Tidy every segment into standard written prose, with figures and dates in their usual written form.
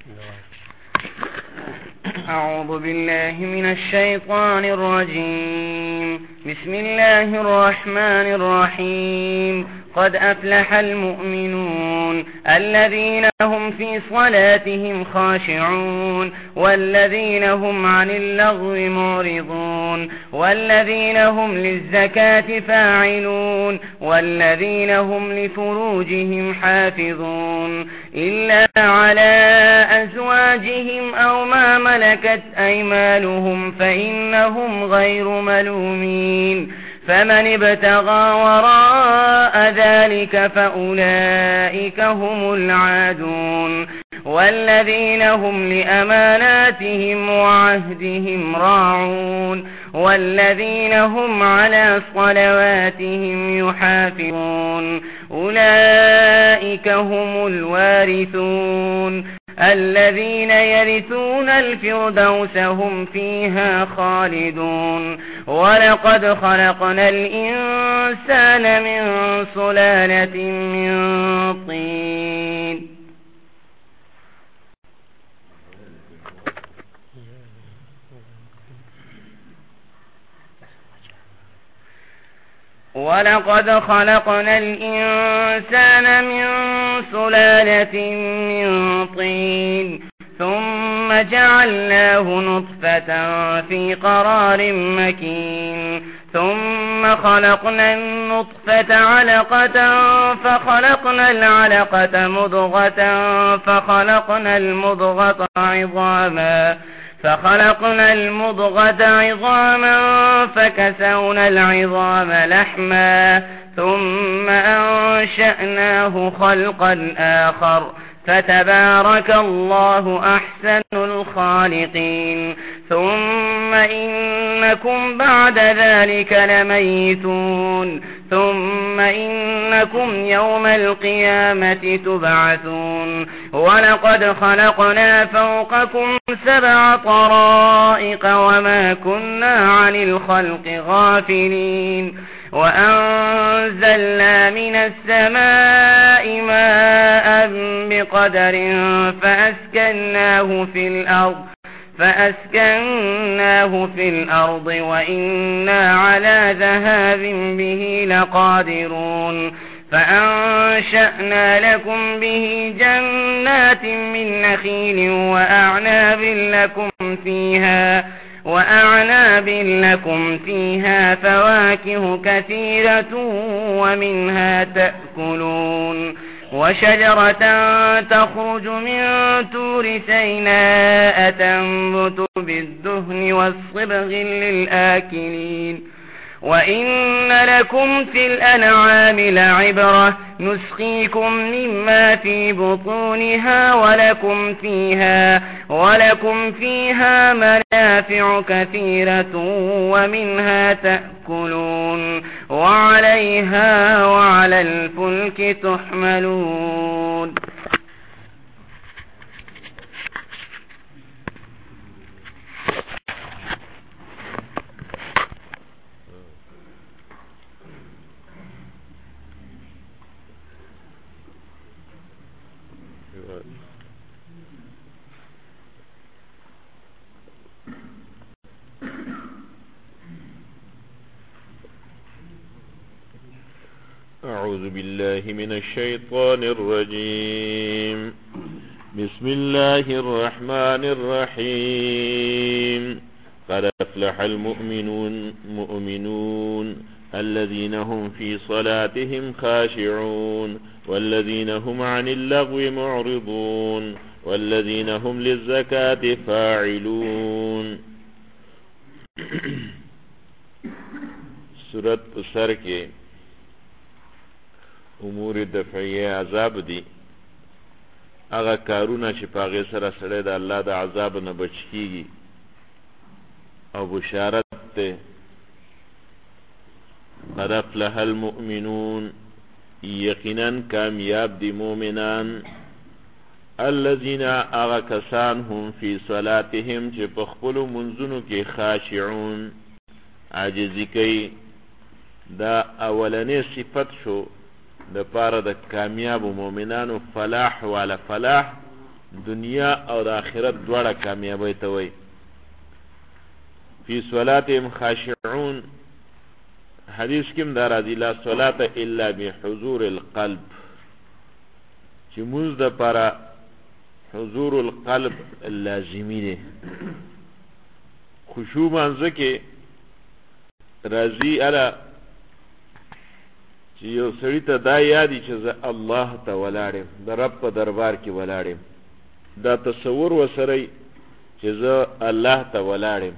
أعوذ بالله من الشيطان الرجيم. بسم الله الرحمن الرحيم. قد أفلح المؤمنون الذين هم في صلاتهم خاشعون والذين هم عن اللغو معرضون والذين هم للزكاة فاعلون والذين هم لفروجهم حافظون إلا على أزواجهم أو ما ملكت أيمانهم فإنهم غير ملومين. فمن ابتغى وراء ذلك فأولئك هم العادون. والذين هم لأماناتهم وعهدهم راعون والذين هم على صلواتهم يحافظون أولئك هم الوارثون الذين يرثون الفردوس هم فيها خالدون. ولقد خلقنا الإنسان من سلالة من طين ثم جعلناه نطفة في قرار مكين ثم خلقنا النطفة علقة فخلقنا العلقة مضغة فخلقنا المضغة عظاما فكسونا العظام لحما ثم أنشأناه خلقا آخر فتبارك الله أحسن الخالقين. ثم إنكم بعد ذلك لميتون ثم إنكم يوم القيامة تبعثون. ولقد خلقنا فوقكم 7 طرائق وما كنا عن الخلق غافلين. وأنزلنا من السماء ماء بقدر فأسكناه في الأرض وإنا على ذهاب به لقادرون. فأنشأنا لكم به جنات من نخيل وأعناب لكم فيها فواكه كثيرة ومنها تأكلون. وشجرة تخرج من طور سيناء تنبت بالدهن والصبغ للآكلين. وإن لكم في الأنعام لعبرة نسقيكم مما في بطونها ولكم فيها منافع كثيرة ومنها تأكلون وعليها وعلى الفلك تحملون. أعوذ بالله من الشيطان الرجيم. بسم الله الرحمن الرحيم. قد أفلح المؤمنون الذين هم في صلاتهم خاشعون والذين هم عن اللغو معرضون والذين هم للزكاة فاعلون. سورة سر کے امور دفعیه عذاب دی اغا کارونه چې پاغه سره سره د الله د عذاب نه بچ کیږي او بشارت ته قد افلح المؤمنون یقینا کامیاب دی مؤمنان الذين اغا کسان هم فی صلاتهم چې په خپل منځونو کې خاشعون عاجزی کوي. دا اولنې صفت شو د پاره د کامیاب مؤمنانو فلاح والا فلاح دنیا او د آخرت دواړه کامیابی ته وایي. فی صلاتهم خاشعون حدیث کم دا راځي لا صلات الا بحضور القلب چې موږ د پاره حضور القلب لازمی دی. خشوع مانځه کې راځي الا چې یو سړی ته دا یادي چې زه الله ته ولاړم، د رب په دربار کې ولاړم، دا تصور وسره چې زه الله ته ولاړم.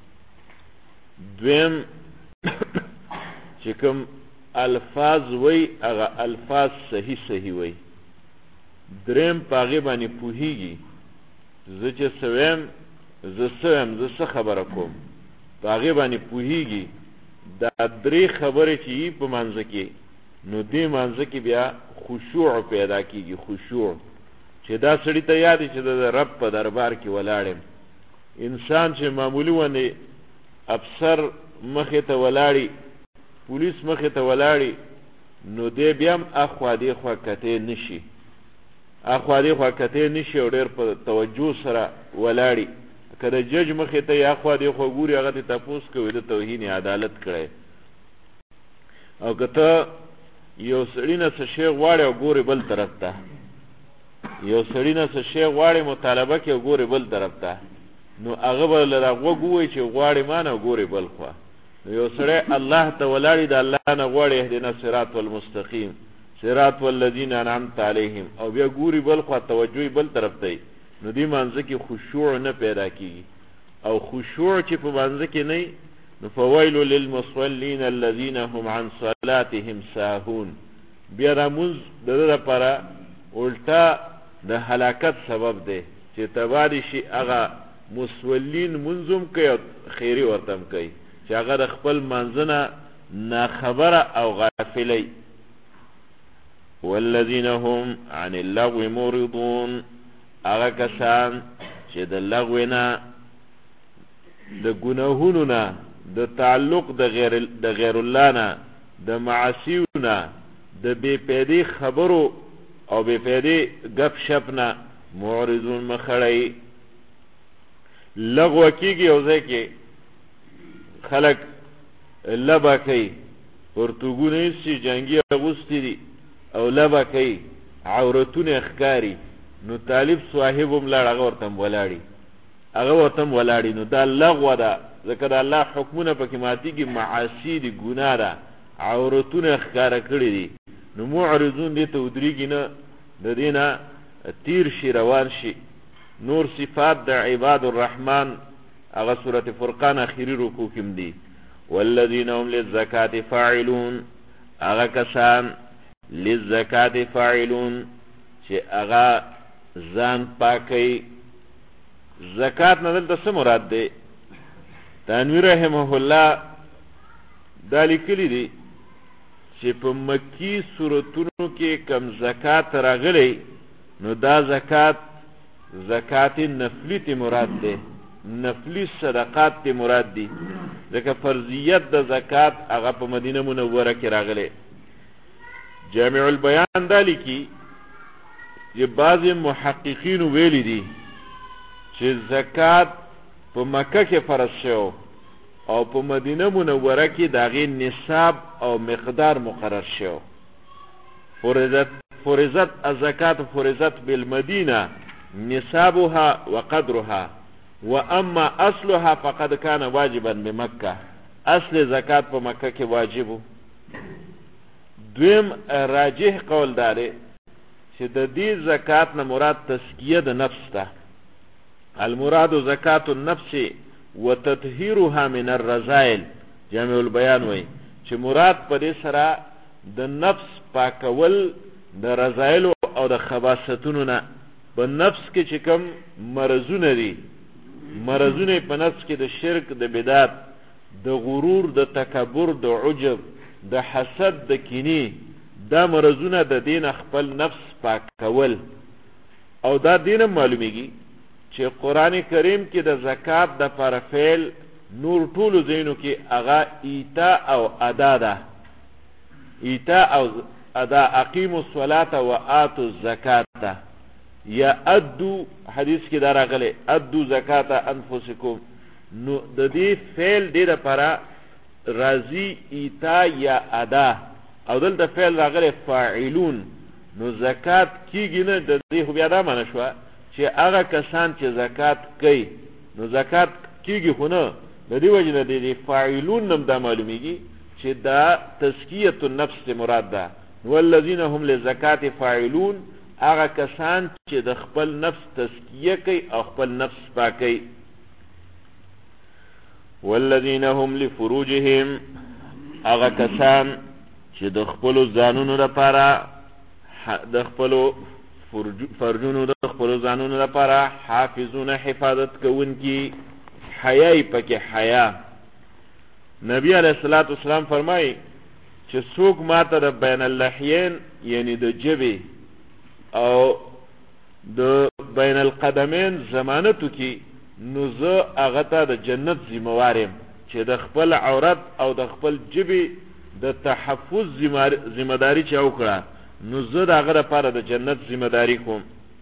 دویم چې کوم الفاظ وی هغه الفاظ صحیح صحیح وی. دریم پاغه باندې پوهیږي زه چې سویم زه څه خبره کوم، پاغه باندې پوهیږي. دا درې خبرې چې په منځ کې نو دې منځ کې بیا خشوع پیدا کیږي. خشوع چې دا سړی ته یاد چې د رب په دربار کې ولاړم. انسان چې معمولی ونه افسر مخې ته ولاړی، پولیس مخې ته ولاړی، نو دې بیا هم اخوا دې خوا کتې نشي، اخوا دې خوا کتې نشي او ډېر په توجه سره ولاړی. که د جج مخې ته یا اخوا دې خوا ګوري هغه ته تپوس کوي د توهین عدالت کړی. او که ته یو سړي نه څه شی غواړي او ګوري بل طرف ته، یو سړي نه څه شی غواړي مطالبه کوي او ګوري بل طرف ته، نو هغه به له غوږ ووایي چې غواړي ما نه ګوري بل خوا. نو یو سړی الله ته ولاړي د الله نه غواړي اهدنا الصراط المستقیم صراط والذین انعمت علیهم، او بیا ګوري بل خوا، توجه بل طرف ته، نو دې منځ کې خشوع نه پیدا کیږي. او خشوع چې په منځ کې نه نو فویل للمصلین الذین هم عن صلاتهم ساهون، بیا دا منځ د ده لپاره الټا د هلاکت سبب دی چې تباه دي شي هغه مصلین منځم کوي او خیري ورته هم کوي چې هغه د خپل منځ نه ناخبره او غافلی. والذین هم عن اللغو معرضون، هغه کسان چې د لغو نه، د ګناهونو نه، د تعلق د غیر الله نه، د معاصیو نه، د بې پیدې خبرو او بې پیدې گپ شپ نه معرضون مخړی. لغو کېږي او ځای کې خلق لبا کوي، پرتوګونه یې جنګي اغوستي دي او لبا کوي، عورتونه ښکاري، نو طالب صاحب هم لاړ هغه ورته هم ولاړي. نو دا لغوه ده، ځکه د الله حکمونه پکې ماتېږي، معاصي دي، ګناه ده، عورتونه ښکاره کړي دي. نو معرضون دې ته ودرېږي نه، د دې نه تیر شي، روان شي. نور صفات د عباد الرحمن هغه سورة فرقان اخیری رکوع کې دي. والذین هم للزکاة فاعلون، هغه کسان للزکاة فاعلون چې هغه ځان پاکي. زکات نه دلته څه مراد دی؟ تنویر رحمه الله دا لیکلی دی چې په مکی سورتونو کې کم زکات راغلی نو دا زکات نفلی تی مراد دی، نفلی صدقات تی مراد دی، ځکه فرضیت د زکات هغه په مدینه منوره کې راغلی. جامع البیان دا لیکي چې بعض محققین ویلی دي چې زکات په مکه کې فرض شو او په مدینه منوره کې د هغې نصاب او مقدار مقرر شو. فرضت الزکات فرضت بالمدینه نصابها وقدرها واما اصلها فقد كان واجبا بمکه، اصل زکات په مکه کې واجبو. دویم راجح قول داره چې د دې زکات نه مراد تزکیه د نفس ده. المراد زکات النفس وتطهيرها من الرذائل. جامع البیان وای چې مراد په دې سره د نفس پاکول د رذائل او د خباثتونو نه. په نفس کې چې کوم مرزونه دي، مرزونه په نفس کې د شرک، د بدعت، د غرور، د تکبر، د عجب، د حسد، د کینې، دا مرزونه د دین خپل نفس پاکول. او دا دین معلومیږي چې قرآن کریم کې د زکات د پر فعل نور ټولو ځایونو کې هغه ایتا او ادا ده. ایتا او ادا، اقیموا الصلاة و آتوا الزکات ده. یا ادو حدیث کې دا راغلی ادو زکات انفسکم نو د دې فعل دې لپاره راضی ایتا یا ادا او دلته فعل راغلی فاعلون نو زکات کیږي نه د دې خو بیا دا معنی شوه چې هغه کسان چې زکات کوي نو زکات کیږي خو نه د دې وجه نه د فاعلون نم دا معلومیږي چې دا تزکیه النفس مراد ده والذین هم للزکات فاعلون هغه کسان چې د خپل نفس تزکیه کوي او خپل نفس پاکي والذین هم لفروجهم هغه کسان چې د خپل ځانونو لپاره د خپل فرجونو د خپل ځانونو لپاره حافظون حفاظت کوونکی حیاء پکې حیا نبی علیہ الصلوۃ والسلام فرمایي چې څوک ماته د بین اللحیین یعنی د جبه او د بین القدمین ضمانتو کی نو زه هغه ته د جنت ذمہوارم چې د خپل عورت او د خپل جبه د تحفظ ذمہداری چا وکړه نو زه دغه لپاره د جنت ذمہداری کوم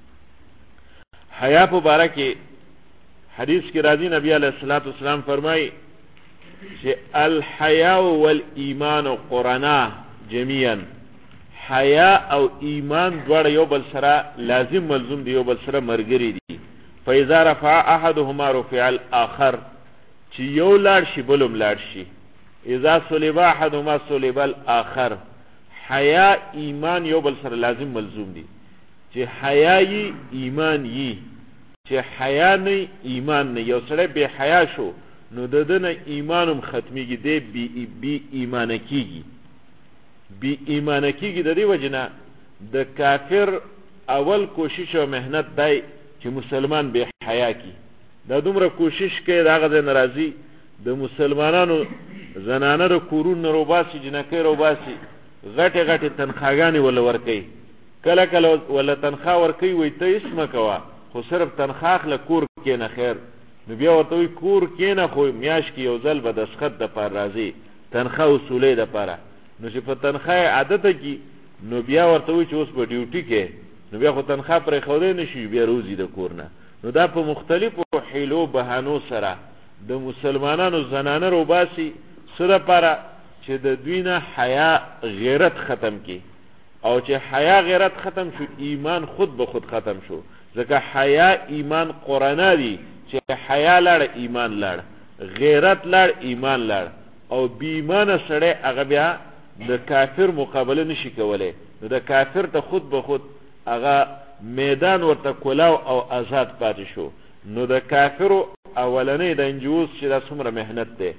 حیا مبارکه حدیث کې راځي نبی علیہ الصلوۃ والسلام فرمایي چې الحیا والایمان قرنا جميعا حیا او ایمان دواړه یو بل سره لازم ملزوم دی یو بل سره مرګري دي فاذا رفع احدهما رفع الاخر چې یو لاړ شي بلوم لاړ شي اذا صلب احدهما صلب الاخر حیا ایمان یو بل سره لازم ملزوم دي چې حیا یې ایمان یې چې حیا نه ایمان نه یو سره به حیا شو نو ددنه ایمانم ختمیږي دی بی ایمان کیږي بی ایمان کیږي د دې وجنه د کافر اول کوشش او مهنت دی چې مسلمان به حیا کی دا دومره کوشش کوي داغه د ناراضي د مسلمانانو زنانه د کورون روباسي جنکې روباسي غټه غټه تنخواګانی ولا ورکي کله کله ولا تنخوا ورکي وي ته اسمه کوا خو صرف تنخوا خل کور کې نه خیر نو بیا ورته وي کور کې نه خو میاش کې یو ځل به د سخت د پر راځي تنخوا اصولې د پاره نو چې په تنخوا عادت کی نو بیا ورته وي چې اوس په ډیوټي کې نو بیا خو تنخوا پر خوده نشي بیا روزي د کور نه نو دا په مختلفو حیلو بهانو سره د مسلمانانو زنانه روباسي سره پاره چې د دوی نه حیا غیرت ختم کی او چې حیا غیرت ختم شو ایمان خود به خود ختم شو ځکه حیا ایمان قرآن دی چې حیا لړ ایمان لړ غیرت لړ ایمان لړ او بی ایمان سره هغه بیا د کافر مقابله نشي کولای نو د کافر ته خود به خود هغه میدان ورته کولاو او آزاد پاتې شو نو د کافر اولنې د انجوز چې د څومره مهنت ده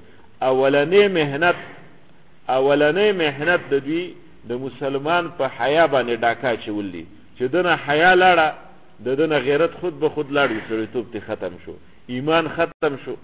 اولنې مهنت د دوی د مسلمان په حیا باندې ډاکا چولې چې دنه حیا لاړه دنه غیرت خود به خود لاړ سره توپ ته ختم شو ایمان ختم شو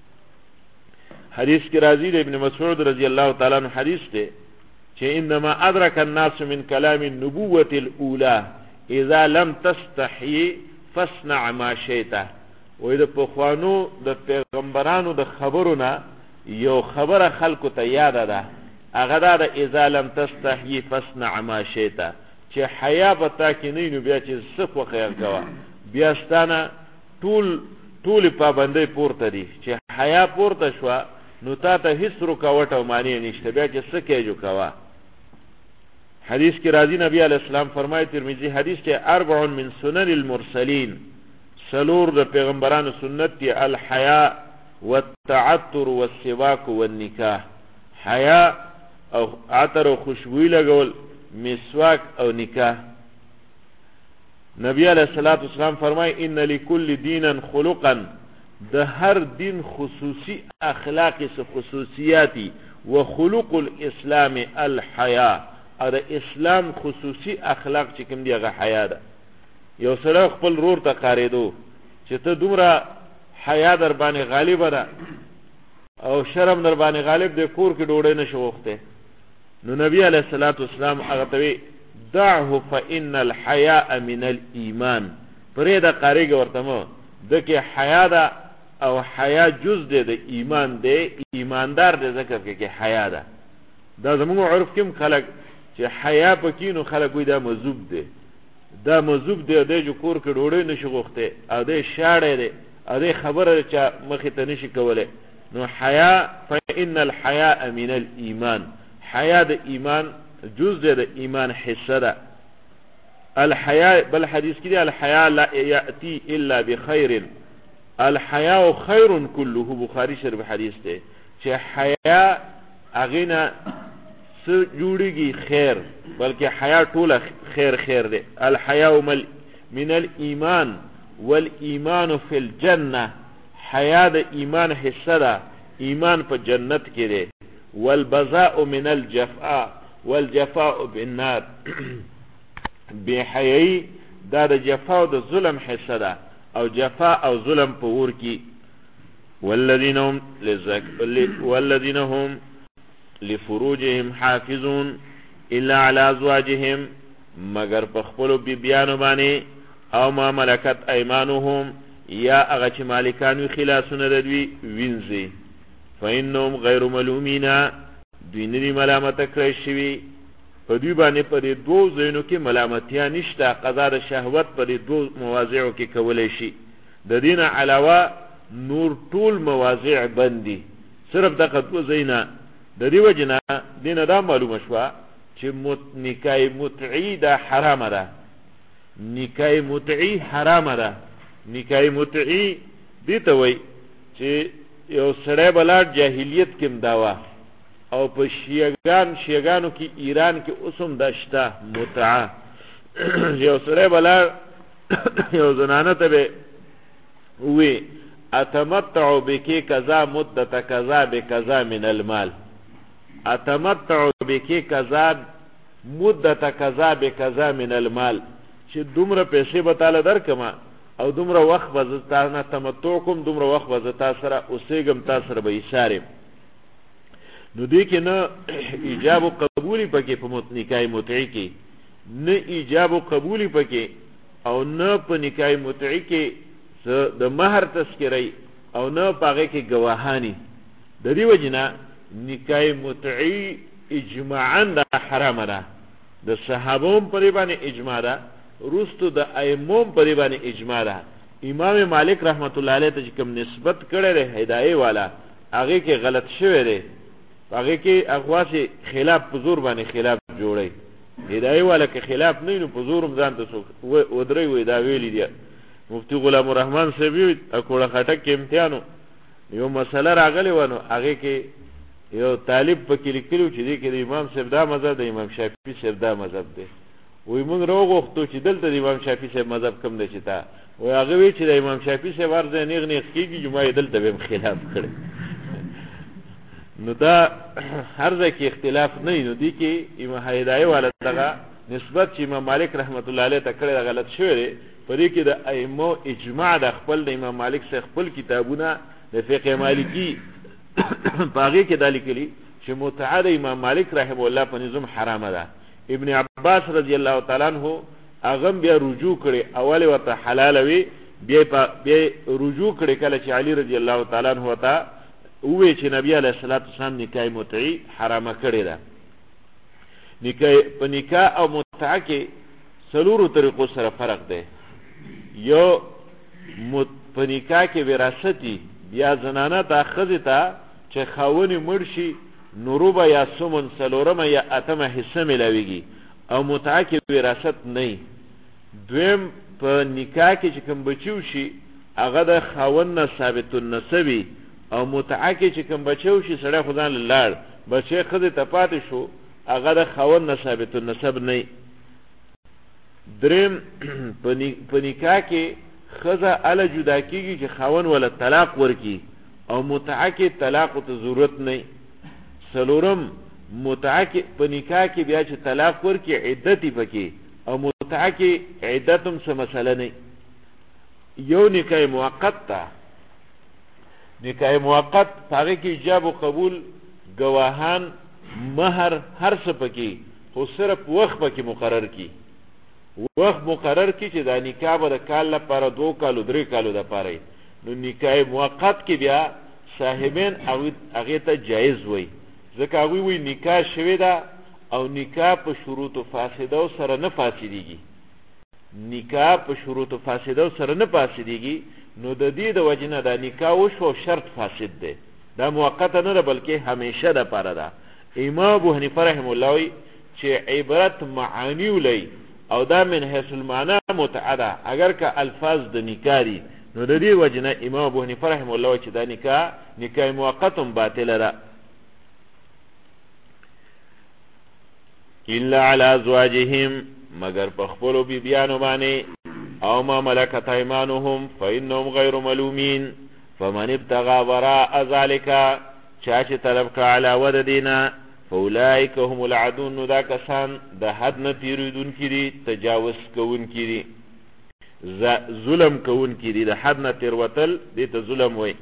حدیث کې راځي د ابن مسعود رضی الله تعالی عنہ حدیث ده چې انما ادرك الناس من كلام النبوة الاولى اذا لم تستحي فاصنع ما شئت وې د پخوانو د پیغمبرانو د خبرونه یو خبره خلکو ته یاد ده هغه دا اذا لم تستحي فاصنع ما شئت چې حیا پتا کې نه نو بیا چې صف وخیر کوا بیا ستانه ټول پابندۍ پورته دي چې حیا پورته شو نو تا ته هیڅ رکاوټ او معنی نشته بیا چې څه کېجو کوا حدیث کې راځي نبی علیہ السلام فرمایي ترمذی حدیث ته اربع من سنن المرسلین سلور د پیغمبرانو سنت دی الحیا والتعطر والسواك والنکاح حیا او عطر او خوشبوئی لګول مسواک او نکاح نبی علیہ الصلوۃ والسلام فرمای ان لكل دین خلقا د هر دین خصوصی اخلاق سے خصوصیاتی وخلق الاسلام الحیا او د اسلام خصوصی اخلاق چې کوم دی هغه حیا ده یو سره خپل رور ته قاریدو چې ته دومره حیا در باندې غالب ده او شرم در باندې غالب دی کور کې ډوډۍ نشو وخته نو نبی علیہ الصلوۃ والسلام هغه ته دعه فإن الحياء من الإيمان پرې دا قاریګ ورته مو دغه حیا ده او حیا جز ده د ایمان ده ایماندار ده ذکر کې حیا ده دا زموږ عرف کې خلک چې حیا پکې نو خلک وي دا مذوب ده دا مذوب دی د جو کور کې ډوړې نشي غوخته او د شاړې دی او د خبره چا مخې ته نشي کوله نو حیا فإن الحیاء من الایمان حیا د ایمان جزء د ایمان حصہ ده الحیاء بل حدیث کې دی الحیاء لا یاتی الا بخیر الحیاء خیر كله بخاری شریف حدیث دی چې حیا اغینا جوړیږي خیر بلکې حیا ټوله خیر دی الحیاء من الایمان والایمان فی الجنه حیا د ایمان حصہ ده ایمان په جنت کې دی والبذاء من الجفاء والجفاء بالنار بحیی دا د جفاء د ظلم حصہ ده او جفاء او ظلم په ور کې والذین هم لفروجهم حافظون الا على ازواجهم مگر په خپل بیبیانو باندې او ما ملکت ایمانهم یا هغه چې مالکانو خلاصونه دوی وینځي فإنهم غیر ملومین دوی نه ملامت کړی شوی په دوی باندې په دې دوه ځینو کې ملامتیا نشته قضا د شهوت په دې دوه مواضعو کې کولای شي د دین علاوه نور ټول مواضع بندي صرف دغه دوه ځینا د دې وجنه دینه دا معلومه شوه چې نکاح متعی دا حرام ده نکاح متعی حرام ده نکاح متعی دي ته وای چې یو سړی بلاد جاهلیت کې مداوا او په شیعاګانو کې ایران کې اوسم داشته متعه یو سړی بلاد یو زنانه ته به وی اتمتع بکی کذا مدت کذا بکذا من المال اتمتع بکی کذا مدت کذا بکذا من المال چې دومره پیسې به تعالی درکما او دومره وخت به زتانه تمتع کوم دومره وخت به زتا سره اوسېګم تا سره به اشاره نو دې کې نه ایجاب او قبولی پکې په نکاح متعی کې نه ایجاب او قبولی پکې او نه په نکاح متعی کې د مہر تذکری او نه پاغه کې گواهانی د دې وجنه نکاح متعی اجماعا د حرام ده د صحابوم پر باندې اجماع ده روستو د ائموم پر باندې اجماع ده امام مالک رحمت الله علیه ته کوم نسبت کړي له هدايه والا هغه کې غلط شوی دی هغه کې اغواسی خلاف حضور باندې خلاف جوړي هدايه والا کې خلاف نه نو حضور ځان ته ودرې وې دا ویلي دی مفتی غلام الرحمن صاحب اکوړه خټک کې امتحانو یو مسله راغلی ونه هغه کې یو طالب پکې لیکلو چې دې کې د امام صاحب دا مذهب د امام شافعي صاحب دا مذهب دی وی موږ راغوښتو چې دلته د امام شافعي صاحب مذهب کوم دی چې تا وی هغه وی چې د امام شافعي صاحب ورځ نیغ نیغ کېږي جمعه دلته به خلاف کړي نو دا هر ځای کې اختلاف نه نو دی کې امام هدايه والا دغه نسبت چې امام مالک رحمت الله علیه ته کړی غلط شوی دی په دې کې د ائمه اجماع د خپل د امام مالک څخه خپل کتابونه د فقه مالکی باغی کې دالی کلی چې متعه د امام مالک رحم الله په نظام حرام ده ابن عباس رضی الله تعالی عنہ هغه بیا رجوع کړي اول ورته حلال وی بیا رجوع کړي کله چې علی رضی الله تعالی عنہ وتا وی چې نبی علیہ الصلوۃ والسلام نکاح متعی حرام کړی ده نکاح په نکاح او متعه کې څلورو طریقو سره فرق ده یو په نکاح کې وراثتي بیا زنانه ته خزه ته چې خاوني مرشي نوروبه یا سمون سلورمه یا اتمه حصہ ملاویږي او متعه کې وراثت نه دویم په نکاح کې چې کوم بچو شي هغه د خاون نه ثابت النسبي او متعه کې چې کوم بچو شي سره خدان لاړ بچي خزه ته پاتې شو هغه د خاون نه ثابت النسب نه دریم په نکاح کې خزه ال جدا کیږي چې خاون ولا طلاق ورکی او متعه کې طلاق ته ضرورت نه سلورم متعه کې په نکاح کې بیا چې طلاق ورکی عدت پکې او متعه کې عدتم څه مسله نه یو نکاح موقت تا نکاح موقت هغه کې ایجاب او قبول گواهان مہر هر څه پکې خو صرف وخت پکې مقرر کی وخت مقرر کی چې دا نکاح به کال لپاره 2 کالو 3 کالو د پاره نو نکاح موقت کې بیا صاحبین هغه ته جایز وای ځکه هغه وی نکاح شوی دا او نکاح په شروط فاسده سره نه فاسديږي نکاح په شروط فاسده سره نه فاسدېږي نو د دې د وجې نه دا نکاح وشو شرط فاسد دی دا موقت نه ده بلکې همیشه د پاره ده امام ابو حنیفه رحم الله وی چې عبرت معانی ولي او دا من حیث المعنی متعده اگر که الفاظ د نکاح دي نو د دې وجې نه امام ابو حنیفه رحم الله وی چې دا نکاح موقت باطل ده الا على ازواجهم مگر په خپلو بیبیانو باندې او ما ملکت ایمانهم فانهم غیر ملومین فمن ابتغى وراء ذلك چا چې طلب کړه علاوه د دینه فاولئک هم العادون نو دا کسان د حد نه تیریدونکي دي تجاوز کوونکي دي ظلم کوونکي دي د حد نه تیروتل دې ته ظلم وایي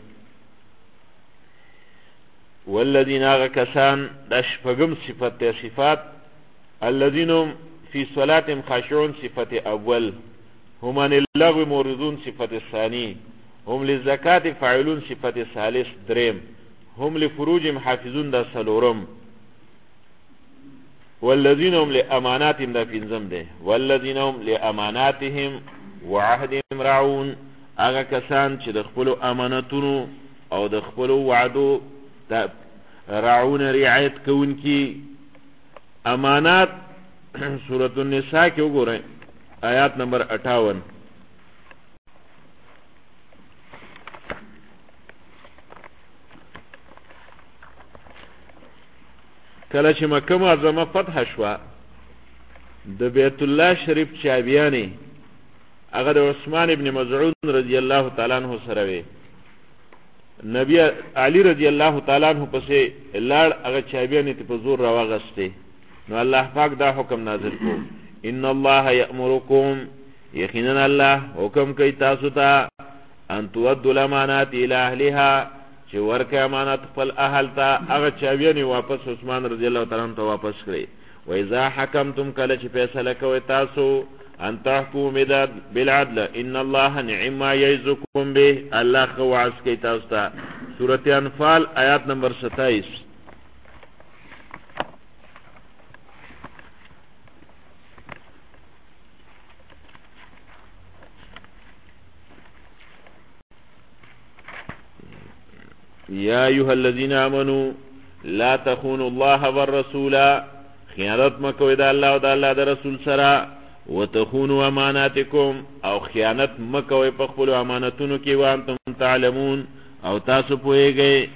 والذین هغه کسان د شپږم صفت ته صفات الذين هم في صلاتهم خاشعون صفت اول هم عن اللغو معرضون صفت الثاني هم للزکات فاعلون صفت ثالث دریم هم لفروجهم حافظون دا سلورم والذين هم لاماناتهم دا پنځم ده والذين هم لاماناتهم وعهدهم راعون هغه کسان چې د خپل امانتونو او د خپل وعدو راعون رعایت کوونکي امانات سورۃ النساء کې وګورئ آیات نمبر 58 کله چې مکه معظمه فتح شوه د بیت الله شریف چابیانې هغه د عثمان ابن مزعون رضی الله تعالی عنہ سره وي نبی علی رضی الله تعالی عنہ پسې لاړ هغه چابیانې ته په زور راوغسته نو الله پاک دا حکم نازل کو ان الله یأمرکم یقینا الله حکم کوي تاسو ته ان تودوا الامانات الى اهلها چې ورکه امانت خپل اهل ته هغه چاویانې واپس عثمان رضی الله تعالی عنہ ته واپس کړي و اذا حکمتم کله چې فیصله کوي تاسو ان تحكموا بالعدل ان الله نعم ما يعظكم به الله خو واعظ کوي تاسو ته سورۃ انفال آیات نمبر 27 یا ایها الذين امنوا لا تخونوا الله والرسول خیانت مکوئ د الله او د الله د رسول سره وتخونوا اماناتکم او خیانت مکوئ په خپل امانتونو کې وانتم تعلمون او تاسو پوهیږئ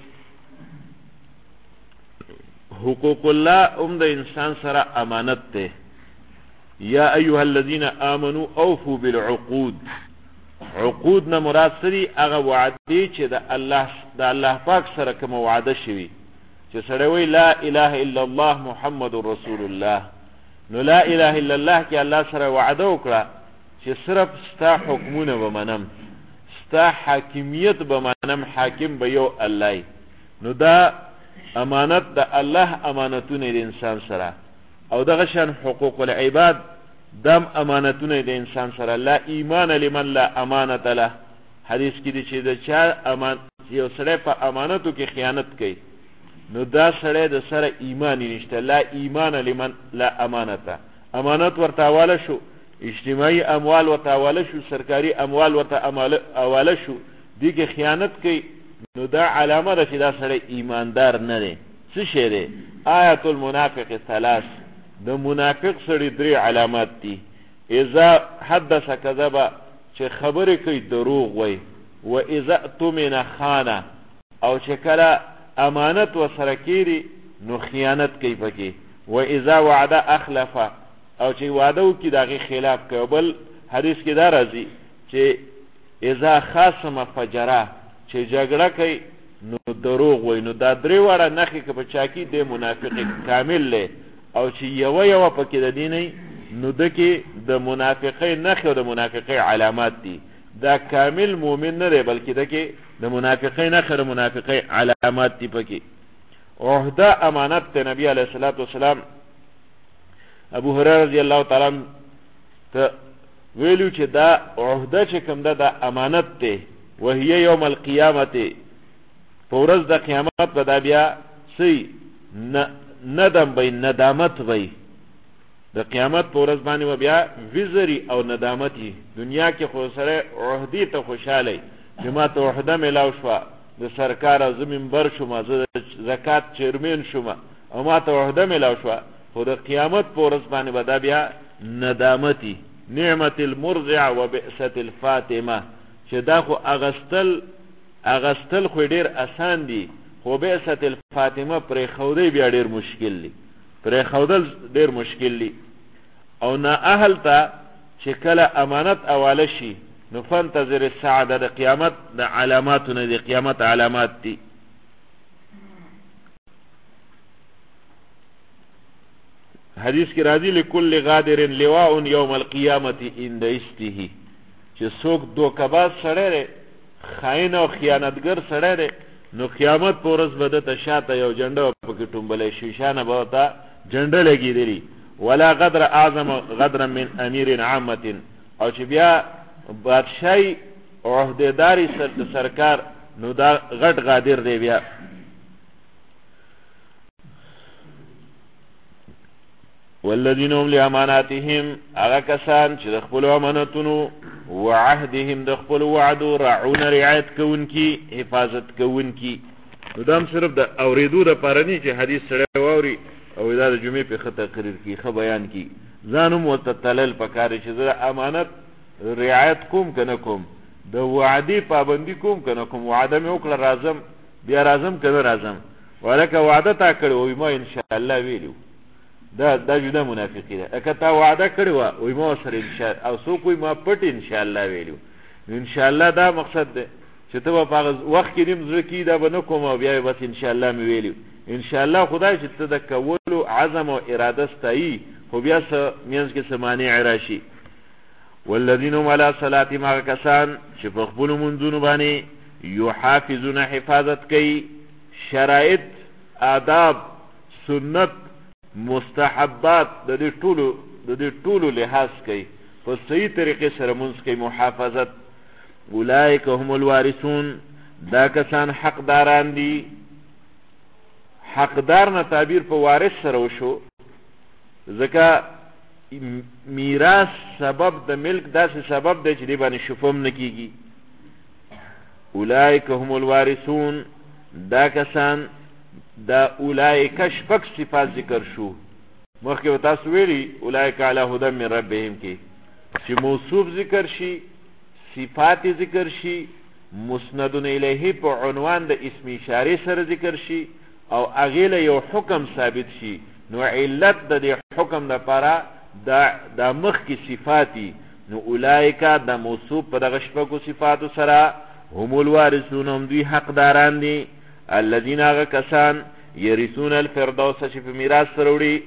حقوق الله د انسان سره امانت ده یا ایها الذين امنوا اوفوا بالعقود عقود نه مراد سری هغه وعده چې د الله پاک سره کوم وعده شوی چې سره وی لا اله الا الله محمد رسول الله نو لا اله الا الله کې الله سره وعده وکړه چې صرف ستا حکمونه ومنم ستا حاکمیت بمنم حاکم به یو الله نو دا امانت د الله امانتونه د انسان سره او دغه شان حقوق العباد دم امانتونه د انسان سره لا ایمان لمن لا امانت له حدیث کې دي چې د چا یو سره په امانتو کې خیانت کوي نو دا سره د سره ایمان نشته لا ایمان لمن لا امانت امانت ورته حواله شو اجتماعي اموال ورته حواله شو سرکاري اموال ورته حواله شو دي کې خیانت کوي نو دا علامه ده چې دا سره ایماندار نه دی څه شی دی آیت المنافق ثلاث د منافق سره درې علامات دي اذا حدث كذب چې خبره کوي دروغ وای و اذا اؤتمن خانه او چې کله امانت وسره کیری نو خیانت کوي پکې و اذا وعد اخلف او چې وعده وکي دغه خلاف کوي بل حدیث کې دا راځي چې اذا خاصم فجرا چې جګړه کوي نو دروغ وای نو دا درې وړه نخې کې په چاکی د منافق کامل له او چې یو پکې د دیني نو دکې د منافقۍ نخې او د منافقۍ علامات دي دا کامل مؤمن نه دی بلکې دکې د منافقۍ نخې او منافقۍ علامات دي پکې عهده امانت ته نبی علیه الصلاۃ والسلام ابو هريره رضی الله تعالی عنہ ته ویلو چې دا عهده چې کوم ده د امانت ته وهي یوم القیامت فورز د قیامت په دا بیا سی ندم بی ندامت بی د قیامت په ورځ باندې و بیا وزري او ندامتي دنیا کې خو سره عهدی ته خوشاله چې ما ته وحده ملاو شوه د سرکار از منبر شوم زه زکات چیرمن شوم او ما ته وحده ملاو شوه خو د قیامت په ورځ باندې به دا بیا ندامتي نعمت المرضع و بئست الفاطمه چې دا خو اغستل خو ډیر آسان دي خو بئست الفاطمه پرې خودی بیا ډیر مشکل دي پرې خودل ډیر مشکل دي او نه اهل ته چې کله امانت اواله شي نو فانتظر الساعه د قیامت د علاماتونه د قیامت علامات دي حدیث کی راضی لکل غادر لواء یوم القیامت عند استه چې څوک دوکباز سړی دی خاین او خیانتګر سړی دی نو قیامت په ورځ به د شاته یو جنډه پکې ټومبلې شي شانه به تا جنډه لګېدلی ولا غدر اعظم غدرا من امیر عامه او چې بیا بادشاہي عہدیداری سرکار نو دا غټ غادر دی بیا والذین هم لاماناتهم هغه کسان چې د خپل امانتونو وعهدهم د خپل وعدو رعون رعایت کوونکي حفاظت کوونکي نو دا هم صرف د اورېدو دپاره نه چې حدیث سړی واوري او دا د جمعې په ښه تقریر کړي ښه بیان کړي ځان هم ورته تلل پکار چې زه د امانت رعایت کوم که نه کوم د وعدې پابندي کوم که نه کوم وعده مې وکړه راځم بیا راځم که نه راځم ولکه وعده تا کړې وي ما انشاءالله ویلي دا جدا منافقی ده که تا وعده کړې وه وایي ما ورسره او څوک وایي ما پټ انشاءالله ویلي انشاءالله دا مقصد ده چې ته به په هغه وخت کې نیم زړه کېږي دا به نه کوم او بیا بس انشاءالله مې ویلي انشاءالله خدای چې ته د کولو عزم او اراده ستایي خو بیا څه منځ کې څه مانع راشي والذین هم علی صلاتهم هغه کسان چې په خپلو منځونو باندې یحافظون حفاظت کوي شرایط آداب سنت مستحبات د دې ټولو لحاظ کوي په صحیح طریقې سره منځ کوي محافظت اولئک هم الوارثون دا کسان حقداران دي حقدار نه تعبیر په وارث سره وشو ځکه میراث سبب د ملک داسې سبب دی چې دی باندې شفم نه کیږي اولئک هم الوارثون دا کسان دا اولئک شپږ صفات ذکر شو مخکې به تاسو ویلي اولئک علی هدی من ربهم کې چې موصوف ذکر شي صفات ذکر شي مسند الیه په عنوان د اسم اشاره سره ذکر شي او هغې له یو حکم ثابت شي نو علت د دې حکم دپاره دا مخکې صفاتی نو اولئک د موصوف په دغه شپږو صفاتو سره هم الوارثون هم دوی حقداران دي الذين هغه کسان یرثون الفردوس چې په میراث سره وړي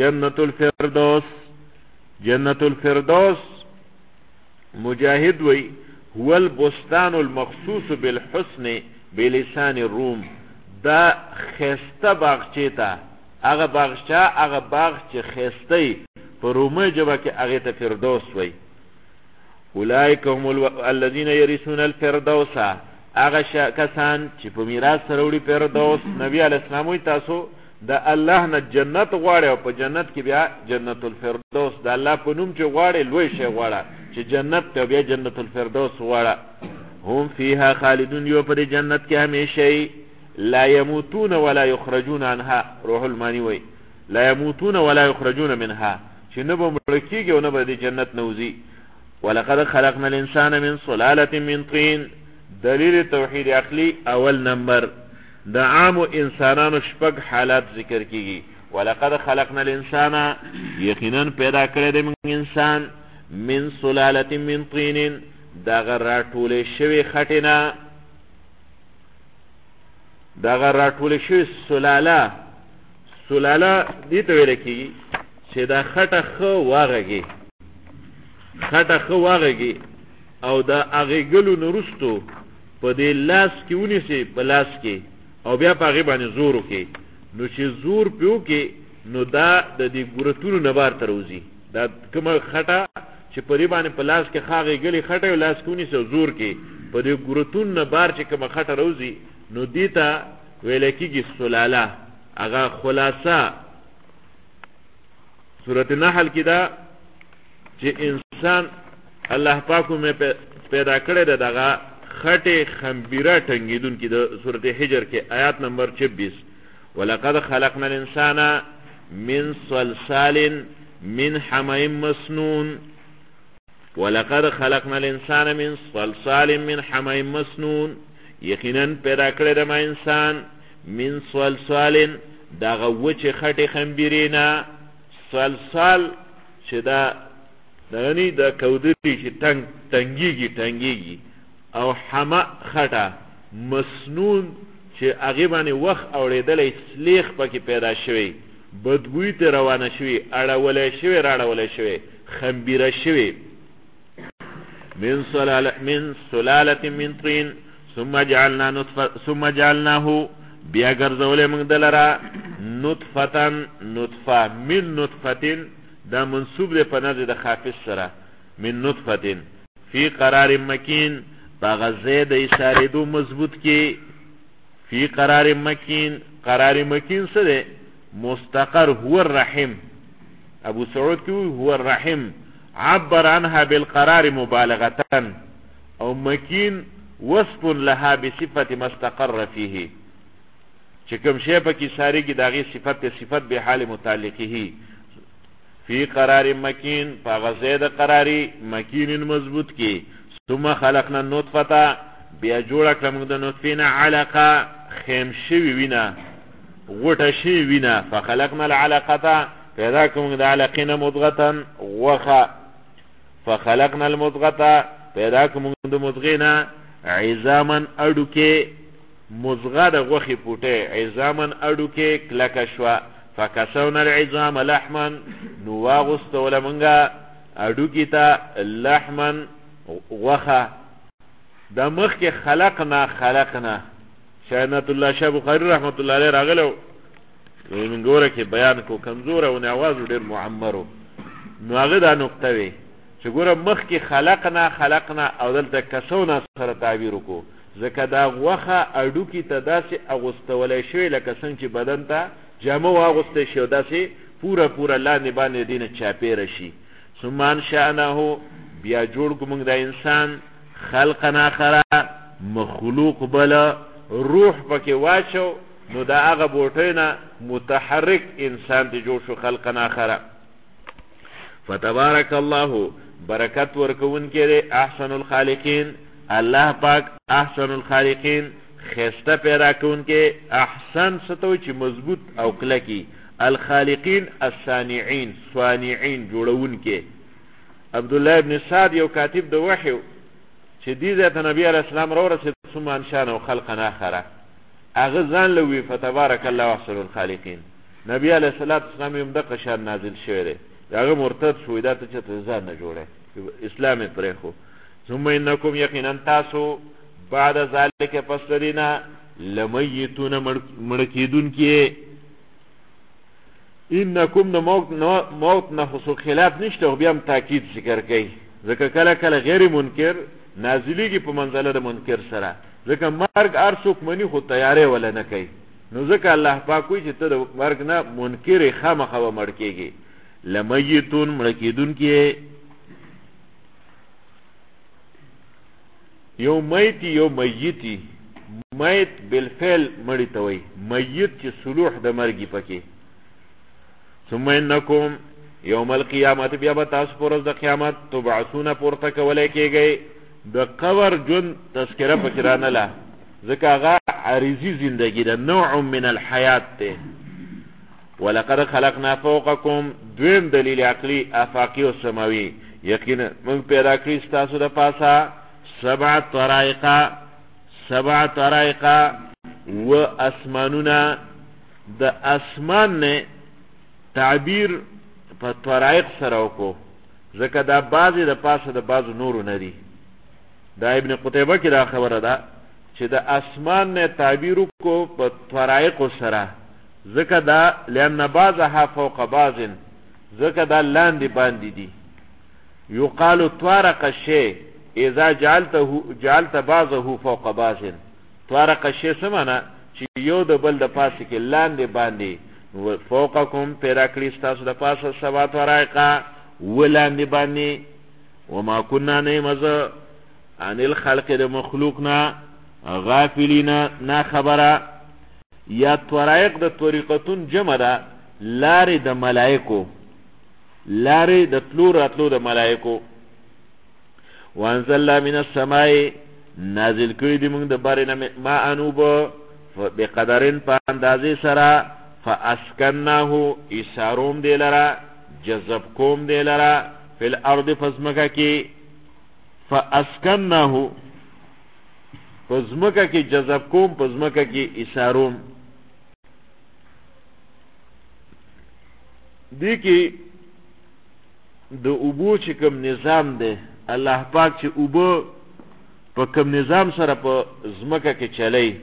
جنت الفردوس مجاهد وی هو البستان المخصوص بالحسن بلسان الروم دا خسته باغچه تا هغه باغ چې خسته په رومي ژبه کې هغې ته فردوس وی اولئک هم الذین یرثون الفردوس هغه کسان چې په میراث سره وړي فردوس نبی علیه السلام وی تاسو د الله نه جنت غواړئ او په جنت کې بیا جنت الفردوس د الله په نوم چې غواړئ لوی شی غواړه چې جنت ته بیا جنت الفردوس غواړه هم فیها خالدون یو په جنت کې همیشه لا يموتون ولا يخرجون عنها روح المانی وی لا يموتون ولا يخرجون منها چې نه به مړه کېږي او نه به د جنت نوځي ولقد خلقنا الانسان من صلاله من طين دلیل توحید عقلی اول نمبر د عام انسانانو شپږ حالات ذکر کیږي ولقد خلقنا الانسان یقینا پیدا کړی د انسان من صلاله من طين دغه راټولې شوی خټینا دغه راټولې شوی سلاله دې ته ویل کیږي چې دا خټه خو واغږي او دا اغېګلو نورستو په دې لاس کې ونیسي په لاس کې او بیا په هغې باندې زور وکړي نو چې زور پې وکړي نو دا د دې ګورتونو نه بار ته راوځي دا کومه خټه چې په دې باندې په لاس کې ښه اغېګلې خټه یو لاس کې ونیسي او زور کې په دې ګورتونو نه بار چې کومه خټه راوځي نو دې ته ویل کېږي سلاله هغه خلاصه سورۃ النحل کې دا چې انسان الله پاکو مې پیدا کړی دی دغه خټې خمبیره ټنګېدون کې د سورۃ حجر کې آیات نمبر 26 ولقد خلقنا الانسان من صلصال من حمأ مسنون ولقد خلقنا الانسان من صلصال من حمأ مسنون یقینا پیدا کړی دی ما انسان من صلصال دغه وچې خټې خمبیرې نه صلصال چې دا دغنی دا کودری چې تنگیږي او حما خټه مسنون چې هغه باندې وخت اوریدلې سلیخ پکې پیدا شوی بدبوی ته روانه شوی اړولې شوی راړولې شوی خمبيره شوی من سلاله من طين ثم جعلناه بیا ګرځولې موږ دلرا نطفه من نطفتين دا منصوب له پنځه د خافض سره من نطفتين فی قرار مکین باغزه د اشاره دو مضبوط کی فی قرار مکین سره مستقر هو الرحم ابو سعود کی هو الرحم عبر عنها بالقرار مبالغه او مکین وصف لها بصفه مستقر فيه چکم شی په کی ساری کی داغي صفت به حال متعلقه فی قرار مکین باغزه د قراری مکین مضبوط کی ثم خلقنا النطفه بیا جوړ کړم د نطفه نه علقه خیم شوی وینا غټه شوی وینا فخلقنا العلقه پیدا کوم د علقه نه مضغه وخه فخلقنا المضغه پیدا کوم د مضغه نه عظاما اډوکه مضغه د غوخي پوټه عظاما اډوکه کلک شوا فکسونا العظام لحما نواغست ولا منغا اډوکه تا لحما وخه دا مخ کې خلقنا شاهنات الله شاه بخاری رحمت الله علیه راغلو من ګوره کې بیان کو کمزور او نواز ډیر معمرو نو هغه دا نقطه وی چې ګوره مخ کې خلقنا او دلته کسونا سره تعبیر کو ځکه دا وخه اډو کې تداسې اغوستولې شوی لکه څنګه چې بدن ته جامه واغوسته شو داسې پورا لاندې باندې دینه چاپیر شي ثم انشأناه بیا جوړ کوم د انسان خلقنا اخر مخلوق بلا روح پکې واچو نو دا هغه بوټینا متحرک انسان دی جوړ شو خلقنا اخر فتبارك الله برکت ورکون کې احسن الخالقین الله پاک احسن الخالقین خسته پیدا کون کې احسن ستو چې مضبوط او کلکی الخالقین الصانعين صانعين جوړون کې عبد الله ابن سعد یو کاتب د وحی چې دې ته نبی علیہ السلام را ورسید ثم انشأنا خلقنا اخر اغه ځان لوي فتبارك الله احسن الخالقین نبی علیہ السلام هم د قشار نازل شوی دی هغه مرتد شوی دا ته چې ځان نه جوړه اسلام پرې خو ثم انکم یقینا تاسو بعد ذلك پسرینا لمیتون مړکیدون کې انکم موت نه خصو خلاف نشته او بیا هم تاکید ذکر کوي ځکه کله غیر منکر نازلیږي په منزله د منکر سره ځکه مرګ ارڅوک منی خو تیارې ولا نه کوي نو ځکه الله پاک کوي چې ته د مرګ نه منکر خامخا مړ کېږي لمیتون مړکیدون کې یو میتی یو میتی میت بالفعل مړی ته وای میت چې صلوح د مرګي پکې ثم انکم یوم القیامت بیا به تاسو پر ورځ د قیامت تبعثون پورته کولای کېږئ د قبر جون تذکره پکې رانه لا ځکه هغه عارضی زندگی ده نوع من الحیات ته ولقد خلقنا فوقکم دویم دلیل عقلی افاقی و سماوی یقینا موږ پیدا کړی تاسو د پاسه سبع طرائق و اسمانونا د اسمان نه تعبیر په طرائق سره وکړو ځکه دا بعضی د پاسه د بعضو نورو نه دي دا ابن قتیبه کې دا خبره ده چې د اسمان نه تعبیر وکړو په طرائق سره ځکه دا لأن بعضها فوق بعض ځکه دا لاندې باندې دي یقال طارق الشيء اذا جعلت بعضه فوق بعض طارق الشيء سمانا چې یو د بل د پاسه کې لاندې باندې فوقکم پیدا کړی ستاسو د پاسه سبع طرائقه ولاندې باندې وما كنا نمز عن الخلق د مخلوقنا غافلین نا خبره. یا طرائق د طریقتون جمع ده لارې د ملائکو، لارې د تلو راتلو د ملائکو. وانزلنا من السماء نازل کړی دی موږ د بارې ما انوب بقدرن په اندازې سره فاسکناه اشاروم دی لره جذب کوم دی لره فی الارض فزمکه کی فاسکناه فزمکه کی جذب کوم فزمکه کی اشاروم. دی کی د اوبو چې کوم نظام دی الله پاک چې اوبو په کوم نظام سره په زمکه کې چلی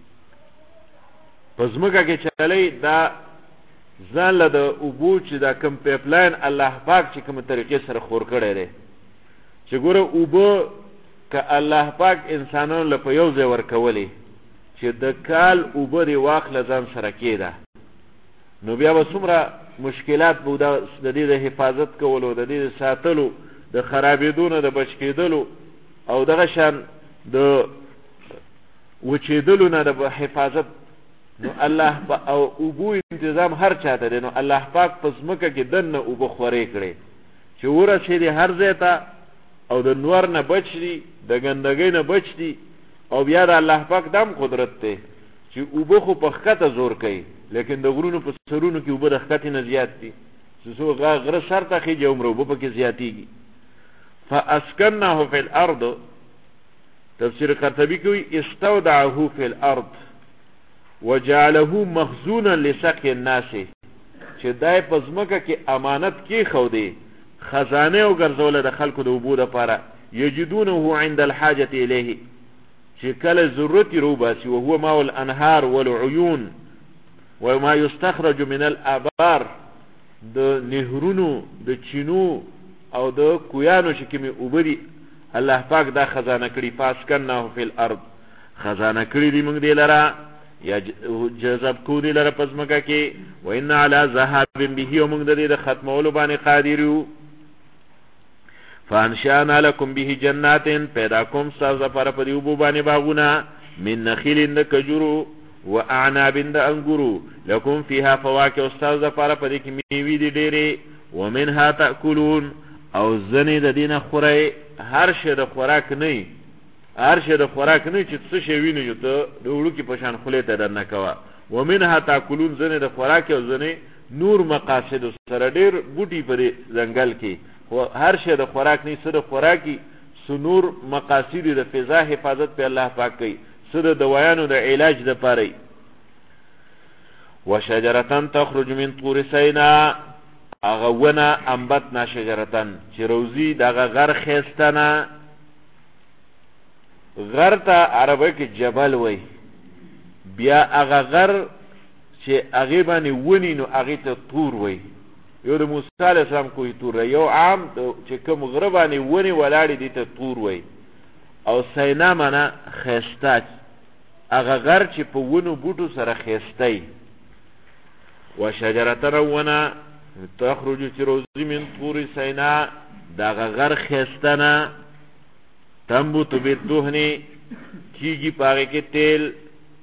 په زمکه کې چلی دا ځان له د اوبو چې دا کوم پیپلاین الله پاک چې کوم طریقې سره خور کړی دی چې ګوره اوبو که الله پاک انسانانو له په یو ځای ورکولی چې د کال اوبه دې واخله ځان سره کېده نو بیا به څومره مشکلات به د دې د حفاظت کولو د دې د ساتلو د خرابېدو نه د بچ کېدلو او دغه شان د وچېدلو نه د حفاظت. نو الله او اوبو انتظام هر چاته دی. نو الله پاک په ځمکه کې دننه اوبه خورې کړې چې ورسېدې هر ځای ته او د نور نه بچ دي د ګندګۍ نه بچ دي. او بیا د الله پاک دام قدرت دی چې اوبه خو په ښکته زور کوي لیکن د غرونو په سرونو کې اوبه د ښکتې نه زیات دي. څو غره سر ته خېږي عمره اوبه پکې زیاتېږي. فاسکناه فی الارض تفسیر قرطبی کوي استودعه فی الارض وجعله مخزونا لسقي الناس چې دای په ځمکه کې امانت کې خو دی خزانه او ګرځول د خلکو د اوبو لپاره یجدونه عند الحاجه الیه چې کله ضرورت روباسي او هو ماء الانهار والعيون وما يستخرج من الابار د نهرونو د چینو او د کویانو چې کومې اوبه دي الله پاک دا خزانه کړي. فاسکناه فی الارض خزانه کړي دي موږ دې لره یا جذب کو دې لره په ځمکه کې. وان علی ذهاب به موږ د دې د ختمولو باندې قادر یو. فانشانا لکم به جنات پیدا کوم ستاسو لپاره په دې اوبو باندې باغونه من نخیل د کجورو و اعناب د انګورو لکم فیها فواکه ستاسو لپاره په دې کې میوې دي ډېرې ومنها تاکلون او زنی د دینه خورای هر شی د خوراک نه هر شی د خوراک نه چې څه شی ویني یو ته د وړو کې پشان خولې ته درنه کوا. ومنها تاکلون زنی د خوراک او زنی نور مقاصد سره ډیر بوټي په ځنګل کې هر شی د خوراک نه سره خوراکي سنور مقاصد د فضا حفاظت په الله پاک کوي سره دوايانو د علاج د پاره. وشجرتان تخرج من طور سینا اغونا انبتنا شجرتان چې روزی دغه غر خېستنه غر ته عربی کې جبل وای بیا هغه غر چې هغه باندې ونی نو هغه ته طور وای. یو د موسی علیه السلام کوی طور یو عام چې کوم غر باندې ونی ولاړې دي ته طور وای. او سینا معنا خېستا هغه غر چې په ونو بوټو سره خېستای. وشجرتان ونا تخرج روزی من طور سینا دغه غر خېستنه تنبوتو بالدهن کیگی پاگه که تیل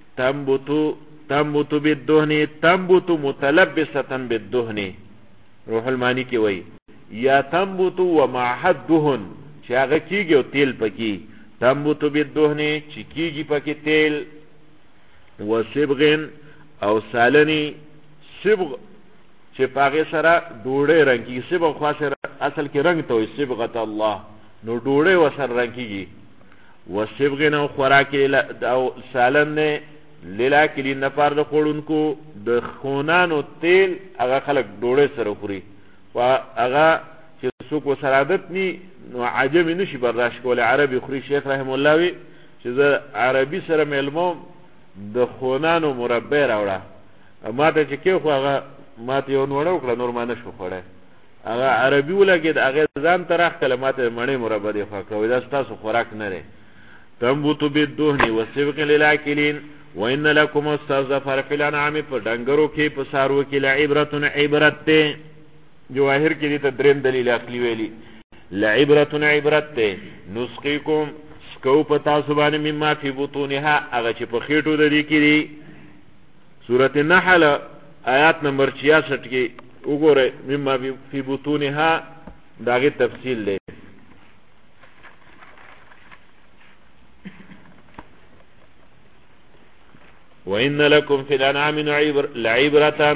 تنبوتو بالدهن تنبوتو متلبستن بالدهن روح المانی که وی یا تنبوتو و معحد دهن چه آگه کیگی و تیل پکی تنبوتو بالدهن چه کیگی پکی تیل و سبغن او سالنی سبغ چه پاگه سره دوڑه رنگی سبغ خواه اصل که رنگ توی سبغت الله نو ډوړې وسر رنګيږي. وسبغن او خوراک او سالن نه لیلاکلی نفر د خورونکو د خونانو تیل هغه خلک ډوړې سره خوري او هغه چې څوک وسره عادت ني نو عجم نشي برداشت کول. عربي خوري شیخ رحم الله وی چې زه عربي سره ملمو د خونانو مربع راوړه ماته چې کې خو هغه ماته یو نوړ وکړه نور ما نشو خوړه هغه عربي ولګید هغه ځان ترخ کلمات مړې مربع دی خو کوي دا تاسو خوراک نه لري. تنبوتو بالدهن وسبغ للاکلین وان لکم استظفر فی الانعام په ډنګرو کې په سارو کې لعبرتن عبرت ته جواهر کې دې ته دریم دلیل عقلی ویلي لعبرتن عبرت ته نسقیکم سکو په تاسو باندې مما فی بطونها هغه چې په خېټو د دې کې دي سورۃ النحل آیات نمبر 66 کې وګورئ مما فی بطونها داغه تفصیل دی وَإِنَّ لَكُمْ فِي الْأَنْعَامِ لَعِبْرَةً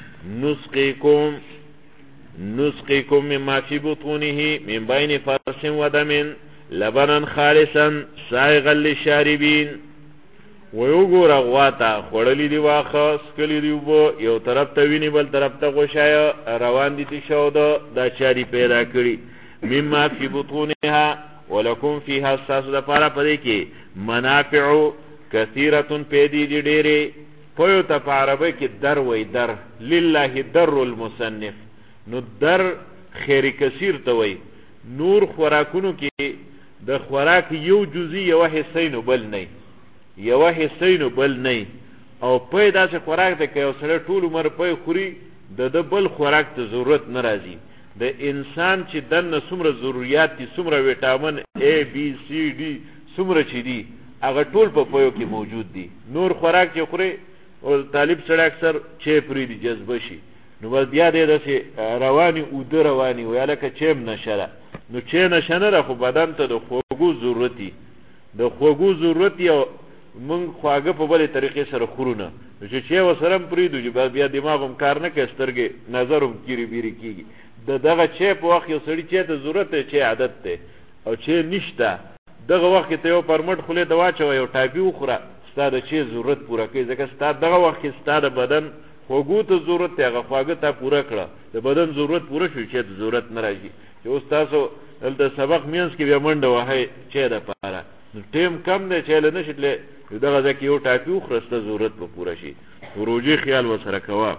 نُسْقِيكُم مِّمَّا فِي بُطُونِهِ مِن بَيْنِ فَرْثٍ وَدَمٍ لَبَنًا خَالِصًا سَائِغًا لِلشَّارِبِينَ ويوګور غواتا خړلې دی واخه سکلې دی وو یو طرف ته ویني بل طرف ته غوشایا روان دي شو دا چاري پیدا کړی مما فی بطونها ولکم فیها اساس د پاره پدې کې منافع کثیرتن پیدی دی ډېرې پویو ته په عربی کې در وی در لله در المصنف نو در خیر کثیر ته وی نور خوراکونو کې د خوراک یو جزئی یو حصینو بل نه یو حصینو بل نه او په داسې خوراک ته کې اوسره ټول عمر په خوري د بل خوراک ته ضرورت ناراضي د انسان چې دنه څومره ضرورت دي څومره وټامین A B C D څومره چي دي هغه ټول په پویو کې موجود دي نور خوراک چې خوري او طالب سره اکثر چې پری دي جذب شي نو ول بیا دې داسې رواني او د رواني ویاله کې چم نشره نو چې نشنه خو بدن ته د خوګو ضرورت دي د خوګو ضرورت یو مونږ خواږه په بلې طریقې سره خورونه چې وسرم پریدو چې بیا دماغم کار نه کوي سترګې نظرم کیری بیری کیږي دغه چې په وخت یو سړی چې ته ضرورت ته چې عادت ته او چې نشته دغه وخت ته یو پرمټ خله دوا چوي او ټاپي وخوره ستاده چې ضرورت پوره کوي ځکه ستاده دغه وخت ستاده بدن خوګو ته ضرورت ته هغه خواږه ته پوره کړه د بدن ضرورت پوره شو چې ضرورت نه راځي چې اوس تاسو دلته سبق مینس کې بیا منډه وهي چې د پاره ټیم کم دی چې له نشله دغه ځکه یو ټاپي وخرسته ضرورت به پوره شي وروجي خیال وسره کوا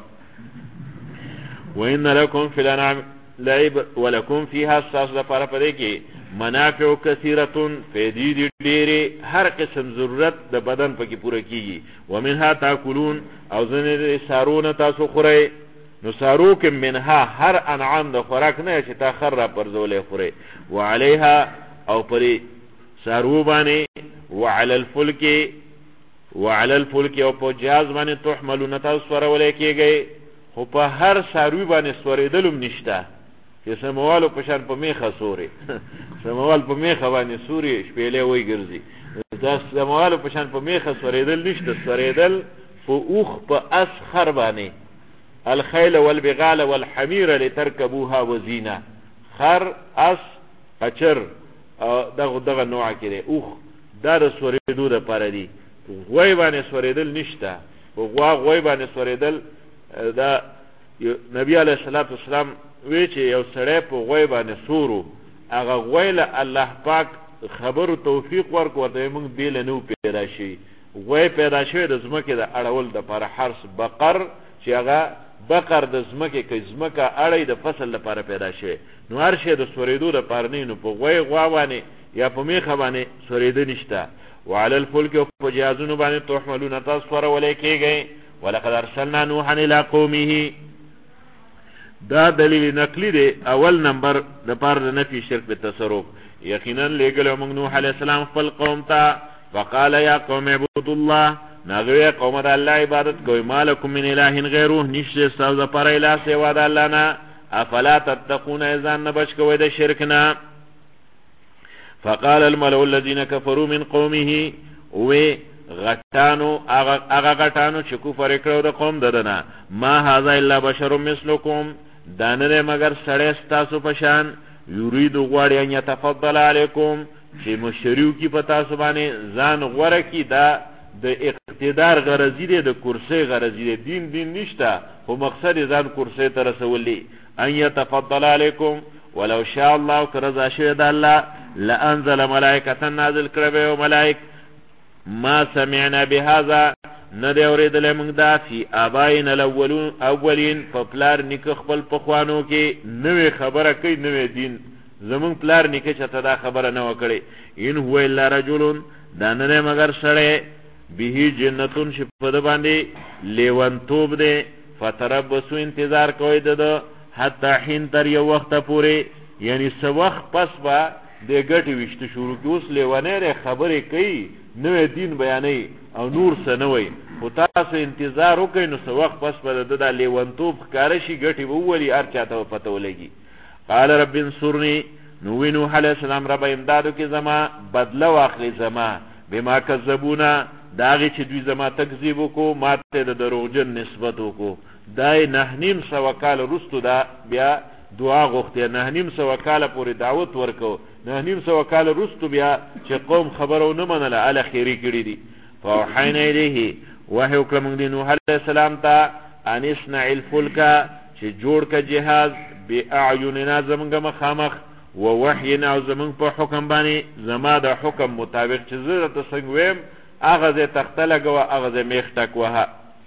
وان لکم فی الانعام لعب ولکم فیها اساس لپاره پدې کې منافع کثیرتون پیدې دي ډېرې هر قسم ضرورت د بدن پکې پوره کیږي ومنها تاکلون او ځنې سارون تاسو خورئ نو سارو کې منها هر انعام د خوراک نه چې تا خر را پرځولې خورئ وعليها او پرې سارو باندې وعلى الفلك او په جهاز باندې تحملون تاسو ورولې کېږي خو په هر ساروی باندې سورېدلم نشته چې سموالو په شان په میخه سوري سموال په میخه باندې سوري شپېلې وای ګرځي دا سموالو په شان په میخه سورېدل نشته سورېدل په اوخ په اسخر باندې الخيل والبغال والحمير لتركبوها وزينه خر اس اچر دغه نوع کې اوخ دا د سورېدو د پاره دي غوي باندې سورېدل نشته غوي باندې سورېدل دا نبی علیہ الصلوۃ والسلام وی چې یو سړی په غوی باندې سورو هغه غوی له الله پاک خبرو توفیق ورکړ ته موږ بیل نه پیدا شي غوی پیدا شوی د زمکه د اړول د پر حرس بقر چې هغه بقر د زمکه کې زمکه اړې د فصل لپاره پیدا شي نو هر شی د سوریدو د پارنینو په غوی غواوانه یا په میخه باندې سورید نشته وعلى الفلك په جهازونو باندې تحملون تاسو ورولې کېږي ولقد ارسلنا نوحا الى قومه دا دلیل نقلی دی اول نمبر د پاره د نفي شرک په تصرف یقینا لګلو موږ نوح علیہ السلام خپل قوم ته وقال یا قوم اعبدوا الله ناغوی قوم د الله عبادت کوي مالکم من اله غیره نشته استاذ پر اله سوا د الله نه افلا تتقون اذا نبش کوي د شرک نه فقال الملأ الذين كفروا من قومه وی غټانو هغه غټانو چې کفر کړو د قوم ددنه ما هذا الا بشر مثلكم دانره مگر سړی ستاسو پشان یرید غواړي ان يتفضل علیکم چې مشریو کی پتا سو باندې ځان غوړه کی دا د اقتدار غرضی دی د کرسی غرضی دی دین نشته خو مقصد ځان کرسی ته رسولي ان يتفضل علیکم ولو شاء الله کرزا شهد الله لانزل ملائکه نازل کړو او ملائک ما سمعنا بهذا ندی اوریدل موږ دا فی ابائنا الاولین په پلار نیک خپل پخوانو کې نوې خبره کوي نوې دین زمون پلار نیک چې ته دا خبره نه وکړي ان هو الا رجل دا نه مگر سره به جنتون شپد باندې لیوان توب ده فتربسو انتظار کوي ده حتی حین تر یو وخت پورې یعنی سو وخت پس با د ګټي وشته شروع کی اوس لیوانه خبرې کوي نو دین بیانې او نور څه نه وي او تاسو انتظار وکئ نو سو وخت پس به د لیوان توب ښکار شي ګټي وولي هر چاته پته ولګي قال رب انصرني نو نوح علیہ السلام رب امدادو کی زما بدله واخلی زما بما کذبونا داغی چې دوی زما تکذیبو کو ماته د دروغجن نسبتو کو دای نهنیم سو کال رستو دا بیا دعا غوښته نهنیم سو کال پورې دعوت ورکو نهنیم سو کال رستو بیا چې قوم خبرو نه منله ال خیری کړی دي فوحینا الیه وحی وکړم د نوح علیہ السلام ته ان اصنع الفلک چې جوړ کا جهاز باعیننا زمونږ مخامخ ووحینا زمونږ په حکم باندې زما د حکم مطابق چې زه ته څنګه ویم هغه زه تخته لګوه هغه زه میخ ټک وهه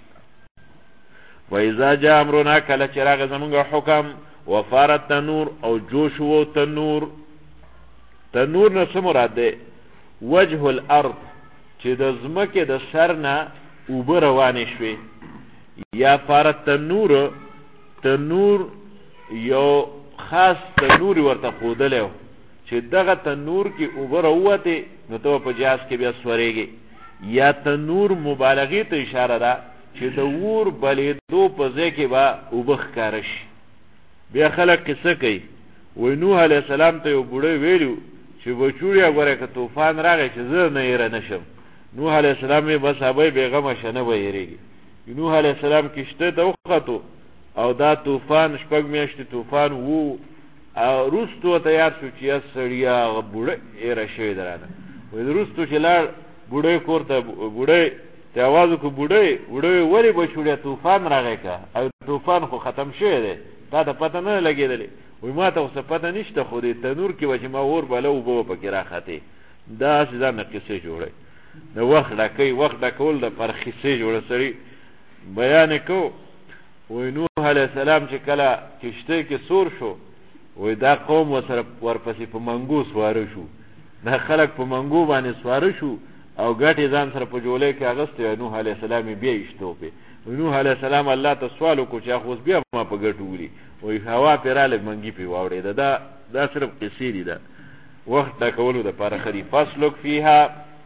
وإذا جاء امرنا کله چې راغی زمونږ حکم وفار التنور او جوش و تنور تنور نه څه مراد دی وجه الارض چې د ځمکې د سر نه اوبه روانې شوې یا فار التنور تنور یو خاص تنور ورته خودلی و چې دغه تنور کې اوبه راووتې نو ته په جهاز کې بیا سورېږي یا تنور مبالغې ته اشاره ده چې د اور بلېدو په ځای کې به اوبه ښکاره شي بیا خلک قصه کوي وایي نوح علیه السلام ته یو بوډۍ ویلو چې بچوړیا ګوره که طوفان راغی چې زه نه یېره نه شم نوح علیه السلام یې بس ابۍ بېغمه شه نه به یېرېږي نوح علیه السلام کشته ته وختو او دا طوفان شپږ میاشتې طوفان وو او روستو ته یاد شو چې یا سړیا هغه بوډۍ یېره شوې ده رانه وایي روستو چې لاړ بوډۍ کور ته بوډۍ ته اواز وکړو بوډۍ ولې بچوړیا طوفان راغی که او طوفان خو ختم شوی دی تا ته پته نه لګېدلې وایي ما ته خو څه پته نشته خو دې تنور کې به چې ما اور بله اوبه به پکې راختې داسې ځان نه قصې جوړوي د وخت ډکوي وخت ډکول د پر قصې جوړه سړي بیان یې کوو وی نوح علیہ السلام چې کله کشته کې سور شو وی دا قوم ورپسې په منګو سواره شو دا خلک په منګو باندې سواره شو او ګټې ځان سره په جولۍ کې اغستې نوح علیہ السلام یې بیا ایشتو پې نوح علیہ السلام الله ته سوال وکړو چې اخوس بیا ما په ګټو ولي وی هوا پې راله منګي پې واوړېده دا صرف قصې دي ده وخت ډکولو دپاره ښه دي فاسلک فیها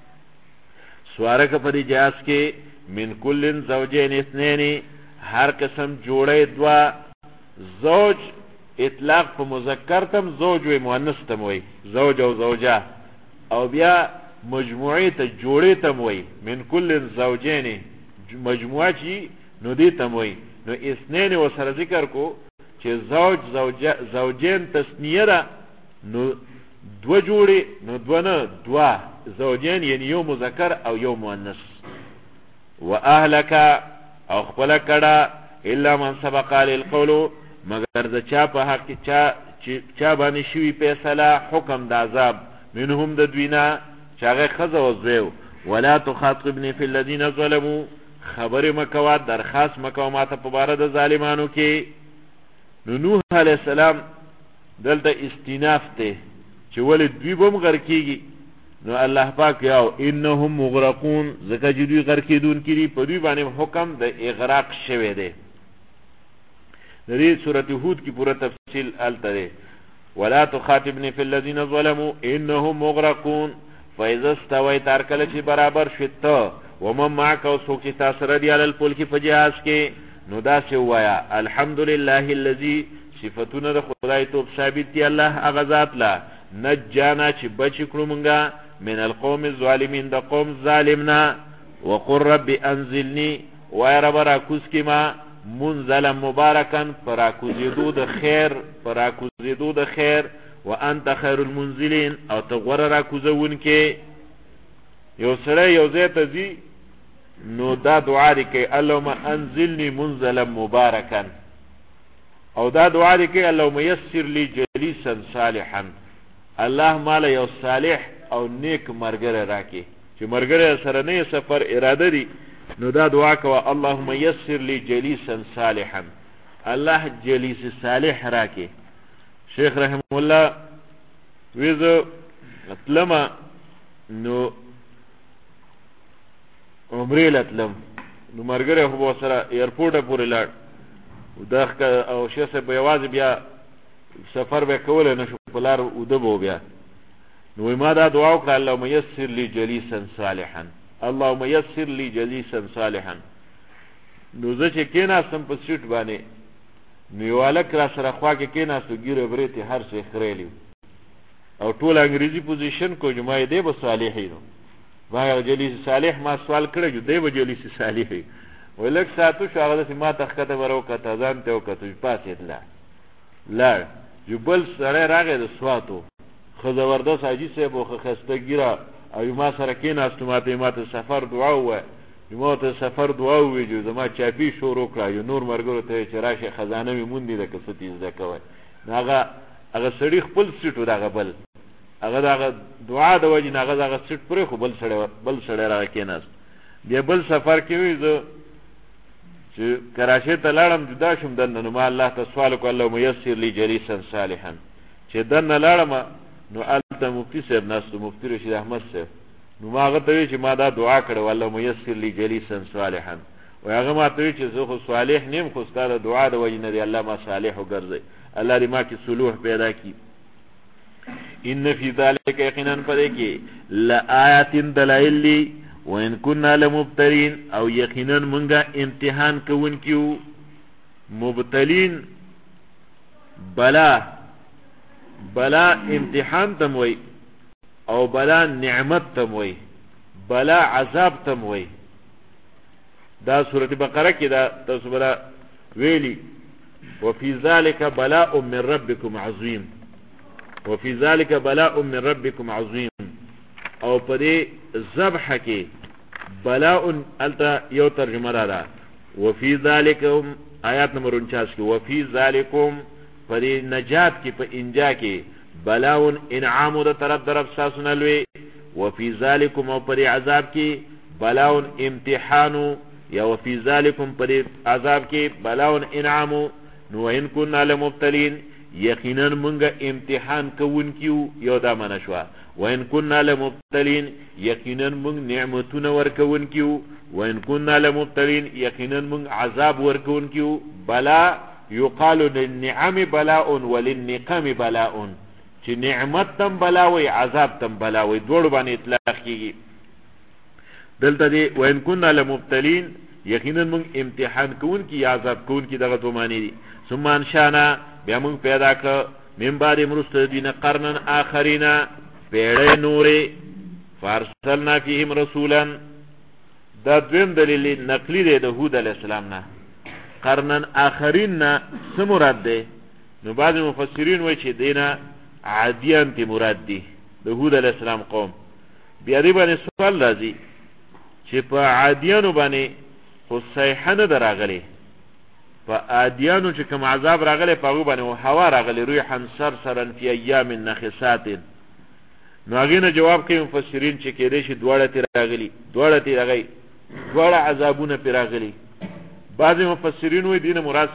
سواره که په دې جهاز کې من کل زوجین اثنین هر قسم جوړه دوا زوج اطلاق په مذکر تم زوج و مؤنث تم وي زوج او زوجه او بیا مجموعه ته جوړه تم وي من کل زوجین مجموعه چی نو دې تم وي نو اثنين وسره ذکر کو چې زوج زوجین تسنیه ده نو دو جوړي نو دو نه دوا زوجین یعنی یو مذکر او یو مؤنث واهلک او خپل کړه الا من سبق للقول مگر د چا په حق چا باندې شوی فیصله حکم د عذاب منهم د دوینا چاغه خزه وزو ولا تخاطبني في الذين ظلموا خبر مکوا درخواست مکوا ماته په بار د ظالمانو کې نوح علیہ السلام دلته استیناف ته چې ولې دوی بم غر کیږي نو الله پاک یاو انهم مغرقون زکه چې دوی غر کیدون کړي په دوی باندې حکم د اغراق شوی دی د دې سورته هود کی پورا تفصیل الته ولا تخاطبني في الذين ظلموا انهم مغرقون فاذا استويت ارکل چې برابر شته ومن معك وسوق تاسو ردی علی الفلک فجهاز کې نو دا څه وایا الحمدلله الذي صفاتنا د خدای توب ثابت دی الله هغه ذات لا نجانا چې بچ کړو مونږه من القوم الظالمين د قوم ظالمنا وقل رب انزلني ويا رب راکوز کما منزلا مبارکا فراکوزیدو د خیر وانت خیر المنزلین او تغور راکوزون کې یو سره یو ځای ته ځي نو دا دعا دی کې اللهم انزلني منزلا مبارکا او دا دعا دی کې اللهم يسر لي جليسا صالحا الله مال یو صالح او نیک مرګره راکې چې مرګره سره نه سفر اراده دي نو دا دعا کوه اللهم يسر لي جليسا صالحا الله جلیس صالح راکې شیخ رحم الله ویزو اطلما نو عمرې لتلم نو مرګره خو سره ایرپورټ پورې لاړ دغه او شیخ صاحب یوازې بیا سفر به کول نه شو په لار ودبو بیا نو ما دا دعا وکړه اللهم يسر لي جليسا صالحا اللهم يسر لي جليسا صالحا نو زه چې کېناستم په سیټ باندې نو یو هلک را سره خوا کې کېناستو ګیره برېتې هر څه خریلي او ټول انګریزي پوزیشن کو چې ما یې دی به صالحي نو ما جلیس صالح ما سوال کړی چې دی به جلیس صالحي وی لږ ساعتو شو هغه داسې ما ته ښکته به راوکته ځان ته وکتو چې پاسېد لاړ یو بل سړی راغی د سواتو ښه زبردست حاجي صاحب و ښه ښایسته ږیره او ما سره کېناستو ما ته سفر دعا ووایه ما ته سفر دعا ووایي چې زما چاپي شروع کړه یو نور ملګرو ته چې راشئ خزانه مې موندې ده که څه دې زده کوئ نو هغه سړي خپل سیټ و دغه بل هغه دغه دعا د وجې نه هغه دغه سیټ پرېښو بل سړی راغی کېناست بیا بل سفر کې وي زه چې کراچۍ ته لاړم جدا شوم دننه نو ما الله ته سوال وکړو اللهم یسر لي جلیسا صالحا چې دننه لاړم نو هلته مفتي صاحب ناست مفتي رشید احمد صاحب نو ما هغه ته وی چې ما دا دعا کړې اللهم یسر لي جلیسا صالحا و هغه ما ته وی چې زه خو صالح نیم خو ستا د دعا د وجې نه دی الله ما صالح وګرځوي الله دې ما کې صلوح پیدا کړي ان فی ذلک یقینا پدې کې لآیات دلائل لی وان كنا لمبتلین او یقینا منګه امتحان کوونکیو مبتلین بلا امتحان تم وی او بلا نعمت تم وی بلا عذاب تم وی دا سورۃ بقره کې دا تاسو بلا ویلی وفي ذلك بلاء من ربكم عظیم وفي ذلك بلاء من ربكم عظیم او پدې ذبح کې بلاء التا یو ترجمه را وفي ذلك آیات نمبر 49 کې وفي ذلكم پدې نجات کې په انجا کې بلاء انعام د طرف ساسونه لوي وفي ذلكم او پدې عذاب کې بلاء امتحان یا وفي ذلكم پدې عذاب کې بلاء انعام نو ان كنا لمبتلين یقینا منګه امتحان کوونکیو یو دا منشوا وان كنا لمبتلين یقینا منګ نعمتونه ورکوونکیو وان كنا لمبتلين یقینا منګ عذاب ورکوونکیو بلا يقال للنعم بلاء وللنقم بلاء چې نعمت تم بلاوي عذاب تم بلاوي دوړ باندې اطلاق کیږي دلته دی وان كنا لمبتلين یقینا منګ امتحان کوونکی یا عذاب کوونکی دغه دوه معنی دي ثم انشانا بیا موږ پیدا کړ من بعد مرست دین قرنن آخرینا پیړې نورې فارسلنا فیهم رسولا دا دویم دلیل نقلی دی د هود علیہ السلام نه قرنن آخرین نه څه مراد دی نو بعض مفسرین وایي چې دینه عادیان تی مراد دی د هود علیہ السلام قوم بیا دې باندې سوال راځي چې په عادیانو باندې خو صیحه نه دراغلی په عادیانو چې کوم عذاب راغلی په هغو باندې هوا راغلی ریحا صرصرا فی ایام نحسات نو هغې نه جواب کوي مفسرین چې کېدای شي دواړه ترې راغلي دواړه عذابونه پرې راغلي بعضې مفسرین وایي دې نه مراد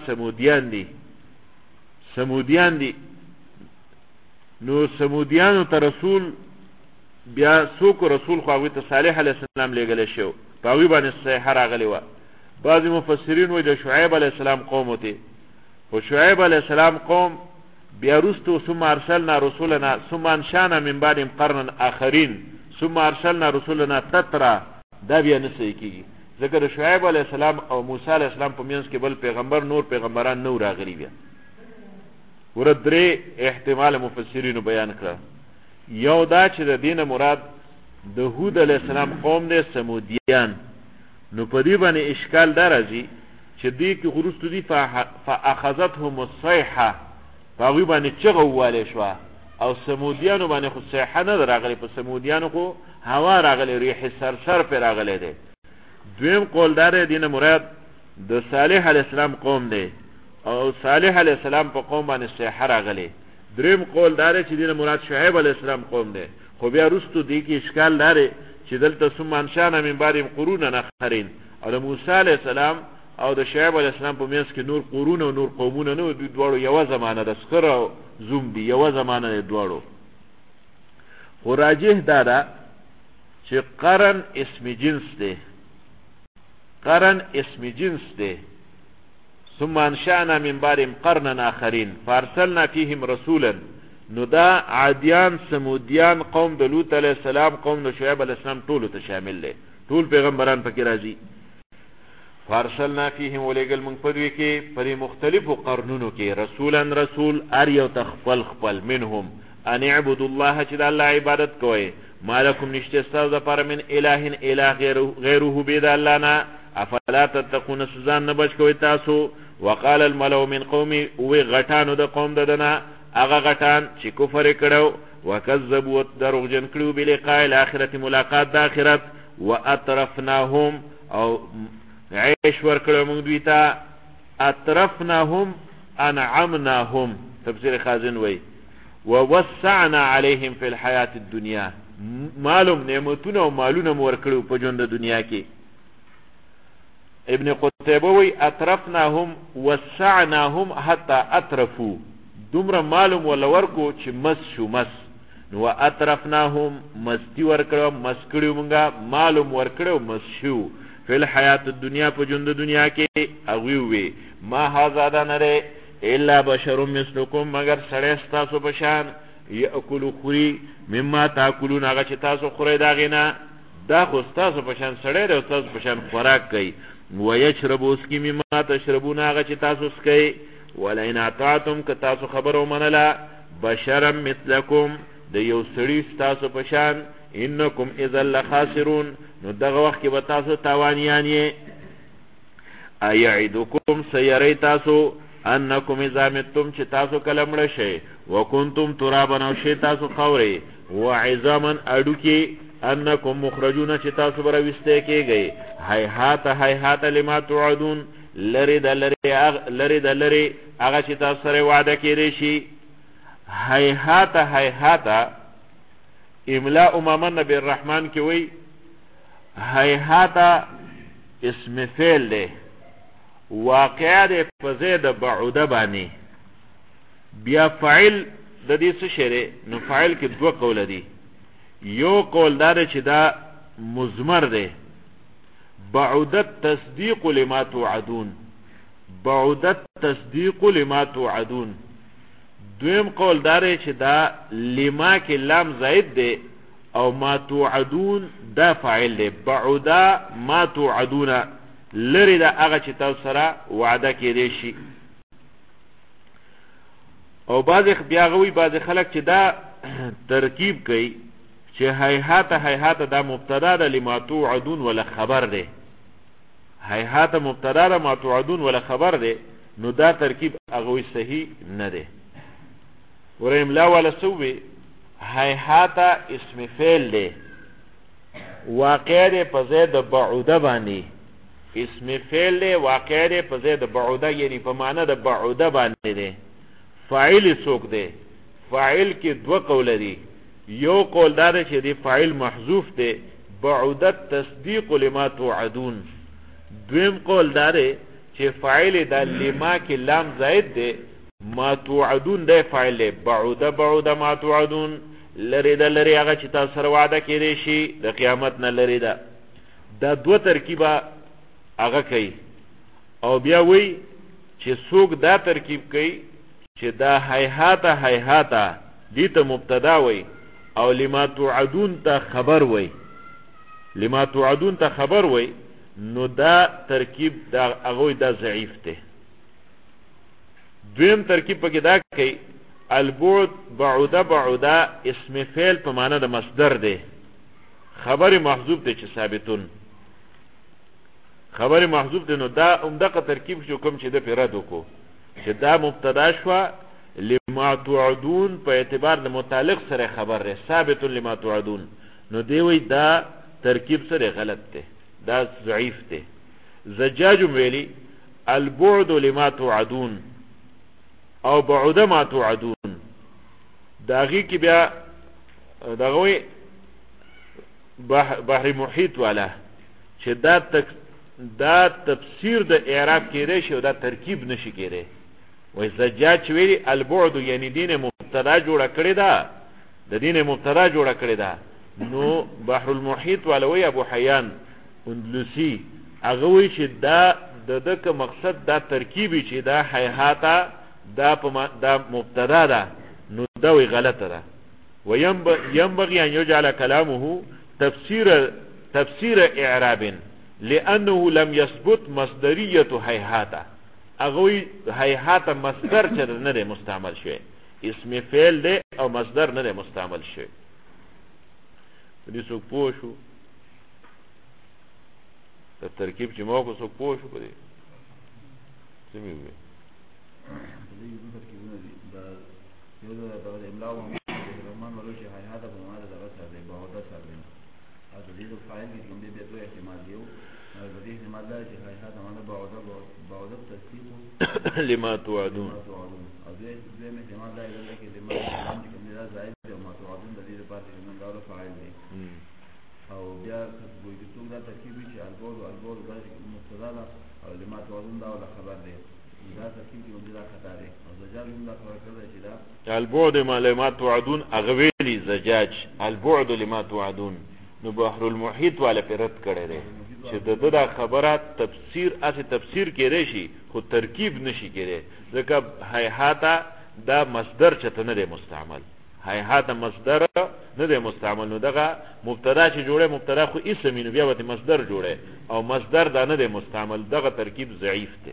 سمودیان دي نو سمودیانو ته رسول بیا څوک رسول خو هغوی ته صالح علیه السلام لیږلی شو په هغوی باندې صیحه راغلی وه بعضی مفسرین وایي د شعیب علیه السلام قوم ته خو شعیب علیه السلام قوم بیا رستو ثم ارسلنا رسولنا ثم انشانا من بعدهم قرنا آخرین ثم ارسلنا رسولنا تترا دا بیا نه صحیح کېږي ځکه د شعیب علیه السلام او موسی علیه السلام په منځ کې بل پیغمبر نور پیغمبران نو راغلي بیا ورته درې احتمال مفسرینو بیان کړه یو دا چې د دینه مراد د هود علیه السلام قوم دی سمودیان نو په دې باندې اشکال دا راځي چې دې کې وروستو دي فاخذتهم الصیحه په هغوی باندې چغه ووالی شوه او سمودیانو باندې خو صیحه نه ده راغلی په سمودیانو خو هوا راغلی ریح سرسر پې راغلی دی دویم قول دا دی دینه مراد د صالح علیه السلام قوم دی او صالح علیه السلام په قوم باندې صیحه راغلی دریم قول دا دی چې دینه مراد شعیب علیه السلام قوم دی خو بیا وروستو دې کې اشکال دا دی چې دلته ثم انشانا من بعدهم قرونا آخرین او د موسی علیه السلام او د شعیب علیه السلام په منځ کې نور قرون او نور قومونه نه و دوی دواړو یوه زمانه د سخر او زوم دي یوه زمانه د دواړو خو راجح دا ده چې قرن اسم جنس دی قرن اسم جنس ده ثم انشأنا من بعدهم قرنا آخرين فارسلنا فيهم رسولا نو دا عادیان سمودیان قوم د لوط علیہ السلام قوم د شعیب علیہ السلام ټولو ته شامل دی ټول پیغمبران پکې راځي فارسلنا فيهم ولګل من پدوي کې پر مختلفو قرنونو کې رسول ار یو تخفل خپل منهم ان اعبدوا الله چې د الله عبادت کوئ مالکم نشته استاذ د پر من اله غیره بيد الله نه افلا تتقون سزان نه بچ کوئ تاسو وقال الملو من قومي وی غټانو د قوم ددنه اغا غټان چې کفر کړو وکذبوا دروغجن کړو بلقاء الاخرته ملاقات د اخرت واطرفناهم او عيش ورکړو موږ دوی ته اطرفناهم انعمناهم تفسیر خازن وی ووسعنا عليهم في الحياه الدنيا معلوم نعمتونه او مالونه ورکړو په ژوند د دنیا کې ابن قتيبه وی اطرفناهم وسعناهم حتى اطرفوا دومره معلوم ولا ورکو چې مس شو مس نو اطرفناهم مستی ورکړو مسکړو مونږه معلوم ورکړو مس شو فل حیات الدنیا په ژوند د دنیا کې اوی وی ما هاذا دنره الا بشر مثلکم مگر سړی تاسو په شان یاکلوا خوري مما تاکلون هغه چې تاسو خورئ دا غینا دا خو تاسو په شان سړی دی تاسو په شان خوراک کوي ويشربوا اسکی مما تشربون هغه چې تاسو اسکی ولئن اطعتم که تاسو خبر ومنلا بشرا مثلکم د یو سړي تاسو په شان انکم اذا لخاسرون نو دغه وخت کې به تاسو تاوانیان یې ایعدکم سیری تاسو انکم اذا متم چې تاسو کله مړه شئ وکنتم ترابا او شئ تاسو خاورې وعظاما اډو کې انکم مخرجون چې تاسو بر وسته کېږئ هیهات لما توعدون لری د لری هغه چې تاسو سره وعده کړی شي هیهات املاء امامن نبی الرحمن کې وی هیهات اسم فعل ده واقع ده په زید بعوده باندې بیا فاعل د دې څه شری نو فاعل کې دوه قول دي یو قول دار چې دا مزمر ده بعودت تصدیق لما توعدون بعودت تصدیق لما توعدون دویم قول داره چې دا لما کې لام زائد ده او ما توعدون دا فاعل ده بعودا ما توعدون لري دا هغه چې تاسو سره وعده کړی شي او بعض بیا غوي بعض خلک چې دا ترکیب کوي چې هیهات دا مبتدا ده لما توعدون ولا خبر ده هیهات مبتدا ده ما توعدون ولا خبر ده نو دا ترکیب هغه صحیح نه ده وریم لا ولا سوي هیهات اسم فعل ده واقع ده په زید بعوده باندې اسم فعل ده واقع ده په زید بعوده یعنی په معنی د بعوده باندې ده فاعل څوک ده فاعل کې دوه قول دي یو قول دار چې دی فاعل محذوف ده بعودت تصدیق لما توعدون دویم قول دار چې فاعل د لما کې لام زائد ده ما توعدون ده فاعل ده بعوده ما توعدون لری ده لری هغه چې تاسو سره وعده کړی شي د قیامت نه لری ده دا دوه ترکیبه هغه کوي او بیا وی چې څوک دا ترکیب کوي چې دا هیهات دي ته مبتدا وي او لما توعدون ته خبر وي لما توعدون ته خبر وي نو دا ترکیب دا هغه دا ضعیف ده دویم ترکیب پکې دا کوي البعد بعوده اسم فعل په معنی د مصدر ده خبر محذوف ده چې ثابتون خبر محذوف ده نو دا عمدغه ترکیب شو کوم چې د پیرادو کو چې دا مبتدا شو لما توعدون په اعتبار د متعلق سره خبر ده ثابت لما توعدون نو دی وی دا ترکیب سره غلط ده دا ضعیف ده زجاج ویلی البعد لما توعدون او بعد ما توعدون داغي کی بیا دغوی بحر محیط والا چې دا تفسیر د اعراب کېده شو دا ترکیب نشي کېده وای زجاج ویلی البعد یعنی دین مبتدا جوړه کړی دا د دین مبتدا جوړه کړی دا نو بحر المحیط ولوی ابو حیان اندلسی هغه وی چې دا دغه مقصد دا ترکیبی چې دا حیحاتا دا مبتدا ده نو دا وی غلطه ده وينبغي ان يجعل كلامه تفسير اعراب لانه لم يثبت مصدريه حیحاتا هغه وی حیحاتا مصدر چې نه ده مستعمل شوی اسم فعل ده او مصدر نه ده مستعمل شوی دې څوک پوه شو ترکیب چې موږ څوک پوه شو پدې سمې وي دې یو ترکیبونه دي دا یو د املا او رحمان ولوشي حیاته په معنا د غسر دی بهوده سر دی او د دې فاعل کې کوم دې به دوه احتمال دی او د دې احتمال دی چې حیاته معنا بهوده تصدیق لما توعدون او دې احتمال دی چې لما کلام کې کوم دا زائد او ما توعدون د دې لپاره چې موږ دا فاعل دی او بیا وایي چې څنګه ترکیب چې البول دا مبتدا ده او لما توعدون دا ولا خبر دی دا ترکیب کې موږ دا خطا دی او زجاج موږ دا خبر کړل چې دا البعد لما توعدون اغویلی زجاج البعد لما توعدون نو بحر المحیط والا پر رد کړی دی چې دا خبره تفسیر کېږي شي خو ترکیب نشي کېږي ځکه حیحاتا دا مصدر چته نه دی مستعمل حیحاتا مصدر نه دی مستعمل نو دغه مبتدا چې جوړه مبتدا خو اسم نو بیا وته مصدر جوړه او مصدر دا نه دی مستعمل دغه ترکیب ضعیف دی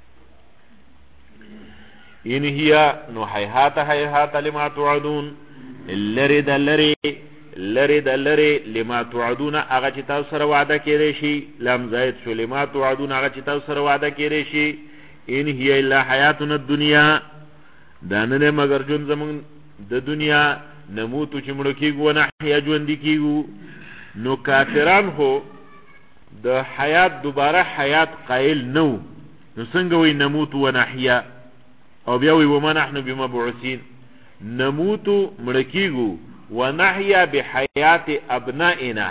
ان هي نو حیحاتا لما توعدون لری لما توعدون هغه چې تاسو سره وعده کړی شي لام زائد شو لما توعدون هغه چې تاسو سره وعده کړی شي ان هي الا حیاتنا الدنیا دا نه مگر جون زمون د دنیا نموتو چې مړو کېږو و نحیا ژوندي کېږو نو کافران خو د حیات دوباره حیات قائل نو څنګه وی نموتو و نحیا او بیا وی وما نحن بمبعوثین نموتو مړو کېږو ونحیا بحیات ابنائنا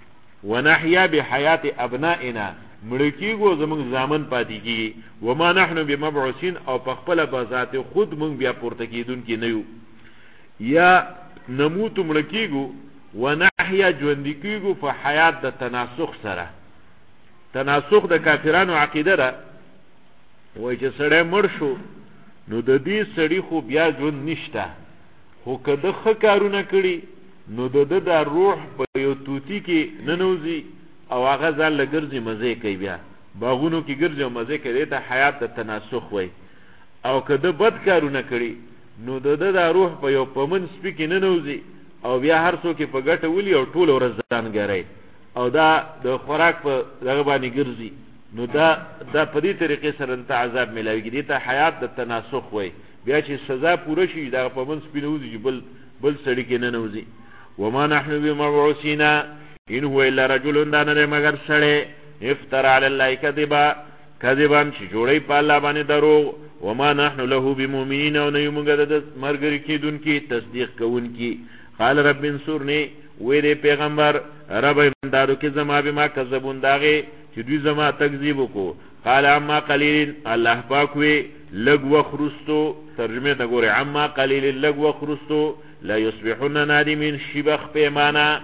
مړو کېږو زمونږ زامن پاتې کېږي وما نحن بمبعوثین او په خپله به ذات خود مونږ بیا پورته کېدونکي نه یو یا نموتو مړه کېږو ونحیا ژوندي کېږو په حیات د تناسخ سره تناسخ د کافرانو عقیده ده وایي چې سړی مړ شو نو د دې سړي خو بیا ژوند نشته خو که ده ښه کارونه کړي نو د ده دا روح په یو توتي کې ننوځي او هغه ځان له ګرځي مزې کوي بیا باغونو کې ګرځي او مزې کوي ته حیات د تناسخ وایي او که ده بد کارونه کړي نو د دا روح په یو پمن سپی کې ننوځي او بیا هر څوک په ګټه ولي او ټول ورځ ځان ګرای او دا د خوراک په دغه باندې ګرځي نو دا په دې طریقې سره د عذاب ملاويږي دې ته حیات د تناسخ وای بیا چې سزا پوره شي دا پمن سپی نوځي بل سړی کې ننوځي وما نحن بمبعوثین ان هو الا رجل دانه مگر سړی افترى علی الله کذبا چې جوړي په الله باندې دروغ وما نحن له بمؤمنین او نه موږ د مرګري کېدونکي تصدیق کوونکي قال رب انصرني وې دې پیغمبر رب امدادو کې زما به ما کذبون داغه چې دوی زما تکذیب وکړو قال اما قليل الله پاک وی لګ وخرستو ترجمه دا ګوره اما قليل لګ وخرستو لا يصبحون نادمين شبخ پیمانه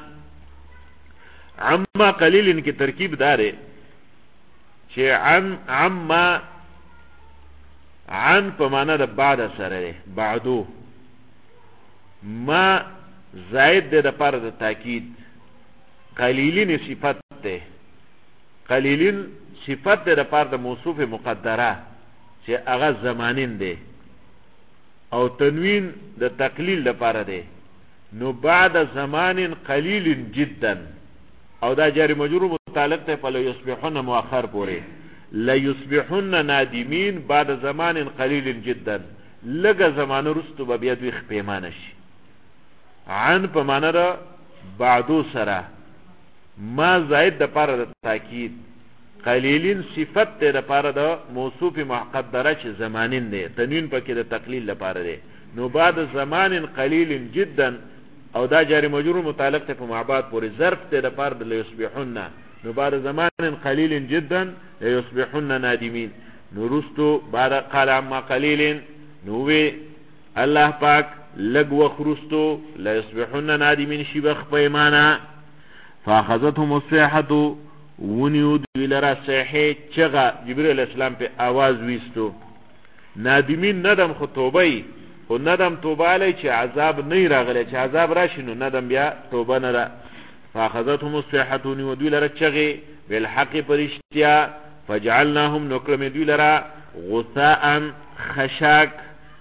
اما قليل ان کی ترکیب داره چې عن په معنا د بعد سره بعدو ما زائد د پر د تاکید قلیلین صفت ده قلیلین صفت ده پر د موصوف مقدره چې هغه زمانین ده او تنوین د تقلیل لپاره ده نو بعد زمان قلیل جدا او دا جاری مجرور متعلق ته په یصبحون مؤخر پوره لا يصبحون نادمين بعد زمان قليل جدا لګه زمانه رستو به بیا دوی خپېمانه شي عن په معنا را بعدو سره ما زائد د پاره د تاکید قلیلین صفت د پاره د موصوف مقدره چې زمانین دی تنوین پکې د تقلیل لپاره دی نو بعد زمان قلیل جدا او دا جاری مجرور متعلق ته په معباد پورې ظرف ته د پاره د یصبحون نو بعد زمان قلیل جدا يصبحون نادمين نورستو بعد قال اما قليل نووي الله پاک لګ وخرستو لا يصبحون نادمين شبخ پیمانا فاخذتهم الصيحه ونیو دوی لرا صحیح چغا جبریل علیہ السلام پہ آواز ویستو نادمین ندم خو توبه خو ندم توبه علی چې عذاب نه راغلی چې عذاب راشي نو ندم بیا توبه نه ده فاخذتهم الصيحه ونیو دوی لرا چغې بالحق پرشتیا فجعلناهم نکرم دوی لرا غثاء خشاک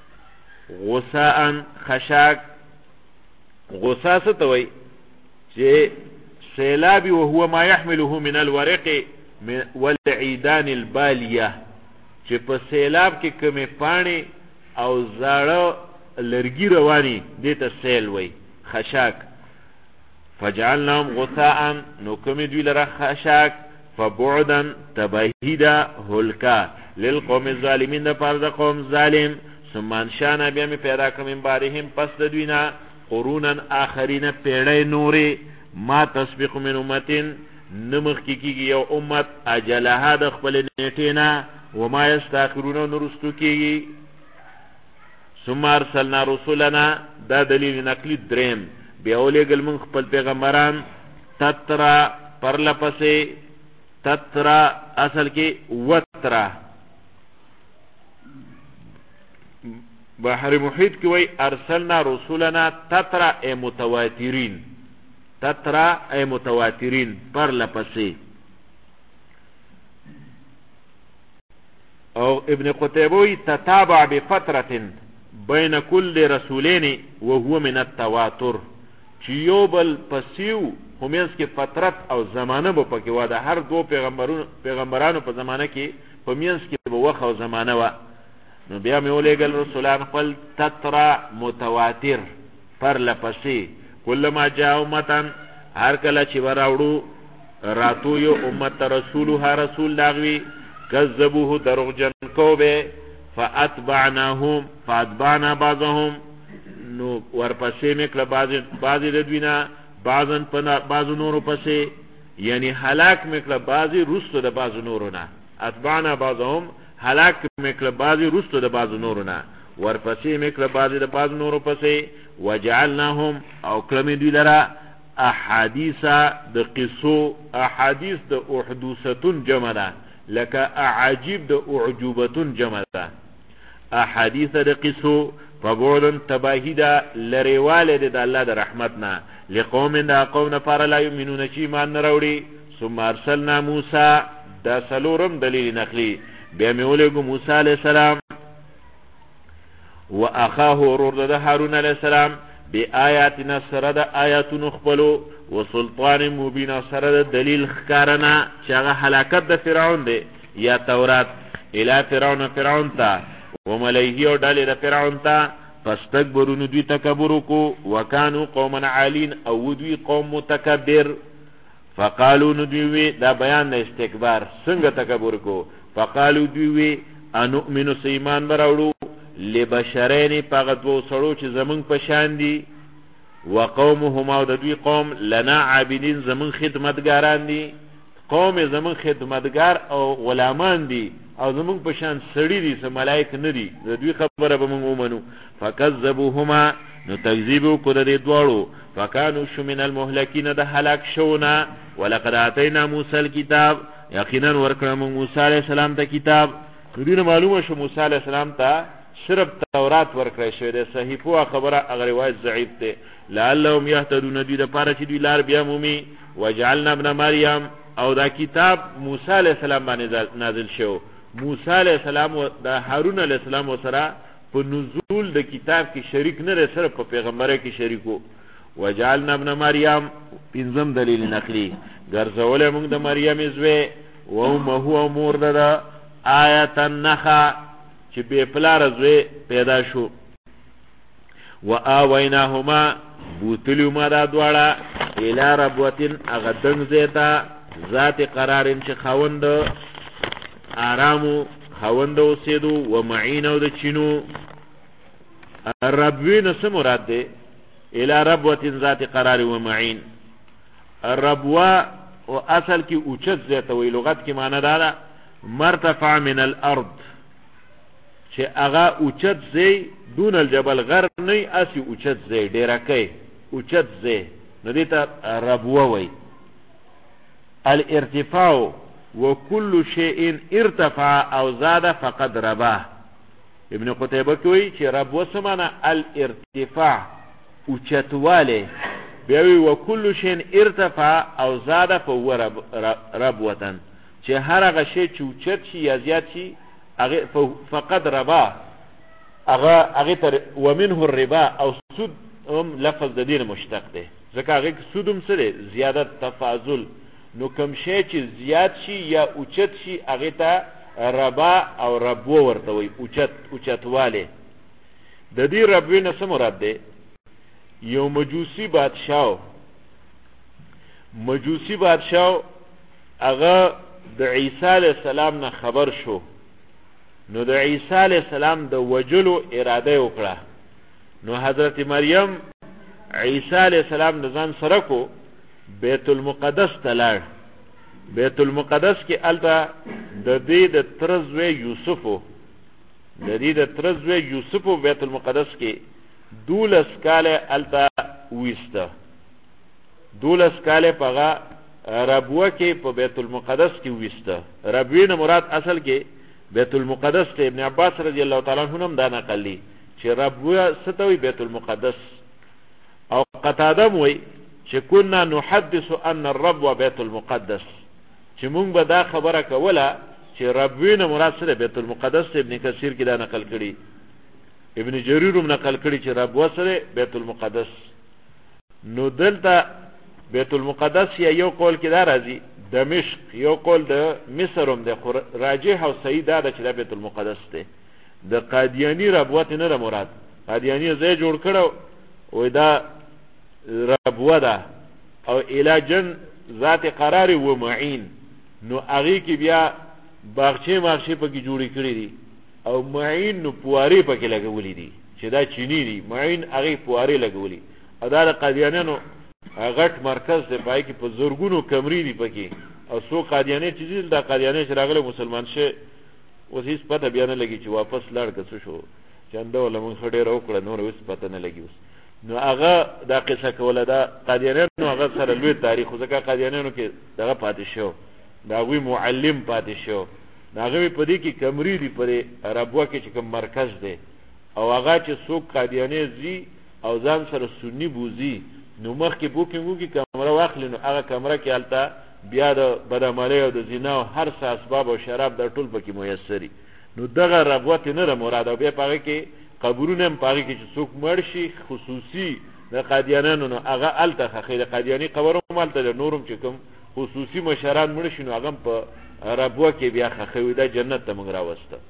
غثاء ستوي چې سیلابی وهو ما يحمله من الورق والعيدان الباليه چې په سیلاب کې کمی پانی او زاړه لرګي رواني دته سیل وي خشاک فجعلناهم غثاء نو کمی دوی لره خشاک فبعدا تبهیدا هلکا للقوم الظالمین د پاره د قوم ظالم ثم انشانا بیا می پیدا کړم من بارهم پس د دوینا قرونا آخرین پیړې نورې ما تسبق من امتين نمخ کیږي یو امت اجلها د خپل نیټینا وما یستاخرون نرستو کیږي ثم ارسلنا رسولنا دا دلیل نقلی دریم بیا ولېګل من خپل پیغمبران تترا پرلپسې تترا اصل کې وترا بحر محیط کې وای ارسلنا رسولنا تترا ای متواترین تترا ای متواترین پر لپسې او ابن قتيبه تتابع بفتره بين كل رسولين وهو من التواتر چې یو بل پسیو همینس کې فترت او زمانه به پکې و د هر دو پیغمبرانو په زمانه کې په مینس کې به وخت او زمانه و نو بیا مې ولېږل رسولان خپل تترا متواتر پر لپسې کلما جاء امتن هر کله چې وراوړو راتو یو امت رسولها رسول داغوي کذبوه دروغجن کوبه فاتبعنا بعضهم نو ورپسې مکله بعضی د دوینا بعضن پنا بعض نورو پسې یعنی هلاک مکله بعضی رستو د بعض نورونه اتبعنا بعضهم هلاک مکله بعضی رستو د بعض نورونه ورپسې مکله بعضی د بعض نورو پسې وجعلناهم او کلمې دوی لرا احادیث د قصو احادیث د احدوثتون جمع ده لکه اعاجیب د اعجوبتون جمع ده احادیث د قصو فبعدن تباهیدا لریواله د الله د رحمتنا لقوم دا قوم نفر لا یؤمنون چې ایمان نه راوړي ثم ارسلنا موسی دا سلورم دلیل نقلی بیا مې ولېږو موسی علیه السلام واخاه ورور د هارون علیه السلام بآیاتنا سره د آیاتونو خپلو وسلطان مبین سره د دلیل ښکارنا چې هغه هلاکت د فرعون دی یا تورات الی فرعون ته وملئه او ډلې د فرعون ته فاستكبروا دوی تکبر کو وکانو قوما عالین او دوی قوم متکبر فقالوا ندوی دا بیان د استکبار څنګه تکبر کو فقالوا دوی انؤمن سیمان براوړو لبشرین پاغت وو سړو چې زمون پشان دي وقومهما او د دوی قوم لنا عابدین زمون خدمتګاران دي قوم زمون خدمتګار او غلامان دي او زمون پشان سړی دي سم ملائک نه دي د دوی خبره به مونږ ومنو فکذبوهما نو تکذیبو کو د دې دواړو فکانو شو من المهلکین د هلاک شونا ولقد اتینا موسی الكتاب یقینا ورکړم موسی علیہ السلام ته کتاب دې معلومه شو موسی علیہ السلام ته صرف تورات ورکړی شوی دی صحیفه خبره هغه روایت ضعیف دی لعلهم یهتدون دوی د پاره چې دوی لار بیا مومي وجعلنا ابن مریم او دا کتاب موسی علیہ السلام باندې نازل شو موسی علیہ السلام او د هارون علیہ السلام سره په نزول د کتاب کې شریک نه لري صرف په پیغمبري کې شریکو وجعلنا ابن مریم پنځم دلیل نقلی ګرځولې موږ د مریم زوی او ما هو مور ده آیت النخا چې به پلار زوی پیدا شو واویناهما بوتلو ما دا دواړه الی ربوتن اغدن زیتا ذات قرارن چې خوند آرامو خوند اوسېدو و معینو د چینو الربوین څه مراد دی الی ربوتن ذات قرار و معین الربوه او اصل کې اوچت زیته وی لغت کې معنی دا مرتفع من الارض چې هغه اوچت زی دون الجبل غر نه اسی اوچت زی ډیره کوي اوچت زی نو دې ته ربوه وای الارتفاع وكل شيء ارتفع او زاد فقد رباه. ابن قتيبه کوي چې رب وسمانه الارتفاع اوچتواله بیاوی وکل شین ارتفاع او زاده فهو ربوتن چې هر هغه شی چې اوچت شي یا زیات شي فقد ربا هغه تر ومنه الربا او سود لفظ د دین مشتق دی ځکه هغه سود هم سره زیادت تفاضل نو کوم شی چې زیات شي یا اوچت شي هغه ته ربا او ربو ورته وي اوچتواله. د دې ربوی نه څه مراد دی؟ یو مجوسی بادشاو هغه د عیسی علیہ السلام نه خبر شو نو د عیسی علیہ السلام د وجلو اراده وکړه نو حضرت مریم عیسی علیہ السلام د ځان سره کو بیت المقدس ته لاړ. بیت المقدس کې الته د دې د ترزوی یوسفو بیت المقدس کې 12 کاله الته ویسته 12 کاله پغه ربوه کې په بیت المقدس کې ویسته. ربوی نه مراد اصل کې بیت المقدس ته ابن عباس رضی الله تعالی عنہ هم دا نقل دي چې ربوه ستوي بیت المقدس. او قتاده موي چې كنا نحدث ان الرب بیت المقدس چې مونږ به دا خبره کوله چې ربوی نه مراد سره بیت المقدس ته. ابن کثیر کې دا نقل کړي ابن جریر هم نقل کړي چې رب وسره بیت المقدس. نو دلته بیت المقدس یا یو قول کې دا راځي دمشق یو قول د مصر هم د راجح او صحیح دا چې د بیت المقدس ته د قادیانی ربوت نه مراد. قادیانی ځای جوړ کړو و دا ربوه ده او علاجن ذات قرار و معین نو هغه کې بیا باغچه پکې جوړې کړې دي او معین نو پواری پکې لګولې دي چې دا چینی دي معین هغه پواری لګولې. او دا د قادیانانو غټ مرکز دی پای کې په زورګونو کمرې دي پکې او سو قادیانی چې د قادیانی چې راغله مسلمان شه اوس هیڅ پته بیا نه لګي چې واپس لاړ کسو شو چنده ولا مونږ خډه راوکړه نور اوس پته نه لګي. نو هغه دا قصه کوله دا قادیانانو هغه سره لوی تاریخ ځکه قادیانانو کې دغه پاتې شو دا وی معلم پاتې شو داغه په دې کې کمرې دي په عربوه کې چې کوم مرکز دی او هغه چې څوک قادیانی زی او ځان سره سنی بوزي نو مخ کې بوکینګو کې کمره واخلي نو هغه کمره کې الته بیا د بدعملی او د زنا او هر څه اسباب او شراب د ټول پکې میسري. نو دغه ربوت نه مراد او بیا پاره کې قبرونه هم پاره کې چې څوک مړ شي خصوصي د قادیانانو نو هغه الته خخې د قادیانی قبرو مالته د نورم چې کوم خصوصي مشران مړ شي نو هغه په ربوه کې بیا خخوي د جنت ته موږ راوسته.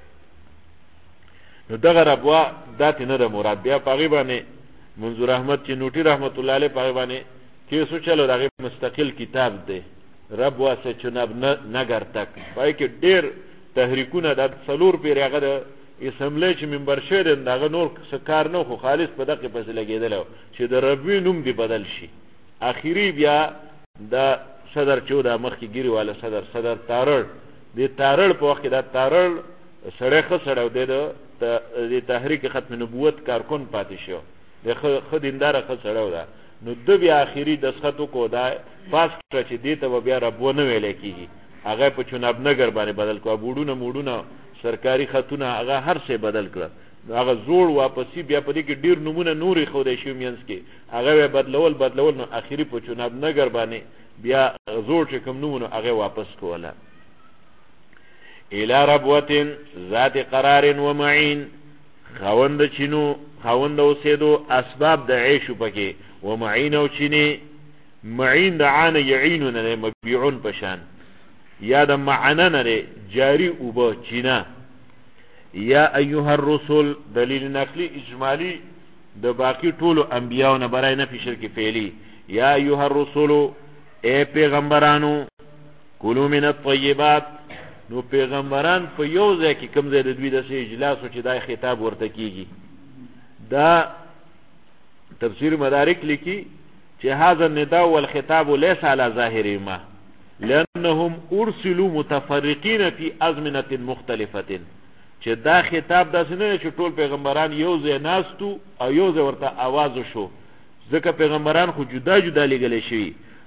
نو دغه ربوه دات نه مراد. بیا پاره باندې منظور احمد چنوټی رحمت الله علیه پاره باندې کې سوچلو دغه مستقل کتاب دی ربوه سے چناب نگر تک پای کې ډیر تحریکونه د څلور پیر هغه د اسمبلی چې منبر شه دغه نور سکار نه خو خالص په دغه پس لګیدل چې د ربوی نوم دی بدل شي. اخیری بیا د صدر 14 مخ کې ګیری والا صدر تارړ د تارړ په وخت د تارړ سړی خسړو د تحریک ختم نبوت کارکون پاتې شو د خدیندار خسړو دا نو د بیا اخیری د سختو کو دا پاس کړ چې دې ته بیا ربو نه ویل کیږي هغه په چناب نگر باندې بدل کو بوډونه موډونه سرکاري خطونه هغه هر څه بدل کړ. هغه زوړ واپسی بیا په دې کې ډیر نمونه نوري خو د شومینس کې هغه بدلول نو اخیری په چناب نگر باندې بیا زوړ چې کوم نمونه هغه واپس کوله. الى ربوتن ذات قرار و معین خوند چینو خوند اوسېدو اسباب د عيش پکې و معین او چینی معین د عان یعین نه مبيعون پشان یا د معنا نه جاری او به چینا. یا ایها الرسل دلیل نقلی اجمالی د باقی ټولو انبیاء نه برای نه فشر کې فعلی. یا ایها الرسل اے پیغمبرانو کلوا من الطیبات نو پیغمبران په یو ځای کې کوم ځای د دوی د اجلاس او چې دا خطاب ورته کیږي. دا تفسیر مدارک لیکي چې هاذا النداء والخطاب ليس على ظاهر ما لانهم ارسلوا متفرقين في ازمنه مختلفه چې دا خطاب داسې نه چې ټول پیغمبران یو ځای ناستو او یو ځای ورته आवाज شو ځکه پیغمبران خو جدا جدا لګل شي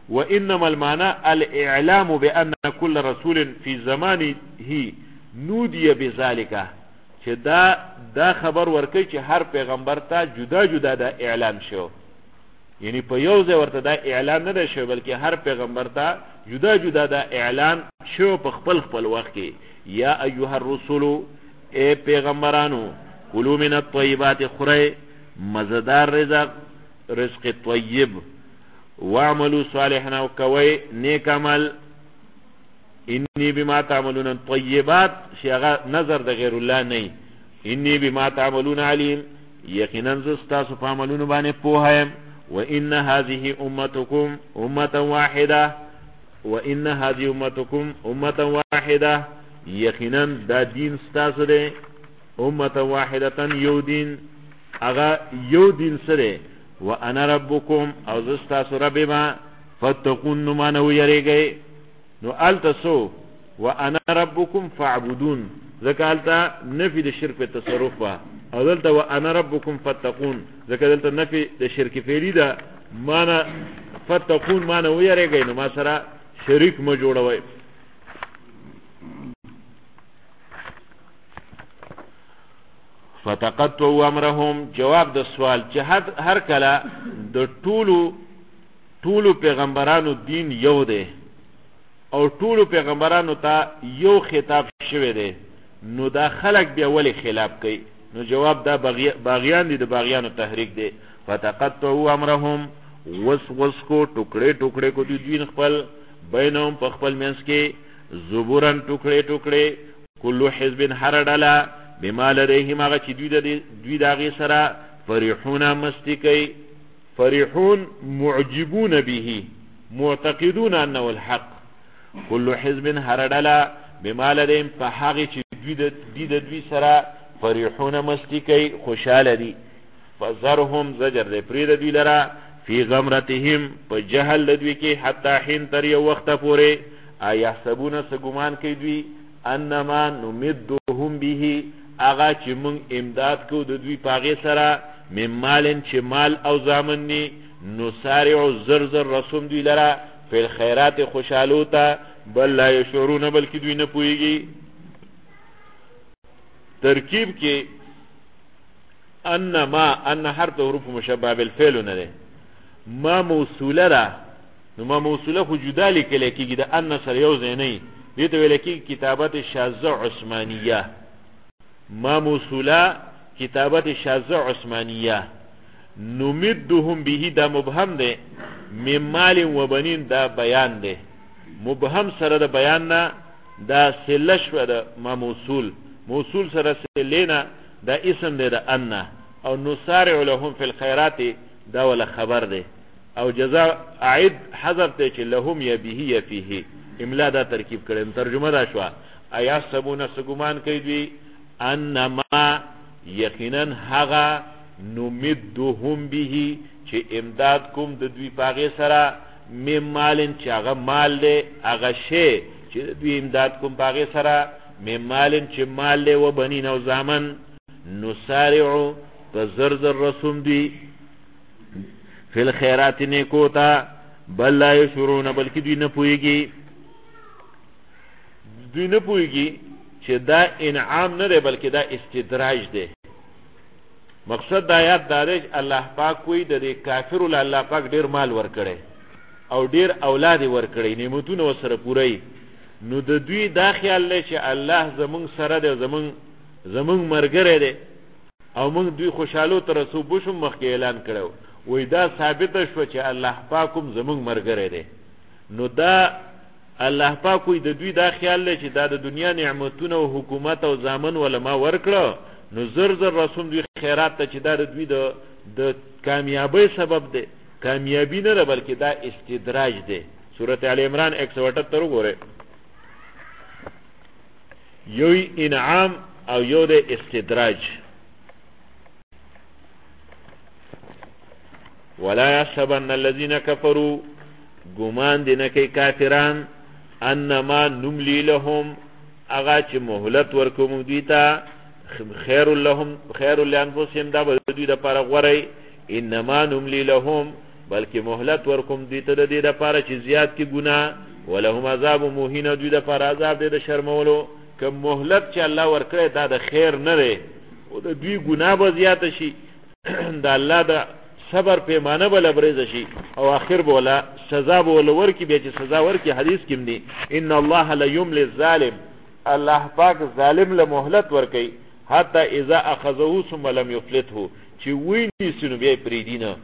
وانما المعنى الاعلام بان كل رسول في زمانه نودي بذلك چې دا خبر ورکړي چې هر پیغمبر ته جدا جدا دا اعلان شو، یعنی په یو ځای ورته دا اعلان نه دی شوی بلکې هر پیغمبر ته جدا جدا دا اعلان شو په خپل خپل وخت کې. یا ایها الرسول ای پیغمبرانو کلوا من الطیبات خورئ مزدار رزق طیب واعملوا صالحا وکوئ نیک عمل انی بما تعملون طیبات شیغه نظر د غیر الله نه انی بما تعملون علیم یقینا زستاسو په عملونو باندې پوهایم وان هذه امتکم امه واحده وان هذه امتکم امه واحده یقینا دا دین ستاسو دی امه واحده یو دین اغا یو دین سره وانا ربکم او زستاسو رب ما فتقون ما نو یریږئ نو التسو وانا ربکم فاعبدون ذکر التا نفی د شرک په تصرف او دلته وانا ربکم فتقون ذکر دلته نفی د شرک فعلی ده معنا فتقون معنا ویریږئ نو ما سره شریک ما جوړوي. فتقطعوا امرهم جواب د سوال چې هر کله د ټولو پیغمبرانو دین یو دی او ټولو پیغمبرانو ته یو خطاب شوی دی نو دا خلق بیا ولی خلاف کوي؟ نو جواب دا باغیان دي د باغیانو تحریک دی. فتقطعوا امرهم وس کو ټوکړې کو دین خپل بینهم په خپل منځ کې زبورن ټوکړې کلو حزب هر ډله بما لديهم هغه چې دوی داغې سره فرحون مستی کوي فرحون معجبون به معتقدون انه الحق كل حزب هر ډله بما لديهم په هغې چې دوی سره فرحون مستی کوي خوشحاله دي. فذرهم زجر دی پرېږده دوی لره فی غمرتهم په جهل د دوی کې حتی حین تر یو وخته پورې ایحسبون څه ګمان کوي دوی انما نمدهم به اغا چې مونږ امداد کو د دوی پاغې سره من مالن چې مال او زامن نی نسارع زر رسوم دوی لره فی الخیرات خوشحالو ته بل لا یشعرون بلکې دوی نه پوهیږي. ترکیب کې ان حرف حروف مشبه بالفعل نه ده ما موصوله ده نو ما موصوله خو جدا لیکل کېږي د ان سره یو ځای نه دي ته ویل کېږي کتابت شاذه عثمانیه ما موصوله کتابت شاذه عثمانیه. نمدهم به دا مبهم ده من مال و بنین دا بیان ده مبهم سره د بیان نه دا سله شو ده ما موصول سره سلینا دا اسم ده د ان او نسارع لهم فی الخیرات دا ولا خبر ده او جزاء اعد حذف ته چې لهم یا به یا فيه املا دا ترکیب کړي ترجمه دا شو ایا سبون سګمان کوي دوی انما یقینا هغه نمدهم به چې امداد کوم د دوی پاغه سره مم مالن چې هغه مال دی هغه شی چې دوی امداد کوم پاغه سره مم مالن چې مال دی و بنین او زامن نسارع فزرزر رسوم دی فی الخیرات نیکوتا بل لا یشعرون بلکې دوی نه پوهیږي چې دا انعام نه دی بلکې دا استدراج دی. مقصد دا آیات دا دی الله پاک کوئی د کافرو له الله پاک ډیر مال ورکړي او ډیر اولاد ورکړي نعمتونه وسره پوره نو د دوی دا خیال لري چې الله زمونږ سره دی زمونږ مرګره دی او موږ دوی خوشاله تر رسو بشم مخکې اعلان کړو وای دا ثابت شو چې الله پاکم زمونږ مرګره دی. نو دا الله پاک وي د دوی دا خیال لري چې دا د دنیا نعمتونه او حکومت او زامن ولما ورکړه نو زر رسوم دوی خیرات ته چې دا د دوی د کامیابی سبب دی. کامیابی نه ده بلکې دا استدراج دی. سورۃ آل عمران 178 وګورئ یو انعام او یو د استدراج. ولا يحسبن الذين كفروا ګمان دي نه کوي کافران انما نملي لهم اغا چې مهلت ورکوم دوی ته خیر لهم خیر لانفسهم دا به دوی د پاره غوري انما نملي لهم بلکې مهلت ورکوم دوی ته د دې دپاره چې زیات کې ګناه ولهم عذاب مهین دوی دپاره عذاب دی د شرمولو که مهلت چې الله ورکړی دا د خیر نه دی او د دوی ګناه به زیاته شي د الله د صبر پیمانه به لبریزه شي او آخر به ولا سزا به ولا ورکي بیا چې سزا ورکي حدیث کې دی ان الله لیملی الظالم الله پاک ظالم له مهلت ورکي حتی اذا اخذه ثم لم يفلته چې ویني سنو بیا پریدي نه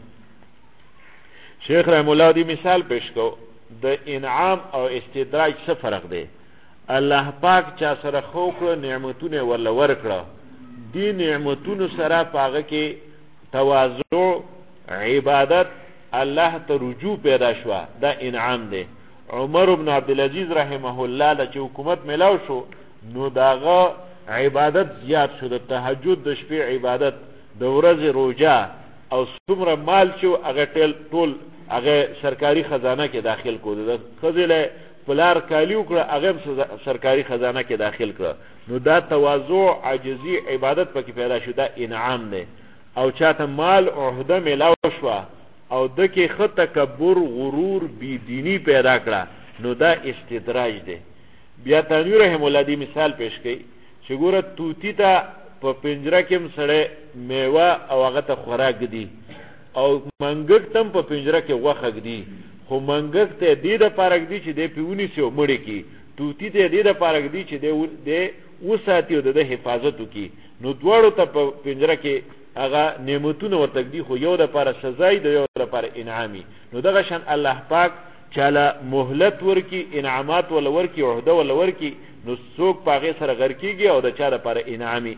شیخ رحم الله دی مثال پیش کو د انعام او استدراج څه فرق دی الله پاک چا سره خو کړ نعمتونه ولا ورکړه دی نعمتونو سره پاغه کې تواضع عبادت الله ته رجوع پیدا شوا دا انعام دی عمر بن عبدالعزیز رحمه الله له چې حکومت ملاو شو نو داغه عبادت زیات شو د تهجد د شپې عبادت د ورځې روزه او څومره مال شو هغه ټول هغه سرکاري خزانه کې داخل کو د خزله پلار کالی وکړه هغه سرکاري خزانه کې داخل کړه نو دا تواضع عاجزی عبادت پکې پیدا شو دا انعام دی او چاته مال او عہده ملاو شو او دکې خط تکبر غرور بی دینی پیدا کړه نو دا استدراج دی بیا تنویر رحم الله دی مثال پیش کړي چې ګوره توتی ته په پنجره کې سړی میوه او هغه ته خوراک دی او منګک تم په پنجره کې غوښه دی خو منګک ته دې دپاره ږدي چې دی پې ونیسي او مړې کړي توتی ته دې دپاره ږدي چې دی وساتي او د ده حفاظت وکړي نو دواړو ته په پنجره کې هغه نعمتونه ورته ږدي خو یو دپاره سزا د یو دپاره انعامي نو دغه شان الله پاک چاله مهلت ورکي انعامات ولا ورکي عهده ولا ورکي نو څوک په هغې سره غر کېږي او د چا دپاره انعامي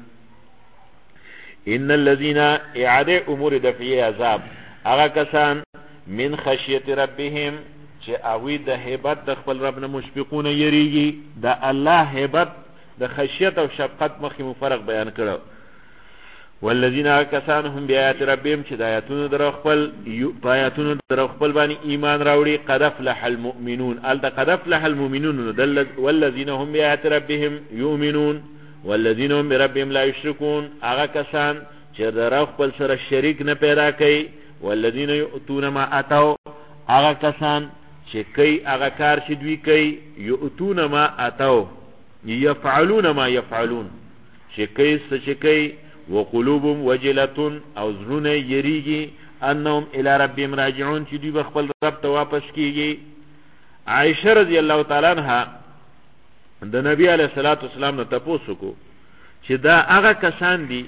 ان الذين اعاده امور دفعی عذاب هغه کسان من خشیت ربهم چې هغوی د هیبت د خپل رب نه مشفقونه یریږي د الله هیبت د خشیت او شفقت مخکې مو فرق بیان کړو والذین هغه کسان هم بآیات ربهم چې د آیاتونو در خپل باندې ایمان راوړي قد افلح المؤمنون هلته قد افلح المؤمنون والذین هم بآیات ربهم یؤمنون والذین هم بربهم لا یشرکون هغه کسان چې د رب خپل سره شریک نه پیدا کوي والذین یؤتون ما اتوا هغه کسان چې کوي هغه کار چې دوی کوي یؤتون ما اتوا یفعلون ما یفعلون چې کوي څه چې کوي وقلوبهم وجلة او زړونه یریږي انهم الى ربهم راجعون چې دوی به خپل رب ته واپس کیږي عائشه رضی الله تعالی عنها د نبی علیه الصلاۃ والسلام نه تاسو کو چې دا هغه کسان دي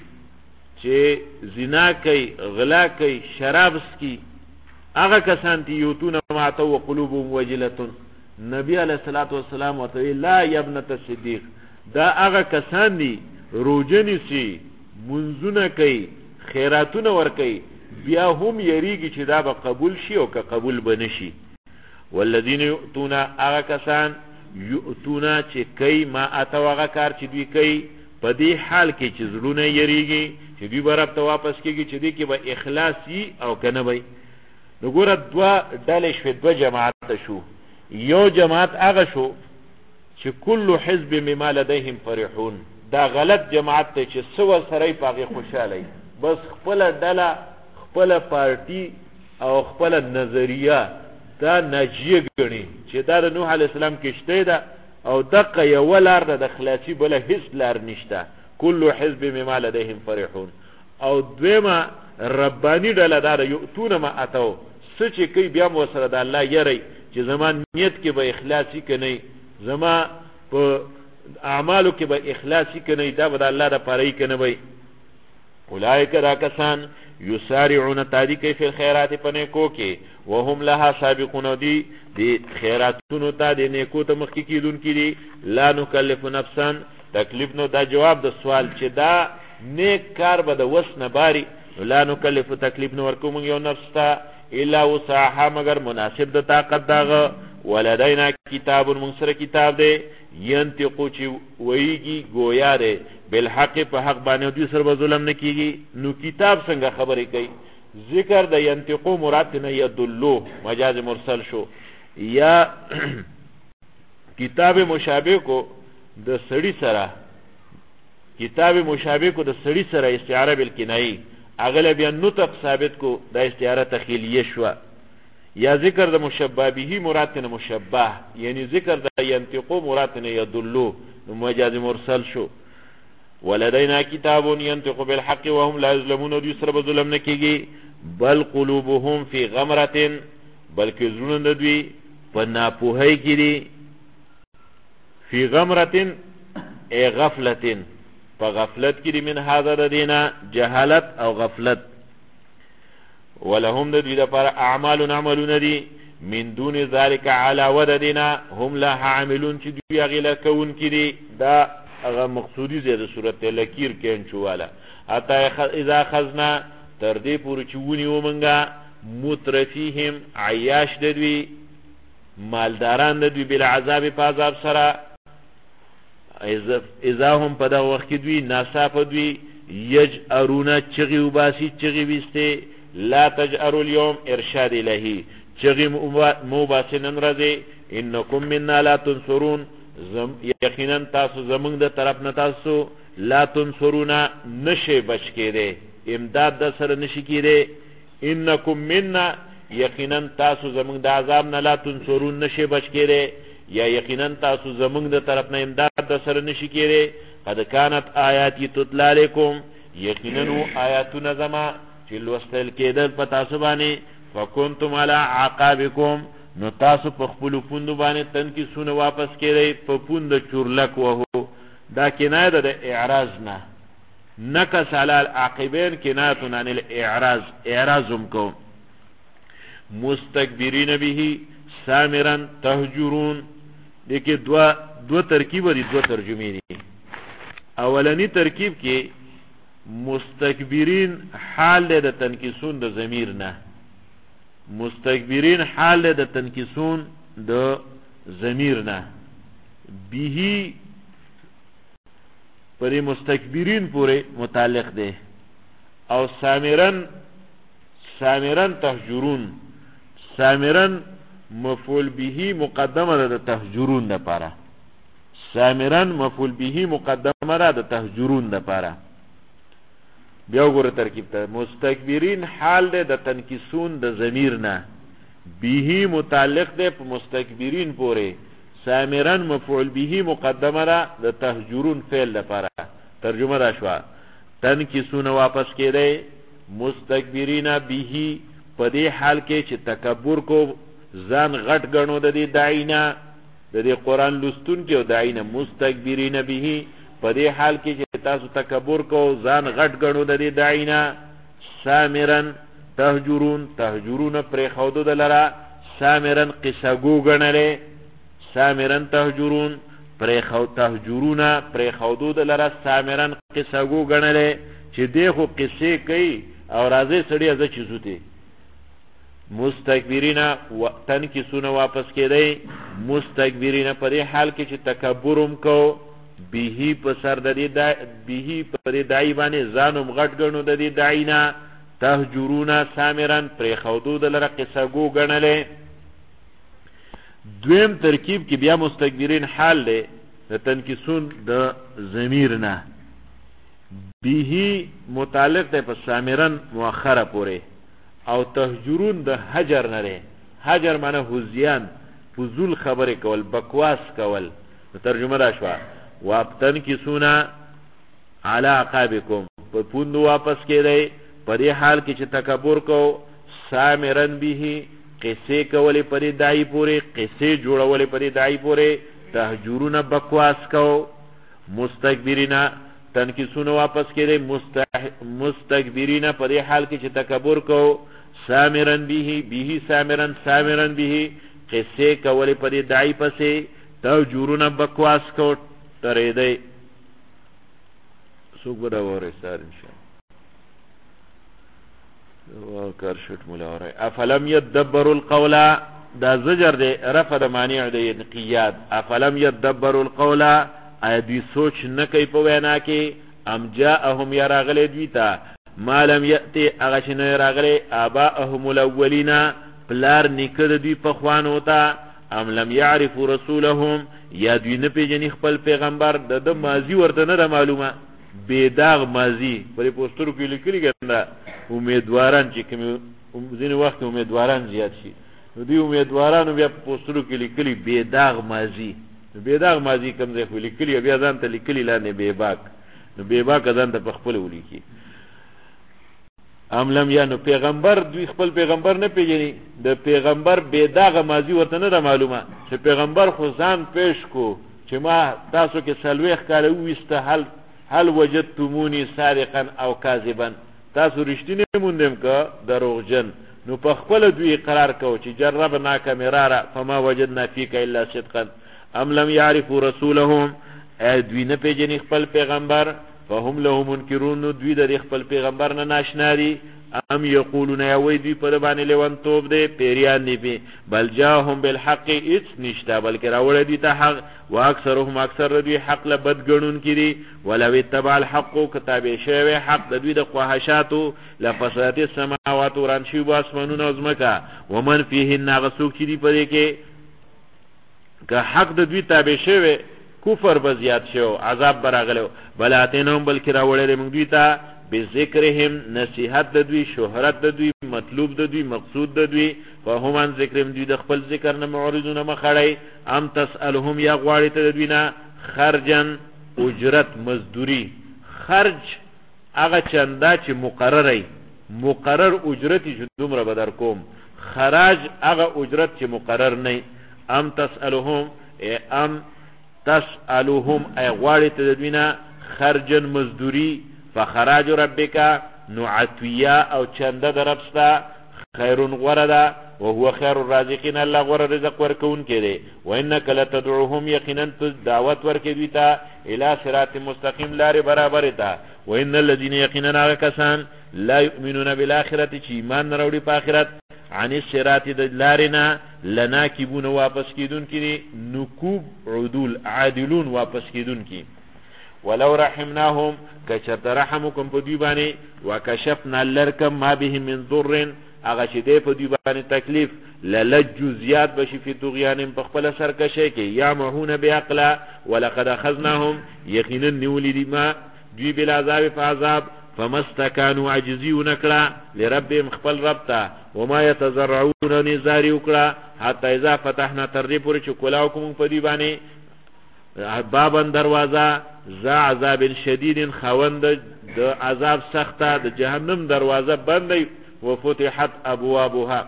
چې زنا کوي غلا کوي شراب سکي هغه کسان دي یوتون ما تو وقلوبهم وجلة نبی علیه الصلاۃ والسلام وته لا یا ابنه الصدیق دا هغه کسان دي روزنی سي منځونه کوي خیراتونه ور کوي بیا هم یریږي چې دا به قبول شي او که قبول به نشي والذین یؤتون هغه کسان یؤتون چې کوي ما اتوا هغه کار چې دوی کوي په دې حال کې چې زړونه یریږي چې دوی به رب ته واپس کېږي چې دې کې به اخلاص وي او که نه وي نو ګوره دوه ډلې شوې دوه جماعت شو یو جماعت هغه شو چې کل حزب بما لديهم فرحون دا غلط جماعت ته چې سو سره په هغې خوشحاله بس خپله ډله خپله پارټي او خپله نظریه دا ناجیه ګڼي چې دا د نوح علیه السلام کشتۍ ده او دقه یوه لار ده د خلاصي بله هېڅ لار نشته کل حزب بما لديهم فرحون او دویمه ربانی ډله دا ده یؤتون ما اتوا څه چې کوي بیا مو ورسره د الله یری چې زما نیت کې به اخلاصي که نه زما په اعمالو کې به اخلاصي که نه دا به د الله دپاره که نه وي اولئک دا کسان یسارعون تادی کوي فی الخیرات په نیکو کې وهم لها سابقون دی خیراتونو ته د نیکو ته مخکې کېدونکي دي لا نکلف نفسا تکلیف نو دا جواب د سوال چې دا نیک کار به د وس نه باري لا نکلف تکلیف نو ورکو موږ یو نفس ته الا وسعها مگر مناسب د طاقت داغه ولدینا کتاب موږ سره کتاب دی ینطقو چې ویږي گویا دی بالحق په حق باندې دوی سره به ظلم نه کیږي نو کتاب څنګه خبرې کوي ذکر د ینطقو مراد نه یدلو مجاز مرسل شو یا کتاب مشابه کو د سړی سره کتاب مشابه کو د سړی سره استعاره بالکنایه اغله بیا نطق ثابت کو د استعاره تخیلیه شو یا ذکر د مشبه به مراد نه مشبه یعنی ذکر د ينطقو مراد نه يدلو نو مجاز مرسل شو ولدينا کتاب ينطق بالحق وهم لا يظلمون دي سره ظلم نه کیږي بل قلوبهم في غمرة بلکې زړونه دوی په ناپوهۍ کې دي في غمرة ای غفلة په غفلت کې دي من هذا دینا جهالت او غفلت ولهم دوی لپاره اعمال عملون دي من دون ذلك على وددنا هم لا عاملون چې دوی غیله کون کې دي دا هغه مقصودی زیاده صورت لکیر کین چواله اتا اذا خزنا تر دې پورې چې ونی ومنګه مترفیهم عیاش دوی مالداران دوی بل عذاب په عذاب سره اذا هم په دا وخت کې دوی ناصاف دوی یجارونا چغي وباسي چغي وسته لا تجاروا اليوم ارشاد الهی چغي مو باسنن رضی انکم منا لا تنصرون یقینا تاسو زمونږ د طرف نه تاسو لا تنصرونا نشه بچ کېده امداد د سره نشي کېده انکم منا یقینا تاسو زمونږ د عذاب نه لا تنصرون نشه بچ کېده یا یقینا تاسو زمونږ د طرف نه امداد د سره نشي کېده قد كانت آیاتی تتلى علیکم یقینا آیاتنا زما چې لوستل کېدل په تاسو باندې فکنتم علی عقابکم نو تاسو په خپل پوند باندې تن کی سونه واپس کړئ په پوند چورلک وهو دا کنایه د اعراض نه نکس علی العاقبین کنایه عن الاعراض اعراضم کو مستكبرین به سامرا تهجرون دغه دو ترکیب دي دو ترجمه دي اولنی ترکیب کې مستكبرین حال د تنکیسون د ضمیر نه مستكبرین حال د تنکیسون د ضمیر نه به پر مستكبرین پورې متعلق ده او سامرن تهجرون سامرن مفعول به مقدمه ده تهجرون ده پاره سامرن مفعول به مقدمه ده تهجرون ده پاره بیا وګوره ترکیب ته مستكبرین حال ده د تنکیسون د ضمیر نه به متعلق ده په مستكبرین پورې سامرن مفعول به مقدمه ده د تهجرون فعل لپاره ترجمه را شو تنکیسون واپس کړي مستكبرین به په دې حال کې چې تکبر کو ځان غټ غنو د دې داعینا د دې قران لستون کې او داعینا مستكبرین به په دې حال کې چې تاسو تکبر کو ځان غټ غنو د دې داعینا سامرن تهجرون پر خودو دلرا سامرن قصاګو غنره سامرن تهجرون پر خو تهجرون پر خودو دلرا سامرن قصاګو غنره چې دغه قصې کوي او راځي سړی از چیزوته مستكبرین وقتن کی سونه واپس کېدی مستكبرین په دې حال کې چې تکبرم کو به په سر د دې به په دې دای باندې ځانم غټ غنو د دې داینا تهجرون سامرن پر خودو دلره قصاګو غنلې دویم ترکیب کې بیا مستكبرین حال له تنکیسون د ضمیر نه به متعلق ده په سامرن مؤخره پوره او تهجرون د حجر نه حجر معنی هوزیان فضول خبره کول بکواس کول ترجمه را شو وابتن کی سونا علی عقابکم په پوند واپس کړئ په دې حال کې چې تکبر کو سامرن به قصې کولې په دې دای پوره قصې جوړولې په دې دای پوره تهجرون بکواس کو مستكبرینا تنکیسون واپس کړي مستكبرین په دې حال کې چې تکبر کو سامرن به سامرن به قصې کولې په دې دای پسې تهجرون بکواس کو ترې دی څوک به دا وره سار ان شاء الله کار شټ مولا وره افلم يدبروا القول دا زجر دی رفع د مانع د انقیاد افلم يدبروا القول ایا دوی سوچ نه کوي په وینا کې ام جاءهم يراغله دوی ته ما لم یاتی هغه چې نه راغله اباءهم الاولین پلار نکړه دوی په خوانو ته ام لم يعرفوا رسولهم یا دوی نه پیژني خپل پیغمبر د ماضی ورته نه معلومه بيداغ ماضی پر پوسټرو کې لیکلي ګنده امیدواران چې کوم ځینې وخت امیدواران زیات شي نو دی امیدوارانو بیا په پوسټرو کې لیکلي بې داغ ماضي. نو بې داغ ماضي کوم ځای خو لیکلي بیا ځان ته لیکلي لاندې بې باک، نو بې باک ځان ته په خپله ولیکي. ام لم یا نو پیغمبر دوی خپل پیغمبر نه پیژني، د پیغمبر بې داغه ماضي ورته نه ده معلومه چې پیغمبر خو ځان پیش کو چې ما تاسو کې 40 کاله وویسته، هل وجدتمونی صادقا او کاذبا، تاسو رښتینی موندم که دروغجن. نو په خپل دوی اقرار کو چې جربناک مرارا فما وجدنا فيك الا صدقا. ام لم يعرفوا رسولهم، دوی نه پیژني خپل پیغمبر، فهم له منکرون، دوی د خپل پیغمبر نه ناشنا دي. ام یقولون یوی دوی په باندې لیوان توب دی پیریان دی پی، بل جاءهم بالحق اچ نشتا بلکې راوړی دوی ته حق، واکثرهم اکثر دوی حق له بد ګڼون کړي. ولو اتبع الحق کتابه شوی حق د دوی د خواهشاتو لفسادت السماوات وران شي واسمانونه ازمکا ومن فيهن غسوک چې دی پدې کې که حق د دوی تابع شوی کفر به زیات شو عذاب براغلو. بلاتینهم بلکې راوړی موږ دوی ته بذکرهم نصیحت د دوی، شهرت د دوی، مطلوب د دوی، مقصود د دوی. فهم عن ذکرهم دوی د خپل ذکر نه معرضون مخړی. ام تسألهم یا غواړي ته د دوی نه خرجن اجرت مزدوری. خرج هغه چنده چې مقرر اجرتی چې دومره بدر کوم، خراج هغه اجرت چې مقرر نه. ام تسألهم ای غواړي ته د دوی نه خرجن مزدوری. فخراج ربک نو عطویه او چنده در ربستا خیرون غورده وهو خیر الرازقین، الله غور رزق ورکون کړي. وانک لتدعوهم یقینا دعوت ورکې دوی ته الی صراط مستقیم لار برابر ته. وان الذين یقینا کسان لا یؤمنون بالاخره چې ایمان نه وروړي په آخرت عن الصراط د لارنا لناکبون واپس کیدون کړي، نکوب عدول عادلون واپس کیدون کړي. ولو رحمناهم کچرت رحمکم په دوی باندې وکشفنا لرکم ما به من ضر هغه چې دی په دوی باندې تکلیف للجو زیاد بشي فی طغیانهم په خپل سرکشی کې یعمهون بعقلا ولقد اخذناهم یقینا نیولی دی ما دوی بالعذاب فعذاب فمستکانوا عجزیون کړه لربهم خپل رب ته وما یتزرعون نزاری وکړه حتی اذا فتحنا تر دې پورې چې کلاو کوم په دوی باندې بابن دروازه ذا عذاب شدید خوند د عذاب سخته د جهنم دروازه بندي وفتحت ابوابها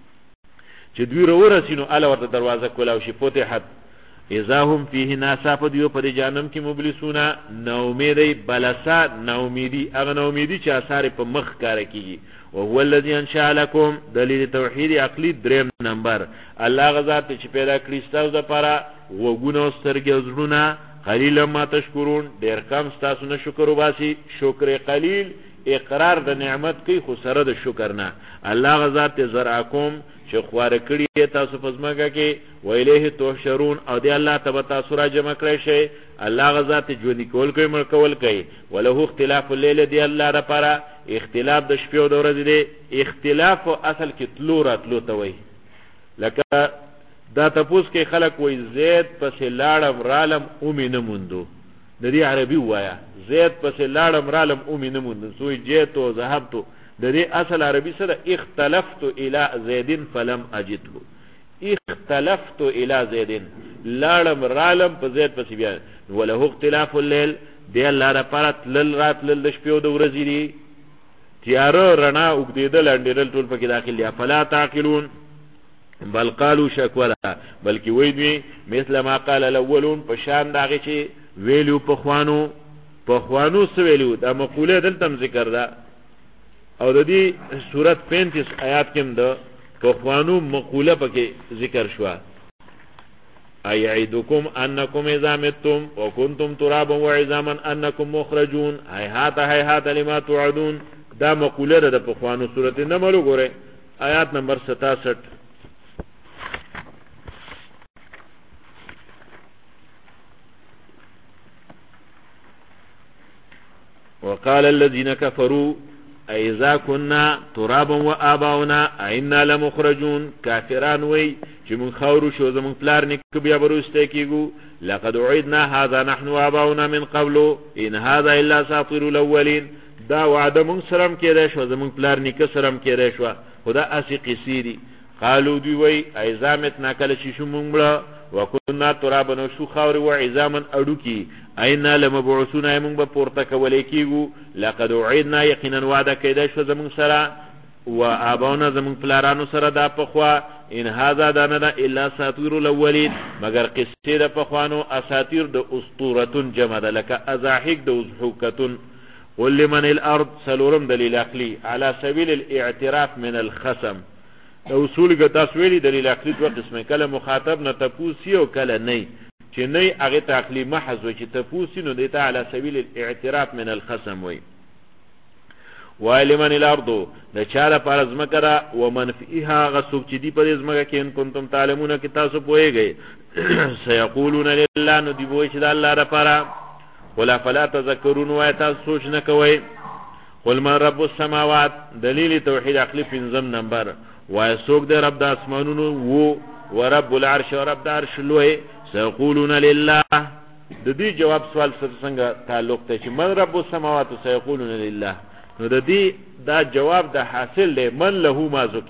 چې دوی ورسینو اله ورته دروازه کولاو شي فتحت اذا هم فيه ناصف دیو پر جهنم کې مبلسونا نومیدی بلسا نومیدی اغه نومیدی چې اثر په مخ کار کوي. او هو الذي انشأ لكم دلیل توحید عقلی دریم نمبر الله غزا ته چې پیدا کړی تاسو لپاره وګونو سترګې زړونه قلیل ما تشکرون ډیر کم تاسو نه شکر وباسي. شکر قلیل اقرار د نعمت کوي خو سره د شکر نه. الله غزا ته زرعکم چې خوار کړی تاسو پزماګه کې ویلیه تحشرون او دی الله تبارک تاسو را جمع کړی شي. الله غزا ته ژوند کول کوي مړ کول کوي. وله اختلاف الليل دی الله لپاره اختلاف د شپې او د ورځې دی. اختلاف اصل کې تلو راتلو ته وای لکه دا تپوس کې خلق وای زید پس لاړم رالم اومې نه موندو د دې عربي وایا زید پس لاړم رالم اومې نه موندو سوی جیتو ذهبتو د دې اصل عربي سره اختلفت الى زید فلم اجده. اختلفت الى زید لاړم رالم په زید پس بیا وله اختلاف الليل دی الله لپاره تل رات لل شپې او د ورځې دی تیار رڼا وګدیدل انډیرل ټول پکې داخل دی. فلا تعقلون بل قالوا شکولا بلکې وی دوی مثل ما قال الاولون پشان داغه چې ویلو په خوانو سویلو دا مقوله دلته ذکر ده او د دې سورۃ 35 آیات کې د په خوانو مقوله پکې ذکر شو. ایعدکم انکم اذا متم وکنتم ترابا وعظاما انکم مخرجون هیهات لما توعدون. دا مقوله ده په خوانو سورۃ نمل وګوره آیات نمبر 67. وقال الذين كفروا اذا كنا ترابا وآباؤنا انا لمخرجون. کافران وی چې مون خاورو شو زمون پلار نک بیا بروسته کیګو لقد عدنا هذا نحن وآباؤنا من قبل ان هذا الا اساطير الاولين. دا وعده مون سلام کړي شو زمون پلار نک سلام کړي شو خدا اسی قصيري قالو دوی وی عظامتنا کله چې شو مونږ مړه وکنا ترابا نو شو خاورې و عظاما اډو کی اینا لمبعوثون مونږ به پورته کولې کیږو لقد وعدنا یقینا وعده کیدا شو زمونږ سره و اباونا زمونږ پلارانو سره دا پخوا ان هذا دانه الا اساطير الاولين مگر قصه د پخوانو اساطیر د اسطورتون جمع ده لکه ازاحق د وزحوکتون قل لمن الارض سلورم دلیل عقلی على سبيل الاعتراف من الخصم اصول ګ تاسویلی دلیل عقلی دوه قسمه کله مخاطب نه تپوسی او کله نه چې نه هغه تعقلی محض و چې تپوسی نو دیته على سبيل الاعتراف من الخصم وي وَلِمَنِ الْأَرْضُ د چاره پر ازمکرا ومن فيها غسوک چې دی پر ازمکه کې ان کنتم تعلمون کی تاسو پوهیږئ سيقولون لله نو دی وای چې د الله لپاره ولا فلا تذكرون وای تاسو سوچ نه کوئ قل من رب السماوات دلیل توحید عقلی 5 نمبر وای سوک د رب د اسمانونو وو ورب العرش ورب د عرش لوی سيقولون لله د دې جواب سوال سره څنګه تعلق ته چې من رب السماوات سيقولون لله نو د دې دا جواب د حاصل دی من له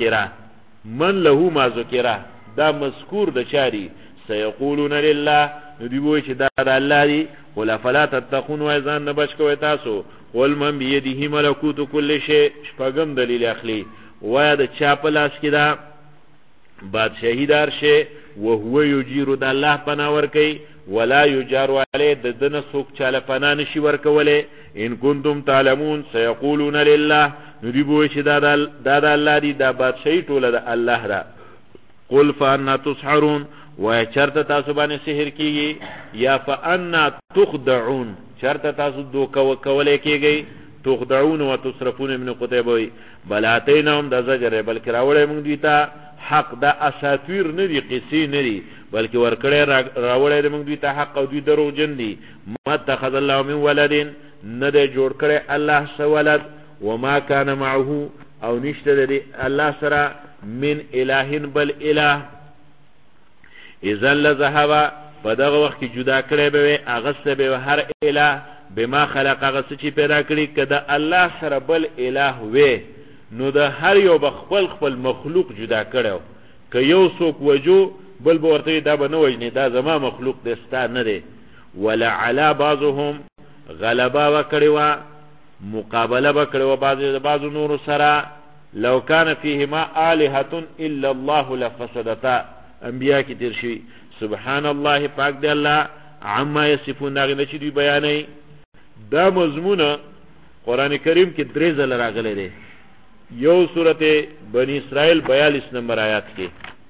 ما ذکر دا مذکور د چاري سيقولون لله نو دی وای چې دا د الله دی ولا فلا تتقون وایزان نه بچ کوی تاسو قل من بيده ملکوت كل شيء شپږم دلیل اخلي وای د چا په لاس کې دا بادشاہی دار شي او هو یجیر د الله پناور کوي ولا یجار علی د دنه سوک چاله پنا نشي ورکوله ان کنتم تعلمون سيقولون لله ندی بو چې دا د الله دی دا بادشاہی ټوله د الله را قل فانا تسحرون و چرته تاسو باندې سحر کیږي یا فانا تخدعون چرته تاسو دوکه وکولې کیږي تخدعون وتصرفون من قتيبوي بلاتینهم د زجر بلکې راوړې موږ دیتا حق دا اساطیر نه دي قصې نه دي بلکې ورکړې راوړې موږ دیتا حق او دوی درو جن دي ما اتخذ الله من ولد نه ده جوړ کړي الله سوالد وما كان معه او نشته لري الله سره من اله بل اله اذا لذهب بدغه وخت جدا کړي به اغسته به هر اله بما خلق غس چې پیدا کړي کده الله سره بل اله وې نو ده هر یو بخپل مخلوق جدا کړو که یو څوک وجو بل ورته دا به نه وجني دا زما مخلوق دستا نه دی ولا علی بعضهم غلبا وکړوا مقابله وکړوا بعضو نور سره لو کان فیهما الہه الا الله لفسدتا انبیاء کی تیر شي سبحان الله پاک دی الله عما یصفون دغه چې دی بیانې دا مضمونه قران کریم کې درې ځله راغلي دي یو سورته بنی اسرائیل 42 نمبر آیات کې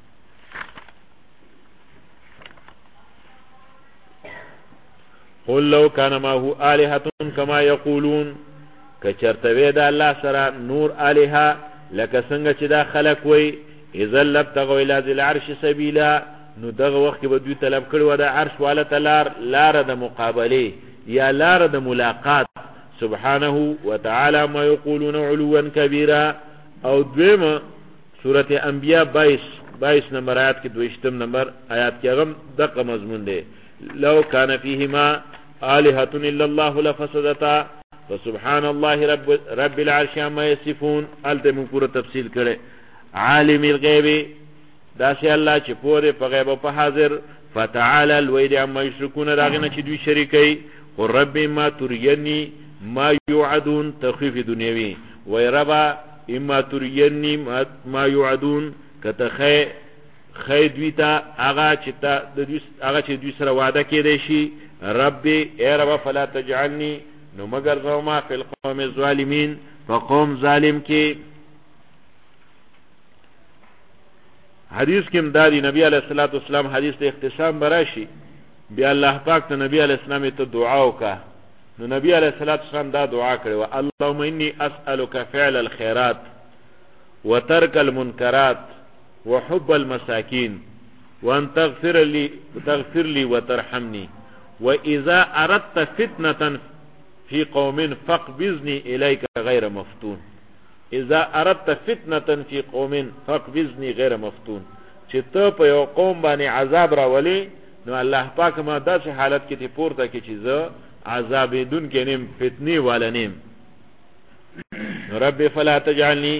قل لو كان ما هو آلهة كما يقولون كچرتوی دا الله سره نور آلهة لکه څنګه چې دا خلق وي اذا لبتغوا الى ذي العرش سبيلا نو دغه وخت به دوی طلب کړو دا عرش والا تلار لار د مقابله یا لار د ملاقات سبحانه وتعالى ما يقولون علوا كبيرا او دویمه سورته انبیاء 22 نمبر آیات کې 22 نمبر آیات کې هم دغه مضمون دی لو كان فيهما آلهة إلا الله لفسدتا فسبحان الله رب العرش عما يصفون الته من پورا تفصیل کړي عالم الغیب دا سي الله چې پوره په غیب او په حاضر فتعالى الويد عما يشركون داغنه چې دوی شریکي قل رب ما تريني ما يوعدون تخفيف دنیوي وي ربا اما تريني ما يوعدون کته خیدویتا هغه چې دوی سره وعده کړي شي ربي اے رب فلا تجعلني نو مگر زما فی القوم الظالمین فقوم ظالم کې حدیث کې امدادی نبی علیہ الصلوۃ والسلام حدیث ته اختصام براشي بیا الله پاک ته نبی علیہ السلام ته دعا وکړه نو نبی علیہ الصلوۃ والسلام دا دعا کړې اللهم انی اسالک فعل الخيرات وترك المنکرات وحب المساكين وان تغفر لي وترحمني واذا اردت فتنه في قوم فاقبضني اليك غير مفتون اذا اردت فتنه في قوم فاقبضني غير مفتون چې ته په یو قوم باندې عذاب راولي نو الله پاک ما داسې حالت کې ته پورته کې چې زه عذاب دون کې نیم فتنی والا نیم رب فلا تجعلني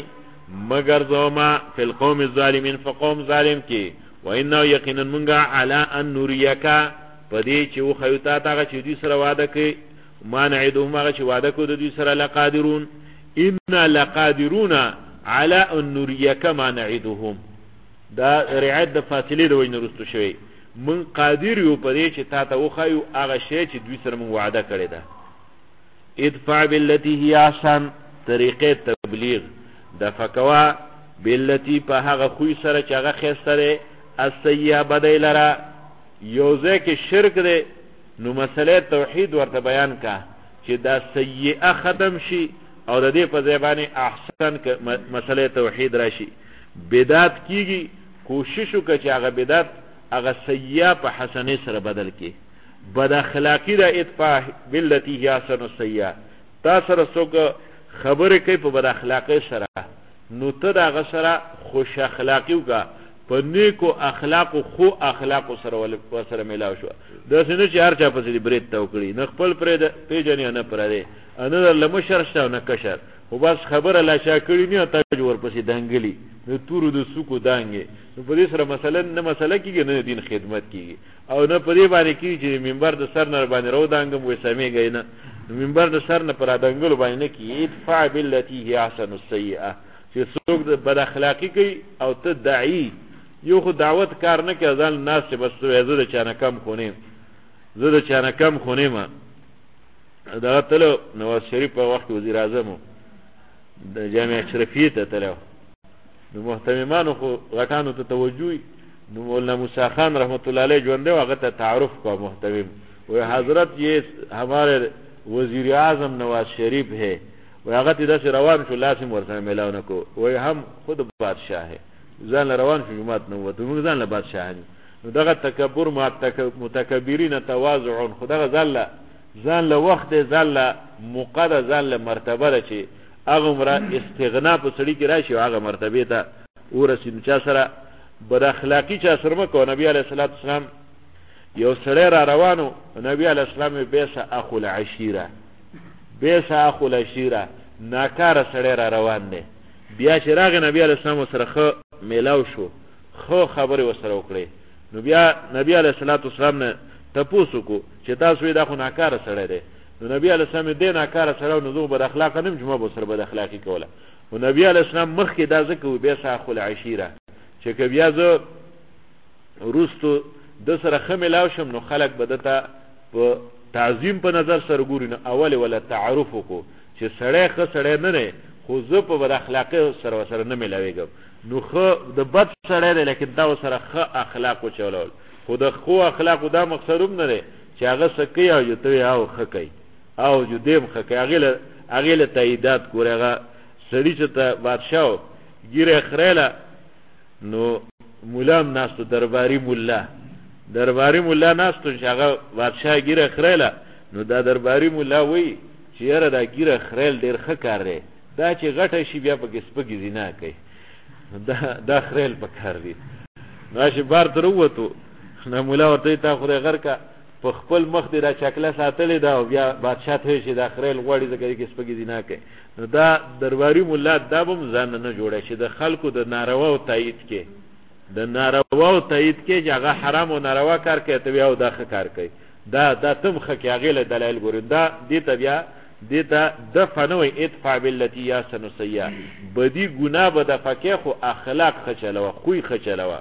مگر زوما فی القوم الظالمین فقوم ظالم کی و انه یقینا منگا علی ان نوریکا پدی چې و خیوتا تا چې دوی سره وعده کوي ما نعدهم هغه چې وعده کوي دوی سره لقادرون ان لقادرون علی ان نوریکا ما نعدهم دا رعایت د فاصله د وینې رستو شوی من قادر یو پدې چې تا ته وخایو هغه شی چې دوی سره مونږ وعده کړی ده ادفع بالتي هي احسن طریقې تبلیغ د فکوا بالتي په هغه خوې سره چې هغه خسته ده السیئه بدایلرا یوځه کې شرک ده نو مسله توحید ورته بیان کا چې دا سیئه ختم شي او د دې په ځای باندې احسن مسله توحید راشي بدعت کیږي کوشش وکړه چې هغه بدعت هغه سیئه په حسنه سره بدل کی بد اخلاقی دا ادفع بالتي هي احسن السیئه تا سره څوک خبره کوي په بد اخلاقی سره نو ته دا غسره خوش اخلاقی وکړه په نیکو اخلاق خو اخلاق سره ملاو شو دا څنګه چې هر چا په دې برید توکړي نه خپل پرې پیژنې نه پرې ان لمشر شته نه کشر خو بس خبره لا شاکړي نه ته ور پسې دنګلی نو تورو د سوکو دانګي نو په دې سره مثلا نه مسله کیږي نه دین خدمت کیږي او نه په دې باندې کیږي چې منبر د سر نه باندې رو دانګم وې سمېږي نه منبر د سر نه پر دنګلو باندې کی ادفع بالتي هي احسن السيئه چې څوک د بد اخلاقی کوي او ته داعی یو خو دعوت کار نه کوي ځان ناس چې بس زه د چانه کم خونیم دا تلو نواز شریف په وخت وزیر اعظم د جامعه اشرفیه ته تلو نو محترمانو خو غټانو ته توجه نو مولانا موسی خان رحمت الله علیه ژوند دی هغه ته تعارف کو محترم و حضرت یہ ہمارے وزیر اعظم نواز شریف ہے و هغه ته داسې روان شو لازم ورسره ملاونه کو و هم خود بادشاہ ہے ځان روان شو جماعت نو وته موږ ځان له بادشاہ نو دغه تکبر متکبرین تواضع خدغه ځان له وخت ځان له مقدس ځان له مرتبه ده چې هغه مر استغنا په سړی کې راشي هغه مرتبه ته ورسین چا سره بد اخلاقی چا سره مکو نبی علیہ الصلوۃ والسلام یو سړی را روانو نبی علیہ السلام بیسه اخو العشیره ناکاره سړی را روان دی بیا چې راغی نبی علیہ السلام سره خو میلاو شو خو خبره وسره وکړي نو بیا نبی علیہ الصلوۃ والسلام نه تاسو کو چې تاسو دا خو ناکاره سړی دی نو نبی علیہ السلام دې ناکاره سره نو زه بد اخلاق نیم جمعه به سره بد اخلاقی کوله نو نبی علیہ السلام مخکې دا ذکر بیسه اخو العشیره چې بیا زه روستو د سره خملاو شم نو خلق بدته په تعظیم په نظر سره ګوري نو اول ولا تعارف کو چې سړی خو سړی نه نه خو زه په بد اخلاقی سره نه ملاويږم نو خو د بد سړی دی لیکن دا سره خو اخلاق چولول خو د خو اخلاق دا مقصد هم نه دی چې هغه سکی او ته او خکې او جو دیم خکې هغه له تاییدات کورغه سړی چې ته بادشاہ ګیره خړاله نو مولام ناستو درباری مولا ناستو چې هغه بادشاہ ګیره خړاله نو دا درباری مولا وای چې یاره دا ګیره خړل ډیر ښه کار دی دا چې غټه شي بیا په کسبګی زینا کوي دا خړل په کار دی نو چې بار تر وته نو مولا ورته تا خو غر کا په خپل مخ دی را چکله ساتلې دا بیا بادشاہ ته شي دا خړل غوړي د کسبګی زینا کوي نو دا درباری مولا دا بم ځان نه جوړه شي د خلکو د ناروا او تایید کې چې هغه حرام او ناروا کار کوي ته بیا او دا ښه کار کوي دا تم خکې هغه له دلایل ګوري دا دې ته بیا دې ته د فنوي ادفع بالتي يحسن السيئه بدی ګناه بد فکه خو اخلاق خچلوه خوې خچلوه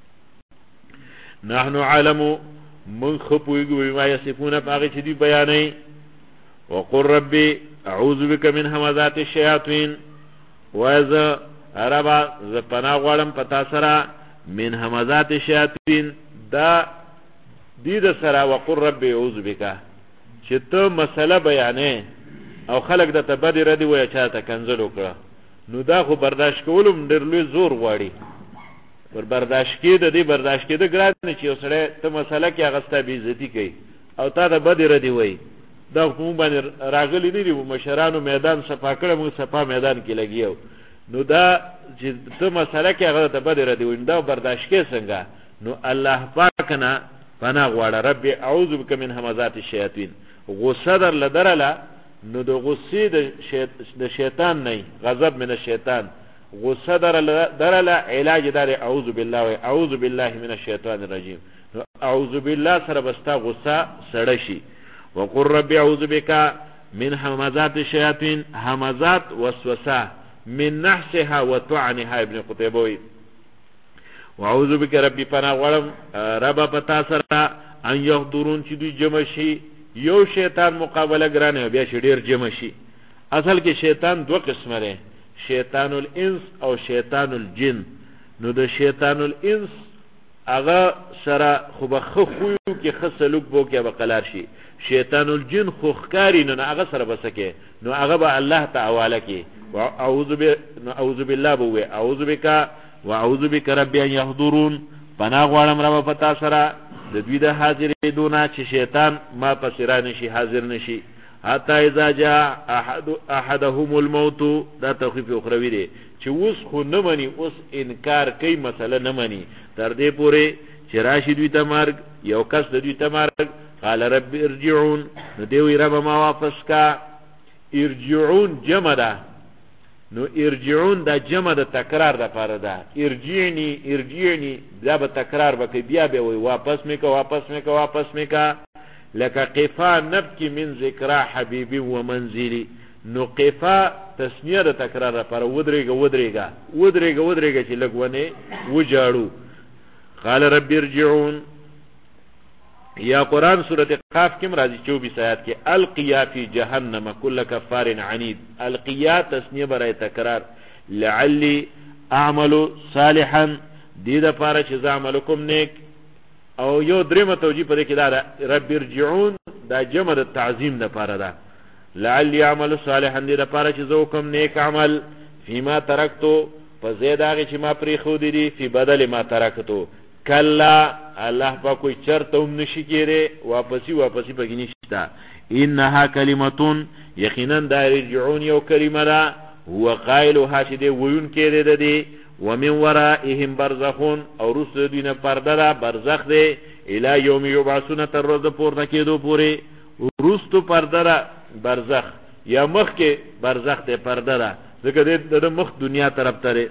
نحنو علمو من خپويږي ما يصفون باغ چې دی بیانې وقل ربي اعوذ بك من همزات الشياطين واذا ربا ز پناه غواړم پتا سره من همزات الشياطين دا دې د سره وقل ربي اعوذ بك چې ته مسله بیانې او خلق د تبدی ردی وای چاته کنزل وکړه نو دا خو برداشت کولم ډېر لوی زور غواړي پر برداشت کې د دې برداشت کې د ګران نه چې وسره ته مسله کې هغه ست بیزتی کوي او تا د بدی ردی وای دا کوم باندې راغلی نه دی مشرانو میدان صفا کړه موږ صفا میدان کې لګیو نو دا چې ته مسله کې هغه ته بدی ردی وای دا برداشت کې څنګه نو الله پاک نه پناه غواړه ربي اعوذ بك من همزات الشياطين غصه در لدرله نو د غصې د شیطان نه غضب من الشیطان غصه درله علاج دار اعوذ بالله و اعوذ بالله من الشیطان الرجیم. اعوذ بالله سره بستا غصه سړه شي. وقل رب اعوذ بك من همزات الشیاطین، همزات وسوسه، من نحسها وطعنها. ابن قتيبه واعوذ بك ربي پناه غواړم رب پتا سره ان يحضرون چې دوی جمع شي. یو شیطان مقابله ګرانه بیا چې ډیر جمع شي. اصل کې شیطان دو قسمه لري، شیطان الانس او شیطان الجن. نو د شیطان الانس هغه سره خو به خو کې خسلوک بو کې به قلار شي. شیطان الجن خو خکاری نه هغه سره بسکه نو هغه به الله تعالی کې اعوذ بالله بو اعوذ بک واعوذ بک رب ان يحضرون. پناه غواړم رب پتا سره د دوی د حاضرې دونه چې شیطان ما پسران شي، حاضر نشي. حتی اذا جاء احدهم الموت، دا تخفیف اخروی دی چې اوس خو نه مني، اوس انکار کوي، مسله نه مني، تر دې پورې چې راشي دوی ته مرګ، یو کس د دوی ته مرګ. قال رب ارجعون، نو دوی رب ما واپس کا. ارجعون جمع ده، نو ارجعون دا جمع ده تکرار ده پاره ده. ارجعنی دا به تکرار بکی، بیا به وی واپس میکا واپس میکا واپس میکا. لکه قفا نبکی من ذکرا حبیبی و منزلی. نو قفا تسنیه ده تکرار ده پاره ودریگا ودریگا ودریگا ودریگا چی لگونه وجاڑو. قال رب ارجعون. یا قرآن سورت قاف کم رازی 24 آیات کے القیا فی جہنم کل کفار عنید. القیا تسنیه برای تکرار. لعلی اعملو صالحا، دیده پارا چیز عملکم نیک. او یو درم توجیه پده که دا رب ارجعون دا جمع دا تعظیم دا پارا دا. لعلی اعملو صالحا دیده پارا چیز وکم نیک عمل. فیما ترکتو پزید آغی چی ما پری خودی دی فی بدل ما ترکتو. کلا الله پا کوئی چرت هم نشی کیره، واپسی پاکی نشتا. انها کلمتون، یقینا دا رجعون یو کلمه دا، هو قائلوها چی دی ویون کیره دا دی. ومن ورائهم برزخون، او رسل دین پرده دا برزخ دی. الى یوم یبعثون تر روز پورته کېدو پوری. رستو پرده دا برزخ، یا مخ کې برزخ دی پرده دا، ځکه د مخ دنیا طرف تره.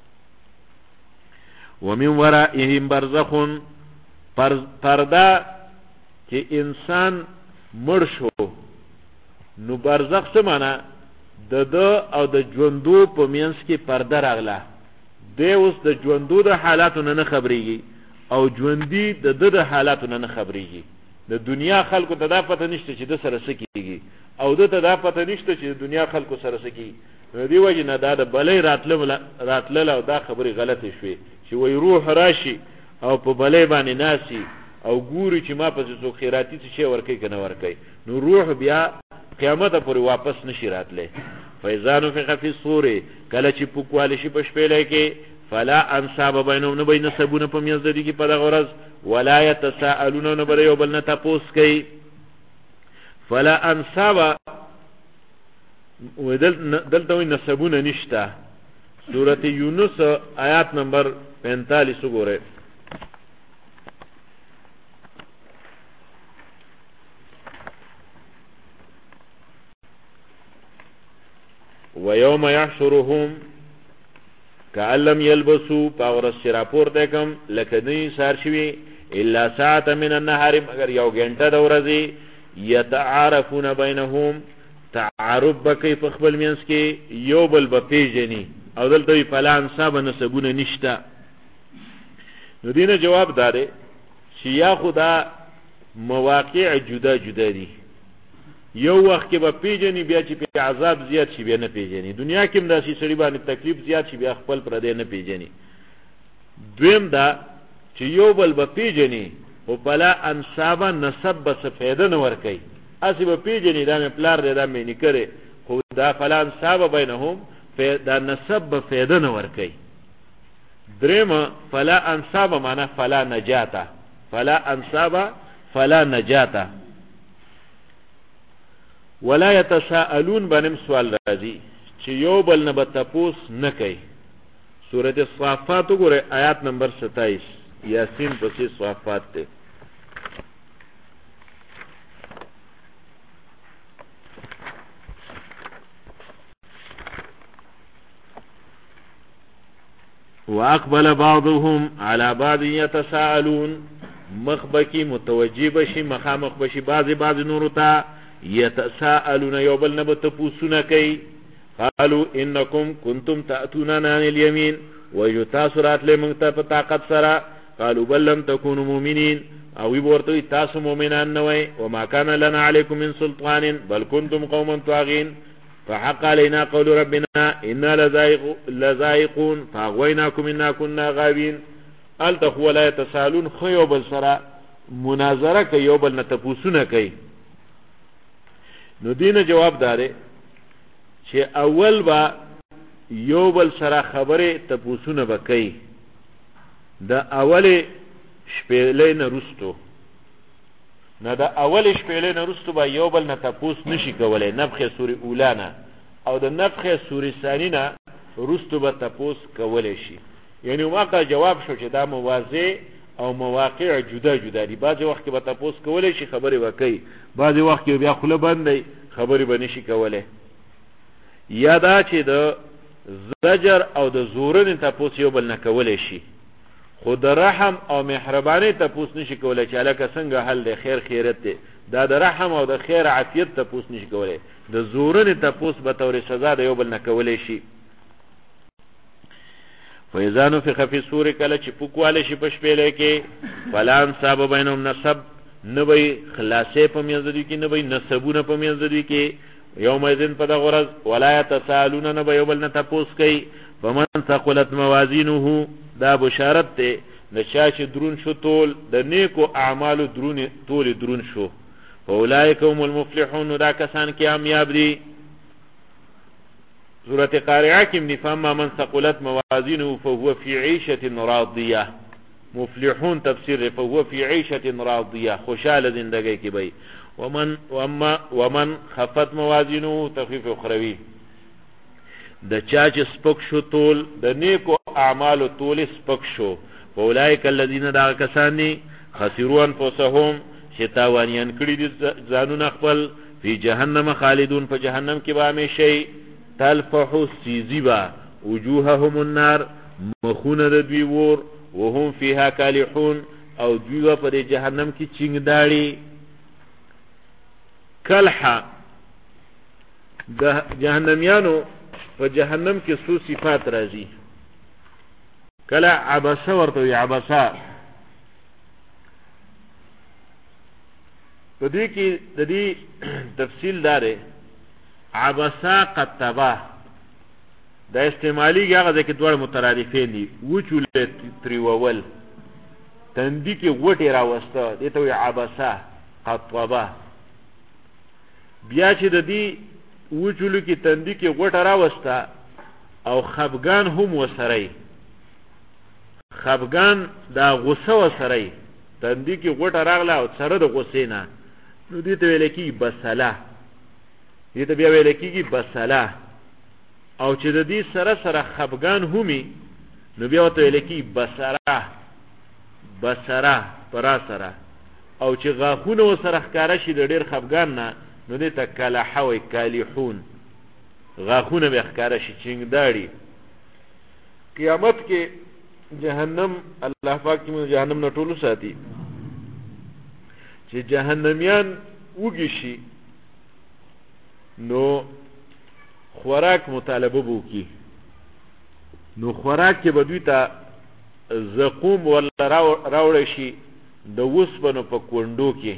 ومن ورائهم برزخون، پرده چې انسان مړ شو نو برزخ څه معنا؟ د او د ژوندو په منځ کې پرده راغله. دی اوس د ژوندو د حالاتو نه خبرېږي او ژوندي د حالاتو نه خبرېږي. د دنیا خلکو ته دا پته نشته چې د سره څه کېږي، او د ته دا پته نشته چې د دنیا خلکو سره څه کېږي. نو دی وجه نه دا د بلې راتلل او دا خبرې غلطې شوې چې وای روح راشي او په بلې باندې ناسي او ګوري چې ما پسې څوک خیراتي څه شی ورکوي که نه ورکوي، نو روح بیا قیامت پورې واپس نشي راتلی. فاذا نفخ فی الصور، کله چې پوکوالی شي په شپېلی کې، فلا انصاب بینهم، نه به نسبونه په منځ د دوی کې په دغه ورځ، ولا یتساءلون، نه به د یو بل نه تپوس کوي. فلا انصاب دلته وایي نسبونه نشته. سورت یونس آیات نمبر 45 وګورئ. ويوم يحشرهم كأن لم يلبسوا پاورس شراپور دیکم لکنی سار شوی الا ساعت من النهار، مگر یو گھنٹه د ورځې. يتعارفون بينهم، تعارف بکی په خپل منځ کې، یو بل به پیژني. او دلته وی فلا انصاب، نسبونه نشته. نو دینه جواب داره چې یا خدا مواقع جدا جدا دي. یو وخت کې به پیژني، بیا چې په عذاب زیات شي بیا نه پیژني. دنیا کې هم داسې سړي باندې تکلیف زیات شي بیا خپل پردی نه پیژني. دویم دا چې یو بل به پیژني او فلا انصاب نسب به څه فایده نه ورکوي. هسې به پیژني دا مې پلار دی دا مې نیکه دی، خو دا فلا انصاب بینهم دا نسب به فایده نه ورکوي. درېمه فلا انصاب معنا فلا نجاته، فلا انصاب فلا نجاته. ولا يتساءلون بنم سوال راځي چې یو بل نه به تپوس نه کوي. سورۃ الصافات وګورئ آیات نمبر 27. یاسین پسې صافات ته. واقبل بعضهم على بعض يتساءلون مخبکی متوجی بشی مخامخ بشی بعضی نورو تا یتساءلون یوبل نبت پوسونا کئی قالوا انکم کنتم تأتوننا عن الیمین ویجو تاسرات لمنگتا پتاقت سرا قالوا بل لم تكونوا مؤمنین اوی بورتوی تاسو مؤمنان نوی وما كان لنا عليكم من سلطان بل كنتم قوما طاغين فحق علينا قول ربنا إنا لذائقون فأغويناكم إنا كنا غابين التخو ولا يتسالون خيوبل سرا مناظره کوي یوبل نه تپوسونه کوي نو دینه جواب داره چې اول با یوبل سرا خبره تپوسونه وکي د اول شپېلې نه رستو نه د اول شپېلې نه رستو با یوبل نه تپوس نشي کولای نفخه سورې اولانا او د نفخه سورې ثانینا رستو به تپوس کولای شي یعنی واقع جواب شو چې دا مواضع او مواقع جدا جدا دي بعض وخت کې به تاسو کولای شي خبرې وکړي بعض وخت کې بیا خله باندې خبرې باندې شي کولای یا دا چې د زجر او د زورن تاسو یو بل نه کولای شي خود رحم او مهرباني تاسو نشي کولای چې الکه څنګه حل د خیر خیرت دی دا د رحم او د خیر عافیت تاسو نشي کولای د زورن تاسو به تور سزا د یو بل نه کولای شي فإذا نفخ في الصور کله چې پوکواله شي په شپېلې کې فلان صاحب بینهم نسب نبی خلاصې په منځ دي کې نبی نسبونه په منځ دي کې یوم اذن په دغه ورځ ولا يتسالون نبی یو بل نه تاسو کوي فمن ثقلت موازینه دا بشارت ته نشا چې درون شو تول د نیکو اعمالو درون تول درون شو اولئک هم المفلحون دا کسان کامیاب دي سورة قارعه کې نفهم من ثقلت موازینه فهو في عيشة راضية مفلحون تفسیر فهو في عيشة راضية خوشاله زندگی کې بي ومن خفت موازینه تخفیف اخروی د چا چې سپک شو تول د نیکو اعمالو تول سپک شو اولئک الذین دا کسانی خسروا انفسهم شتاوانیان کړي دي ځانونه خپل فی جهنم خالدون په جهنم کې به همیشه تلفح سیزیبا وجوههم النار مخون د دوی ور وهم فيها کالحون او دوی په جهنم کې چنګداړي کلحه د جهنميانو په جهنم کې څو صفات راځي کله عبسه ورته عبسه په دې کې د دې تفصیل داره عبسا قطبا دا استعمالی هغه ځکه دوړ مترادفین دي وچول تریوول تندی کې غوټه راوسته دې ته عبسا قطبا بیا چې د دې وچول کې تندی کې غوټه راوسته او خفغان هم وسرای خفغان دا غوسه وسرای تندی کې غوټه راغله او سره د غوسې نه نو دې ته ویل کی بسله دې ته بیا ویل کېږي بسله او چې د دې سره سره خفغان همي نو بیا ورته ویل کېږي بسره پرا سره او چې غاښونه ورسره ښکاره شي د ډېر خفغان نه نو دې ته کلحه وایي کالحون غاښونه به ښکاره شي چنګداړي قیامت کې جهنم الله پاک چې موږ جهنم نه ټولو ساتي چې جهنميان وږي شي نو خوراک مطالبه بوکی نو خوراک کې بدوی ته زقوم ولا راوړی شي د وسپنو په کوندو کې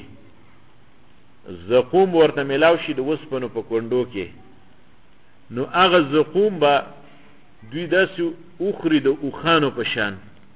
زقوم ورته ملاو شي د وسپنو په کوندو کې نو هغه زقوم به دوی داسې اخري د اوخانو په شان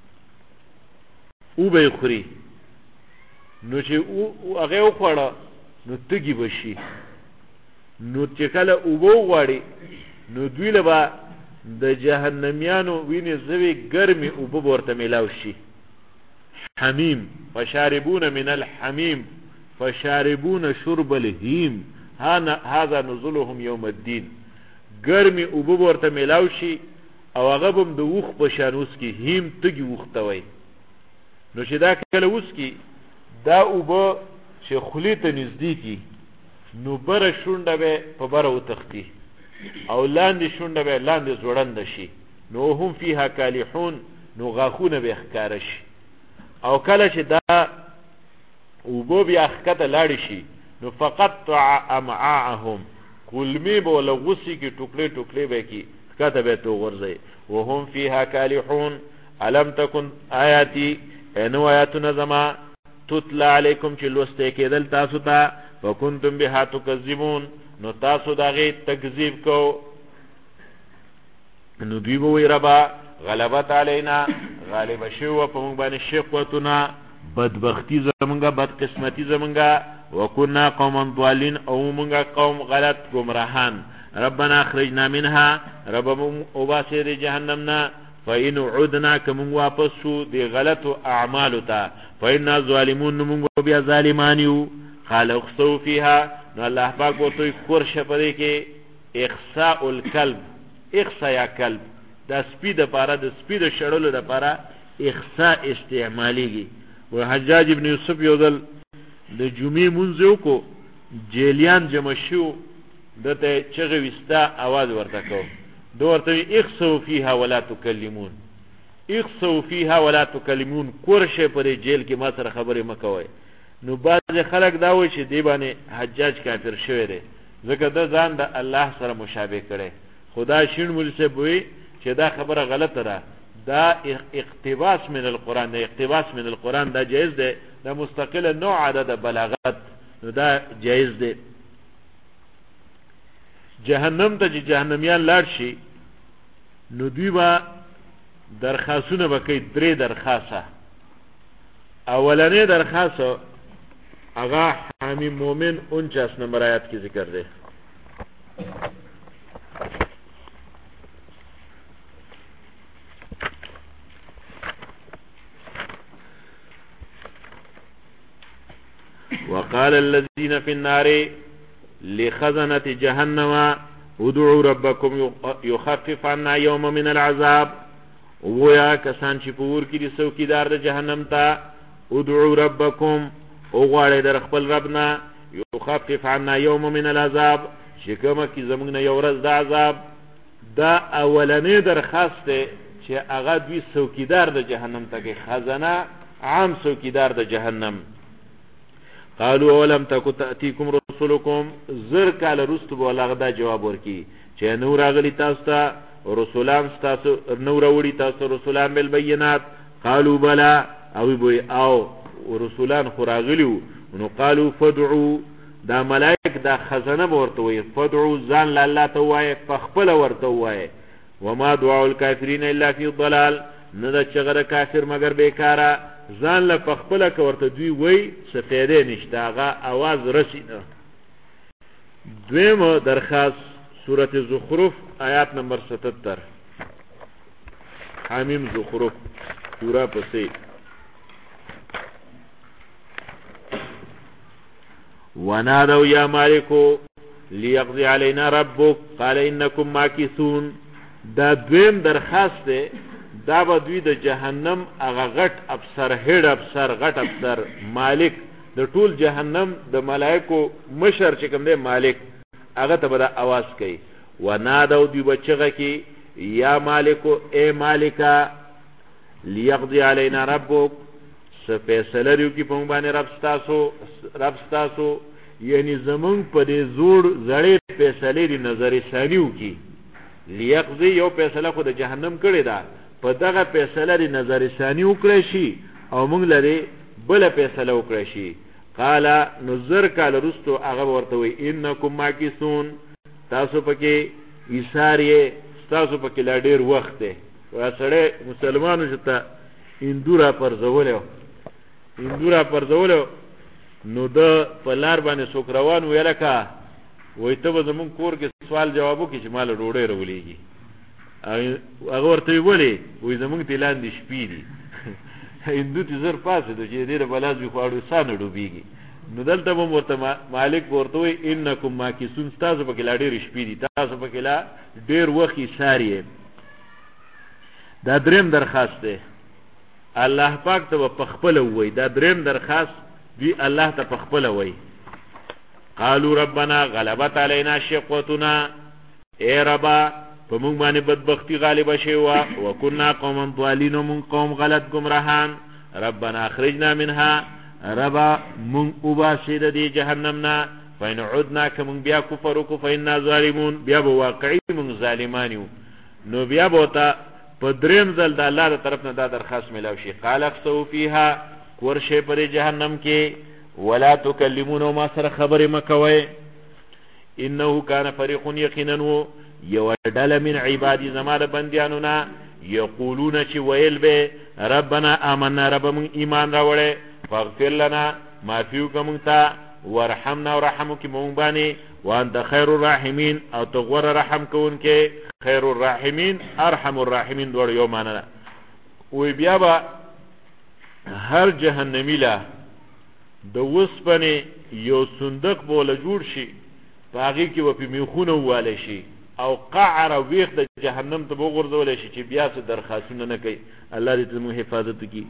او به اخري نو چې هغه وخوړه نو تږي بشي نو چې کله اوبو غواړي نو دوی له به د جهنميانو وینې زوی ګرمي اوبه ورته میلاو شي حمیم فشاربون من الحمیم فشاربون شرب الهیم هذا نزلهم یوم الدین ګرمي اوبه ورته میلاو شي او هغه هم د وخ په شان اوس کې هیم تږي وختوي نو چې دا کله اوس کې دا اوبه چې خلی ته نزدیکی نو بره شونډه به په بره وتختی او لاندې شونډه به لاندې زوړند شي نو هم فيها کالحون نو غاخونه به ښکاره شي او کله چې دا اوبو بیا ښکته لاړې شي نو فقطع امعاءهم کلمې به وله غوسې کې ټوکړې ټوکړې به کې ښکته به تو غورځوي وهم فيها کالحون علم تکن آیاتی اینو آیاتونه زما تتلا علیکم چې لوستی کېدل تاسو ته فکنتم بها تکذبون نو تاسو د هغې تکذیب کو نو دوی به وایي ربا غلبت علینا غالبه شوې وه په موږ باندې شقوتونه بدبختی زمونږه بدقسمتي زمونږه وکنا قوما ضالین او مونږه قوم غلط گمراهان ربنا اخرجنا منها رب اوباسې د جهنم نه فإن عدنا که مونږ واپس شو د غلطو اعمالو ته فإنا ظالمون نو مونږ بیا ظالمان یو قال اخسئوا فيها نو الله پاک ورته کورشه په دې کې اخساء الکلب اخسا یا کلب دا سپی د پاره د سپی د شړلو د پاره اخساء استعمالیږي و حجاج ابن یوسف یو ځل د جمعې مونځ وکړو جیلیان جمع شو دته چغې وستا आवाज ورته کو دو ورته اخسئوا فيها ولا تکلمون اخسئوا فيها ولا تکلمون کورشه پر جیل کې ما سره خبرې مکوئ نو بعض خلک دا وایي چې دی باندې حجاج کافر شوی دی ځکه د ځان د الله سره مشابه کړي خدا شین مول سے وایي چې دا خبره غلطه ده دا اقتباس من القرآن دا اقتباس من القرآن دا جائز ده دا مستقل نوع ده دا بلاغت دا جائز ده جهنم ته چې جهنميان لاړ شي نو دوی با درخواستونه وکړي درې درخواسته اولنې درخواست هغه حمیم مومن 49 نمبر آیات کې ذکر ده وقال الذين في النار لخزنة جهنم ادعوا ربكم يخفف عنا يوم من العذاب ويا کسان چې پور کې دي څوکیدار د جهنم ته ادعوا ربكم او غواړي در خپل ربنا يخفف عنا يوم من العذاب چې کومه کې زمونږ نه یو ورځ د عذاب دا اولنې درخواست چې هغه دوی څوکیدار د جهنم ته کې خزانه عام څوکیدار د جهنم قالوا اولم تکو تأتیکم رسولکم زر کال رستو بولغدا جواب ورکی چې نور اغلی تاسو ته رسولان تاسو نور وړي تاسو رسولان بالبينات قالوا بلا او بوي او رسولان خراغلیو نو قالوا فدعوا دا ملائک دا خزانه ورته وي فدعوا ځان لاله ته وای فخپل ورته وای وما دعاء الكافرين الا في ضلال نه دا چغره کافر مگر بیکاره ځان له پخپله که ورته دوی وی څه فایده نشته هغه اواز رسی نه دویمه درخواست سورت زخرف آیات نمبر 77 حمیم زخرف سوره پسې ونادوا يا مالك ليقضي علينا ربك قال انكم ماكثون دا دویم درخواست ده دا به دوی د جهنم هغه غټ افسر هډ افسر غټ افسر مالک د ټول جهنم د ملائکو مشر چې کوم دی مالک هغه ته به دا आवाज کوي ونادوا دوی بچغه کې یا مالکو اے مالکا ليقضي علينا ربك فیصله ریو کی په باندې رب ستاسو یعنی زمون په دې زوړ زړې فیصله دی نظر ثانیو کی ليقضي یو فیصله خو د جهنم کړی دا په دغه فیصله دی نظر ثانی وکړی شي او موږ لري بل فیصله وکړی شي قال نظر کال رستو هغه ورته وي انکم ماکثون تاسو پکې ایثاریه تاسو پکې لا ډیر وخت دی واسړه مسلمانانو شته اندورا پر نو د پلار باندې سوکروان ویلکا وای ته به زمون کور کې سوال جوابو کې چې مال ډوډۍ رولېږي هغه ورته ویلي وای زمون تلان دي شپې دي هندو ته زر پاسه د چې ډېر بلاز وي خواړو سانه ډوبېږي نو دلته به ورته مالک ورته وي انکم ماکثون تاسو پکې لا ډېر شپې دي تاسو پکې لا ډېر وخت ساریه دا دریم درخواست دی الله پاک ته په خپل وای دا دریم درخواست دی الله ته په خپل وای قالوا ربنا غلبت علينا شقوتنا اے ربا په موږ باندې بدبختی غالبه شوې وه وکنا قوما ضالین موږ قوم غلط ګمراهان ربنا اخرجنا منها ربا موږ وباسې د دې جهنم نه فإن عدنا که موږ بیا کفر وکړو فإنا ظالمون بیا به واقعي موږ ظالمان یو نو بیا به ورته په دریم ځل د الله د طرف نه دا درخواست میلاو شي قال اخسئوا فیها کور شئ په جهنم کې ولا تکلمون ما سره خبرې مه کوئ انه کان فریق یقینا یو ډله من عبادی زما د بندیانو نه یقولون چې ویل به ربنا آمنا رب من ایمان راوړې فاغفر لنا معافي وکړه موږ ته ورحمنا ورحم وکړي موږ باندې وانت خیر الراحمین او ته غوره رحم کوونکی خیر الراحمین ارحم الراحمین دوړ یو معنا ده وی بیا به هر جهنمی له د وسپنې یو صندوق بوله جوړ شي په هغې کې به پې میخونه ووالی شي او قعر ویخ د جهنم ته به وغورځولی شي چې بیا څه درخواستونه نه کوي الله دې زموږ حفاظت وکړي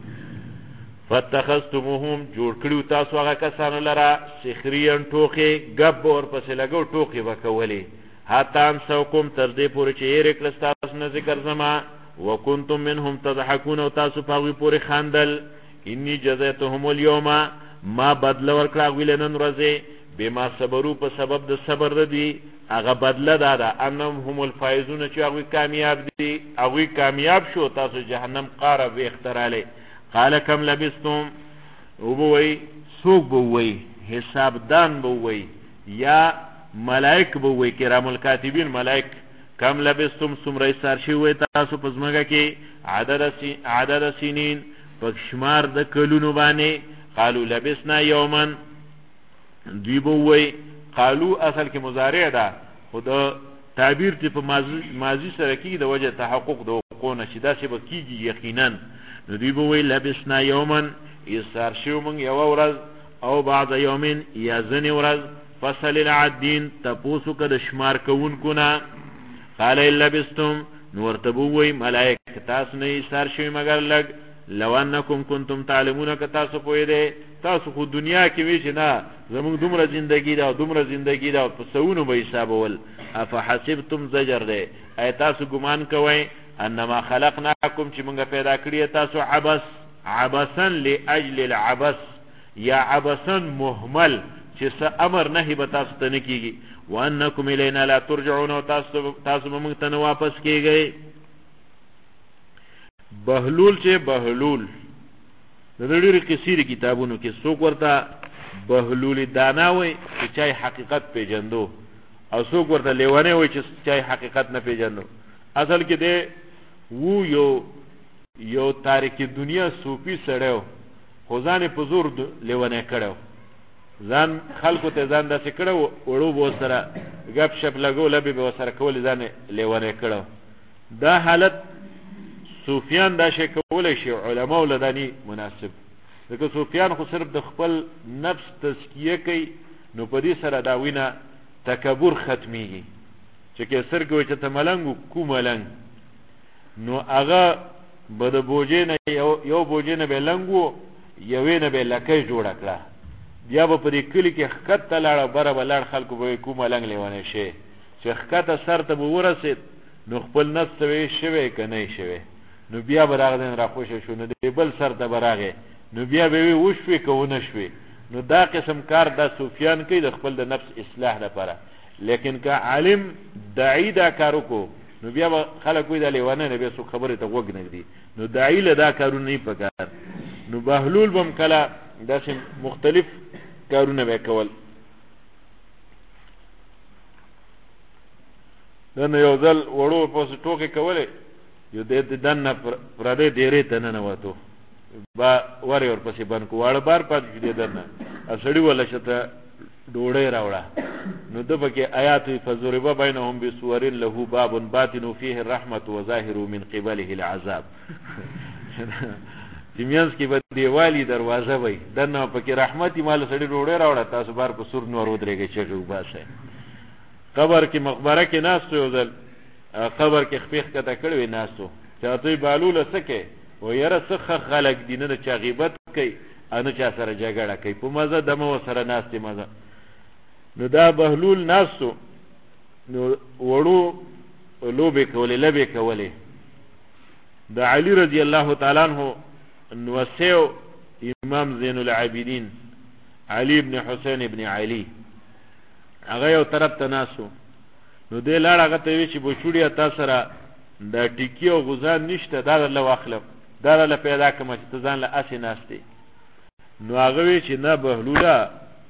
فاتخذتموهم جوړ کړي تاسو هغه کسانو لره سخریا ټوقې ګپ به ورپسې لګو ټوقې به کولې حتی انسوکم تر دې پورې چې هېرې کړه ستاسو نه ذکر زما وکنتم منهم تضحکون او تاسو په هغوی پورې خندل انی جزیتهم اليوم ما بدله ورکړه هغوی له نن ورځې بما صبرو په سبب د صبر ردي هغه بدله دا ده انهم هم الفائزون چې هغوی کامیاب دي هغوی کامیاب شو تاسو جهنم قاره ویخترالی قال کم لبستم او بوئی سوک بوئی حسابدان بوئی یا ملائک بوئی کرام الکاتبین ملائک کم لبستم سمره سارشی وی تاسو پزمگا کی عدد سینین پکشمار د کلونو بانی قالو لبسنا یومن دوی بوئی قالو اصل کې مضارع ده خود تعبیر تی په ماضی سره کېږي د وجه تحقق د وقوع نه چې داسې به کېږي یقینا نو دوی به وایي لبسنا یوما ایثار شو موږ یوه ورځ او بعد یومین یا ځینې ورځ فصل العدین تپوس وکړه د شمار کوونکو نه قال ان لبستم نو ورته به ووایي ملایک تاسو نه ایثار شوي مګر لږ لو انکم کنتم تعلمون که تاسو پوهېدئ تاسو خو دنیا کې وی چې نه زمونږ دومره زندگی ده او دومره زندگی ده په سوونو به حسابول افحسبتم زجر دی ای تاسو ګمان کوئ انما خلقناکم چې موږ پیدا کړی تاسو عبسا لاجل العبس یا عبسا مهمل چې څه امر نهي به تاسو ته نه کېږي وانکم الینا لا ترجعون او تاسو به موږ ته نه واپس کېږئ بهلول چې بهلول د ډېرې قصې کتابونو کې څوک ورته بهلول دانا وایي چې چای حقیقت پیژندو او څوک ورته لیونی وایي چې چای حقیقت نه پیژندو اصل کې دی وو یو تاریخ دنیا صوفي سړی خو ځان یې په زور لیونی کړی ځان خلکو ته ځان داسې کړی وړو به ورسره ګپ شپ لګو لبې به ورسره کولې ځان یې لیونی کړی دا حالت صوفیان دا شی کولی شي علماو له دانې مناسب ځکه صوفیان خو صرف د خپل نفس تزکیه کوي نو په دې سره دا وینه تکبر ختمیږي چې که سر کوي چې ته ملنګ کو ملنګ نو هغه به د بوجې نه یو بوجې نه به لنګ و یوې نه به لکۍ جوړه کړه بیا به په دې کلي کې ښکته لاړه بره به لاړ خلکو به کو ملنګ لیونی شي چې ښکته سر ته به ورسېد نو خپل نفس ته به یې شوی که نه یې شوی نو بیا به راغ دین را خوشه شو نو د بل سر ته به راغې نو بیا به وی وشوې که ونه شوې نو دا قسم کار دا صوفیان کوي د خپل د نفس اصلاح لپاره لیکن که عالم داعی دا کار وکړو نو بیا به خلک وایي دا لیوانه نه بیا څوک خبرې ته غوږ نه ږدي نو داعی له دا کارونه نه پکار نو بهلول به هم کله داسې مختلف کارونه به کول دنه یو ځل وړو پسې ټوکې کولې یو د دننه پردی ډېرې ته ننوتو با ورې ورپسې بند کړو واړه بار پاتې شو دې دننه سړي وله شته ډوډۍ راوړه نو ده پکې آیات وي فضرب بینهم بسور له باب باطن فیه الرحمة وظاهر من قبله العذاب چې منځ کې به دیوالي دروازه وي دننه پکې رحمت مال سړي ډوډۍ راوړه تاسو بار په سور نور ودرېږئ چغې وباسئ قبر کې مقبره کې ناستو یو ځل قبر کې خپې ښکته کړی وې ناستو چې هغوی بهلوله څه کوې و یاره څه ښه خلک دي نه د چا غیبت کوي او نه چا سره جګړه کوي په مزه دمه ورسره ناستې مزه نو دا بهلول ناستو نو وړو لوبې کولې لبې کولې د علي رضی الله تعالی عنہ نوسیو امام زین العابدین علی ابن حسین ابن علی هغه یو طرف ته ناسو نو دې لاړ هغه ته وی چې بوچوړیا تاسو سره د ټیکی او غزان نشته دا له واخلم دا له پیدا کوم چې ځان له اسی ناشته نو هغه وی چې نه بهلولا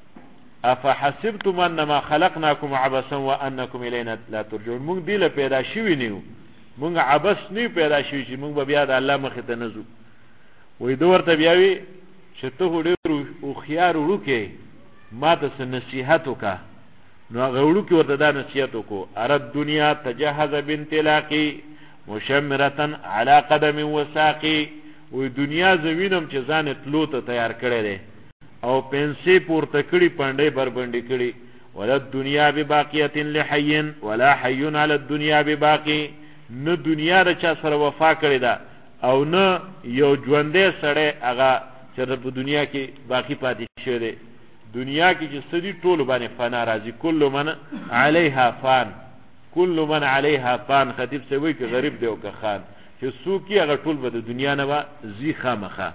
افحسبتم انما خلقناكم عبثا وانكم الينا لا ترجعون موږ دې له پیدا شوی نیو موږ عبث نه پیدا شوی چې موږ بیا د الله مخ ته نزو وې دوه ورته بیاوی چې ته ډېر او خيار وروکه ما ته نصيحت وکا نو غوړو کې ورته دا نصيحت وکړو ارد دنیا تجهز بنتلاقي مشمرة على قدم وساقي وې دنیا زمینم چې ځان تلو ته تیار کړی دی او پنسي پورته کړی پاندې بربندې کړی ولا الدنيا بباقيه لحي ولا حي على الدنيا بباقي نه دنیا د چا سره وفا کړی دا او نه یو ژوندې سره هغه چې په دنیا کې باقی پاتې شوی دی دنیا کې چې سړي ټول باندې فنا راځي کله من عليها فان کله من عليها فان خطیب سوي کې غریب دی او که خان چې سوکي هغه ټول به د دنیا نه و زی خامخه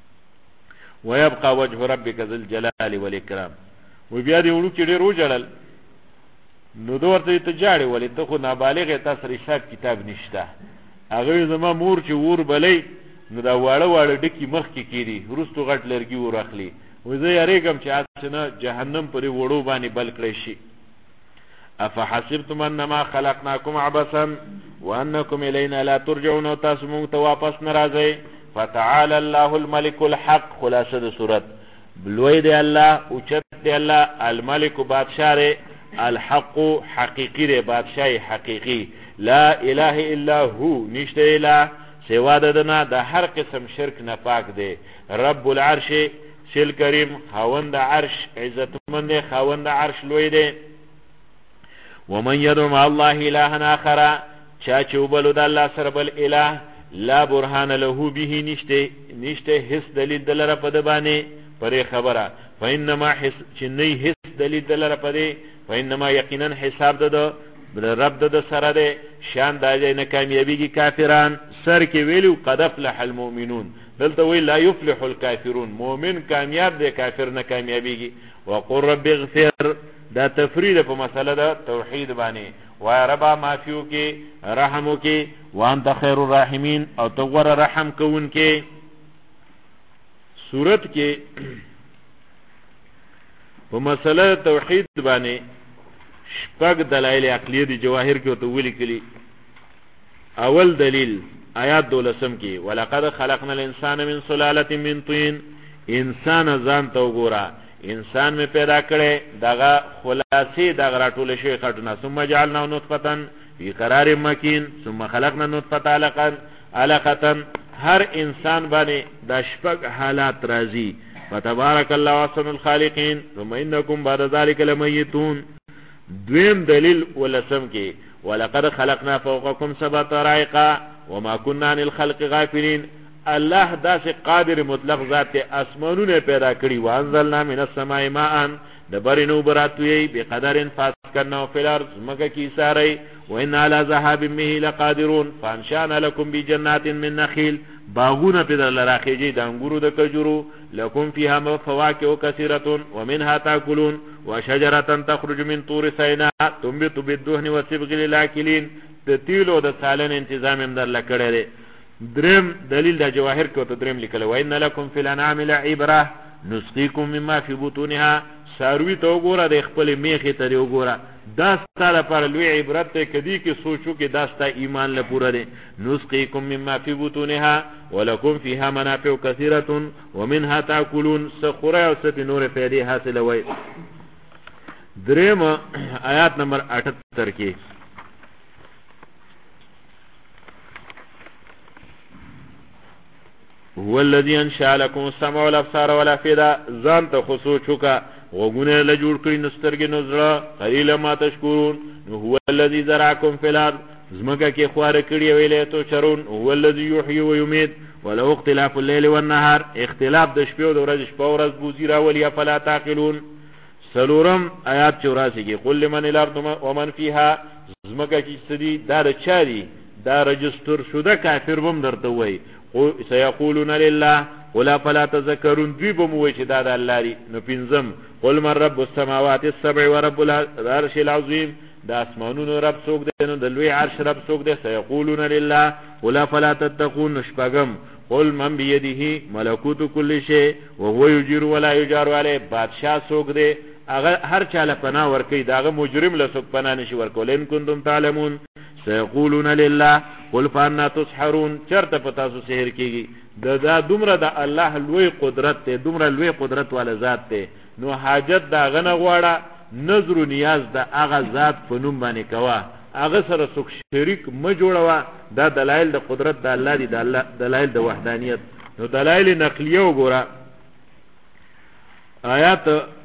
ويبقى وجه ربك ذو الجلال والاكرام وبیا دې ورو کې ډېر وجړل نو دورته ته جاړي ولې ته خو نابالغه تاسو حساب کتاب نشته هغه زما مور چې ور بلې نو دا واړه واړه ډکی مخ کې کیری ورستو غټ لرګي ورخلی و زه یریګم چې اسنه جهنم پرې وړو باندې بل کړی شي افحسبتم انما خلقناكم عبثا وانكم الينا لا ترجعون تاسو مونږ ته واپس ناراضي فتعالى الله الملك الحق خلاصه د صورت بلوی دی الله او چت دی الله الملك بادشاہ الحق حقیقی دی بادشاہ حقیقی لا اله الا هو نشته اله سوا دنا د هر قسم شرک نه پاک دی رب العرش شل کریم خاوند عرش عزتمند خاوند عرش لوی دی ومن يدعو مع الله الها اخر چا چوبلو د الله سره بل اله لا برهان له به نشته هیڅ دلیل دلره په د باندې پرې خبره فینما حس چنی هیڅ دلیل دلره پرې فینما یقینا حساب د رب د سره ده شان د نه کامیابی کافران سر کې ویلو قد افلح المؤمنون دلته وی لا يفلح الكافرون مؤمن کامیاب دی کافر نه کامیابیږي وقر رب اغفر دا تفرید په مسله د توحید باندې و ربا معفو کې رحمو کې وانت خیر الرحیمین او تو ور رحم کوون کې صورت کې په مسله توحید باندې شپږ دلایل عقلیه دي جواهر کې تو ویل کلی اول دلیل آیات 12 کې ولقد خلقنا الانسان من سلاله من طين انسان ځان تو ګورا انسان میں پیدا کرے دغه خلاصي دغه راټول شي خټنا ثم جعلنا نطفه في قرار مكين ثم خلقنا نطفه علقه هر انسان باندې د شپږ حالات راځي فتبارك الله احسن الخالقين ثم انكم بعد ذلك لميتون دویم دلیل ولسم کې ولقد خلقنا فوقكم سبع طرائق وما كنا عن الخلق غافلين الله داس قادر مطلق ذات اسمانونه پیدا کړی وانزلنا من السماء ماء دبرنو براتوی بقدر فاسكننا في الارض مکه کی ساری وان على ذهاب به لقادرون فانشانا لكم بجنات من نخيل باغونه پیدا لراخیجی د انګورو د کجورو لكم فيها فواكه كثيره ومنها تاكلون وشجره تخرج من طور سيناء تنبت بالدهن وصبغ للاكلين تتیلو د سالن تنظیم هم در لکړه درم دلیل د جواهر کو ته درم لیکل و ان لکم فی الانعام لعبره نسقیکم مما فی بطونها ساروی ته وګوره د خپل میخه ته وګوره دا ستاره پر لوی عبرت ته کدی کې سوچو کې داستا ایمان له پوره دي نسقیکم مما فی بطونها ولکم فیها منافع کثیره ومنها تاکلون سخره او ست نور پیدا حاصل وای درم آیات نمبر 78 کې هو الذي انشأ لكم السمع والابصار والافئده ځان ته خصوصا وغونه له جوړ کړی نسترګې نظر قلیل ما تشکرون هو الذي زرعكم في الارض زمکه کې خوار کړی ویلې تو چرون هو الذي يحيي ويميت ولو اختلاف الليل والنهار اختلاف د شپې او د ورځې شپه او ورځ بوزي راولي فلا تعقلون سلورم آیات 84 کې قل لمن الارض ومن فيها زمکه کې سدي دا چاري دا رجستر شده کافر بم درته وای او سيقولون لله ولا فلا تذكرون دوی بم وای چې دا د الله لري نو پنځم قل من رب السماوات السبع ورب العرش العظيم دا اسمانونو رب څوک دی نو د لوی عرش رب څوک دی سيقولون لله ولا فلا تتقون شپغم قل من بيده ملكوت كل شيء وهو يجير ولا يجار عليه بادشاہ څوک دی هغه هر چاله پناه ورکي داغه مجرم له څوک پناه نشي ورکول ان کنتم تعلمون سيقولون لله قل فانا تسحرون چرته پتا سو سحر کیږي دا دومره د الله لوی قدرت ته دومره لوی قدرت والا ذات ته نو حاجت دا غنه غواړه نظر و نیاز دا هغه ذات په نوم باندې کوا هغه سره څوک شریک م جوړوا دا دلایل د قدرت د الله دي د الله دلایل د وحدانیت نو دلایل نقلیه وګوره آیات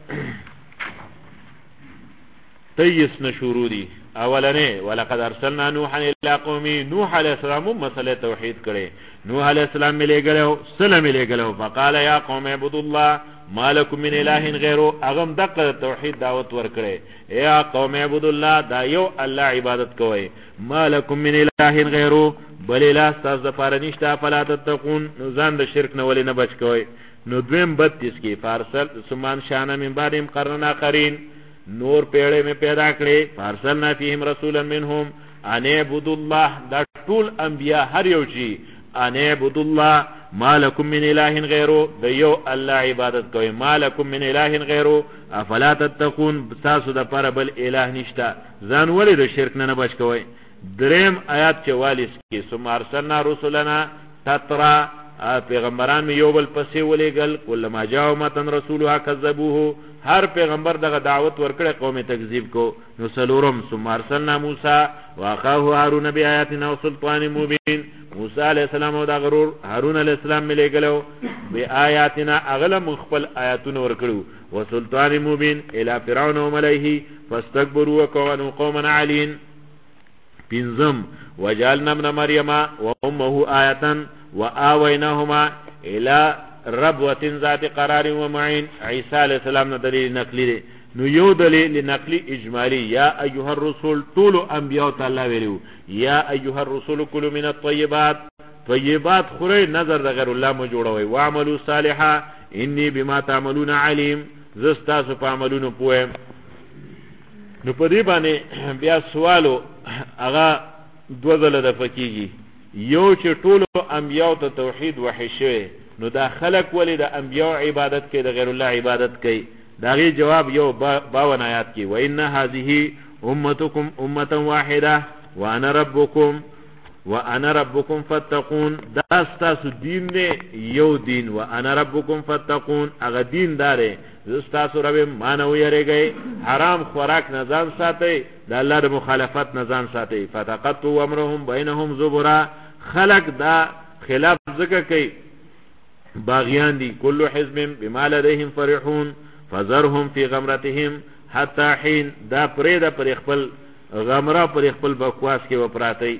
23 نشورو دي اولنه ولقد ارسلنا نوحا الى قومه نوح عليه السلام مسئله توحید کړي نوح عليه السلام ملي غلو سلام ملي غلو فقال يا قوم اعبدوا الله ما لكم من اله غيره اغم دغه توحید دعوت ور کړي يا قوم اعبدوا الله دا یو الله عبادت کوي ما لكم من اله غيره بل اله تاسو د پاره نشته فلا تتقون ځان د شرک نه ولې نه بچ کوي نو دویم 32 کې فارسل سمان شان من بعدهم قرنا قرين نور پیڑے میں پیدا کرے فارسلنا فیہم رسولا منہم ان اعبدوا الله دا ټول انبیاء هر یو چی ان اعبدوا الله ما لکم من الہ غیره دا یو الله عبادت کوي ما لکم من الہ غیره افلا تتقون تاسو د پر بل الہ نشتا ځان ولې د شرک نه بچ کوي دریم آیات 44 کې ثم ارسلنا رسلنا تترا پیغمبران می یو بل پسې ولېګل کله ما جاء متن رسولها کذبوه هر پیغمبر دغه دعوت ورکړي قوم تکذیب کو نو سلورم ثم ارسلنا موسی واخاه هارون بیااتنا وسلطان مبین موسی علیہ السلام او د غرور هارون علیہ السلام ملګلو بیااتنا اغلم خپل آیاتونه ورکړو وسلطان مبین الی فرعون وملئه فاستكبروا وكانوا قوما عالین پنځم وجعلنا ابن مریم وامه آیه واویناهما الى ربوة ذات قرار ومعين عیسی علیہ السلام نه دلیل نقلی دی نو یو دلیل نقلی اجمالی یا ایها الرسول طول انبیاء تعالی ویلو یا ایها الرسول کلوا من الطیبات طیبات خوري نظر د غیر الله مو جوړوي واعملوا صالحا انی بما تعملون علیم زستا سو په عملونو پوهه نو په دې باندې بیا سوالو هغه دوه ځله د فقېږي یو چې ټول انبیاء ته توحید وحی شوی نو دا خلق ولی دا انبیاء عبادت کوي د غیر الله عبادت کوي داغي جواب یو 52 آیات کې وان هذه امتکم امه واحده وانا ربکم فاتقون دا ستاسو دین نه یو دین وانا ربکم فاتقون هغه دین داره ستاسو رب مانو یریږي حرام خوراک نه ځان ساتي د الله د مخالفت نه ځان ساتي فتقطوا امرهم بینهم زبرا خلق دا خلاف ذکر کوي باغیان دی کل حزب بما لديهم فرحون فذرهم في غمرتهم حتى حين دا پرېدا پر خپل غمره پر خپل بکواس کې وپراتی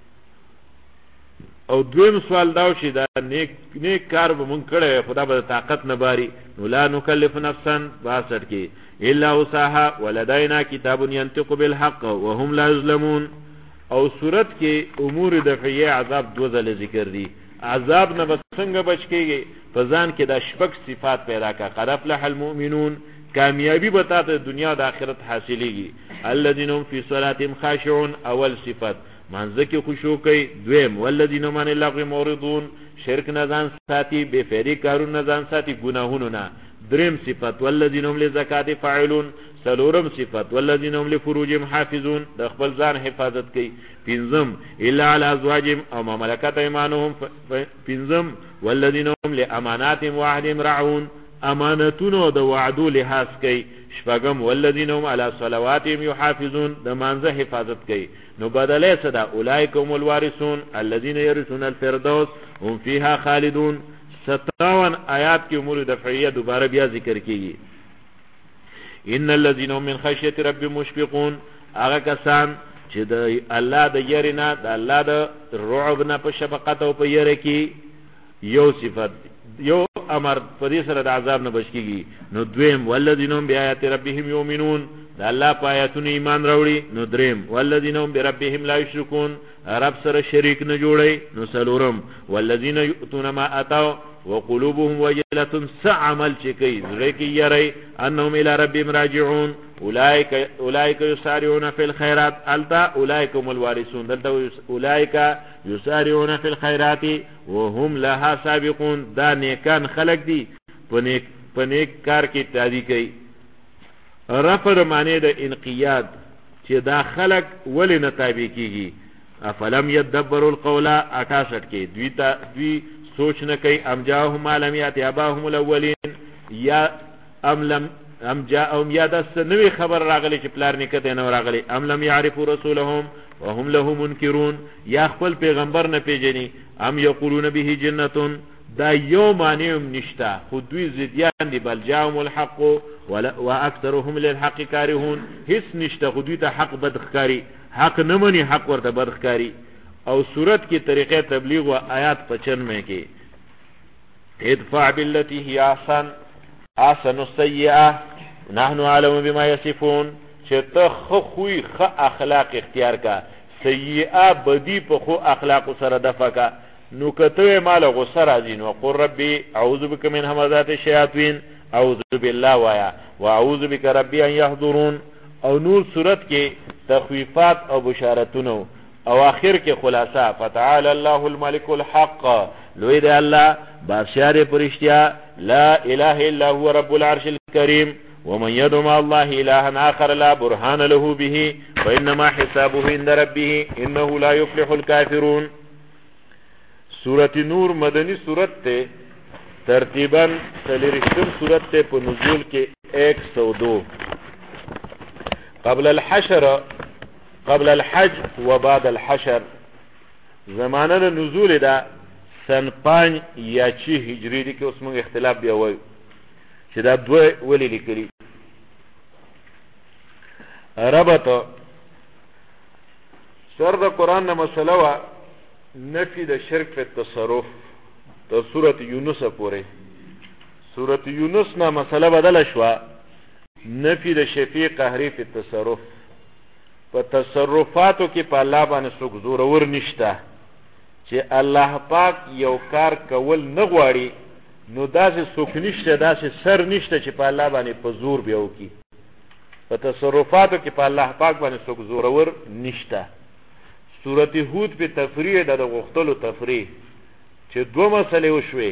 او دویم سوال داو چې دا نیک کار به مونږ کړی خدا به طاقت نه باري نو لا نکلف نفسا 62 کې الا وسعها ولدينا کتاب ينطق بالحق وهم لا يظلمون او صورت کې امور دفعیه عذاب دو ځله ذکر دي عذاب نه څنګه بچ کیږي فزان کې دا شپږ صفات پیدا کا قد افلح المؤمنون کامیابی بتا ته دنیا د آخرت حاصلېږي الذين هم في صلاتهم خاشعون اول صفت منځ کې خشوع کوي دویم والذین هم عن اللغو معرضون شرک نه ځان ساتي بے فعلی کارون نه ځان ساتي ګناهونو نه دریم صفت والذین هم للزکات فاعلون سلورم صفت والذین هم لفروجهم حافظون د خپل ځان حفاظت کوي پنځم الا علی ازواجهم او ما ملکت ایمانهم پنځم والذین هم لاماناتهم وعهدهم راعون امانتونو د وعدو لحاظ کوي شپږم والذین هم علی صلواتهم یحافظون د مانزه حفاظت کوي نو بدله صدا اولئکهم الوارثون الذین یرثون الفردوس هم فیها خالدون 57 آیات کی امور دفعیه دوباره بیا ذکر کیږي ان الذين هم من خشيه رب مشفقون هغه کسان چې د الله د یرینا د الله د رعب نه په شفقت او په یری کې یو صفت یو امر په دې سره د عذاب نه بچ کیږي نو دویم والذین هم بیاات ربهم یؤمنون د الله په آیاتونو ایمان راوړي. نو دریم والذین هم بربهم لا یشرکون رب سره شریک نه جوړي. نو څلورم والذین یؤتون ما اتوا وقلوبهم وجلة سعمل چکی زړه کې یری انهم الى ربهم راجعون اولئک یسارعون فی الخيرات التا اولئک هم الوارثون دلته اولئک یسارعون فی الخيرات وهم لها سابقون دا نیکان خلق دي په نیک کار کې تادی کوي. رفع معنی د انقیاد چې دا خلق ولی نه تابع کیږي. افلم یدبروا القول 68 کې دوی سوچ نه کوي ام جاءهم ما لم یات اباهم الاولین یا ام جاءهم یا دس نوی خبر راغلی چې پلار نکته نه راغلی ام لم يعرفوا رسولهم وهم له منکرون یا خپل پیغمبر نه پیژني ام یقولون به جنة دا یو معنیم نشتا خود دوی زدیان دی بل جاءهم الحق واکثرهم للحق کارهون هیڅ نشتا خود دوی ته حق بدخکاری حق نمانی حق ورته بدخکاری. او صورت کی طریقه تبلیغ و آیات 95 کې ادفع بالتي هي احسن السيئه نحن علم بما يصفون چې ته خوې خ اخلاق اختیار کا سیئه بدی په خو اخلاق سره دفع کا. نو کته مال غصه راځي نو قر ربي اعوذ بك من همزات الشياطين اعوذ بالله وایا واعوذ بك ربي ان يحضرون. او نور صورت کې تخویفات او بشارتونه او آخر کې خلاصہ فتعالى الله الملك الحق لوی دی الله بادشاہ پرشتیا لا اله الا هو رب العرش الكريم ومن يدعو مع الله الها اخر لا برهان له به فانما حسابه عند ربه انه لا يفلح الكافرون. سورۃ نور مدنی سورت ته ترتیبا سلیرشتم سورت ته په نزول کې 102 قبل الحج و بعد الحشر. زمانه نزول دا سن 5 یا 6 هجری دی که اوس موږ اختلاف بیا وایو چې دا دوه ولی لیکلي. ربط سر د قرآن نه مسله وا نفی د شرک په تصرف د سورۃ یونس پورې. سورۃ یونس نه مسله بدل شو نفی د شفیع قهری په تصرف. په تصرفاتو کې په الله باندې څوک زورور نشته چې الله پاک یو کار کول نه غواړي نو داسې څوک نشته داسې سر نشته چې په الله باندې په زور بیا وکړي. په تصرفاتو کې په الله پاک باندې څوک زورور نشته. سورۃ هود په تفریع د غختلو تفریع چې دوه مسلې وشوي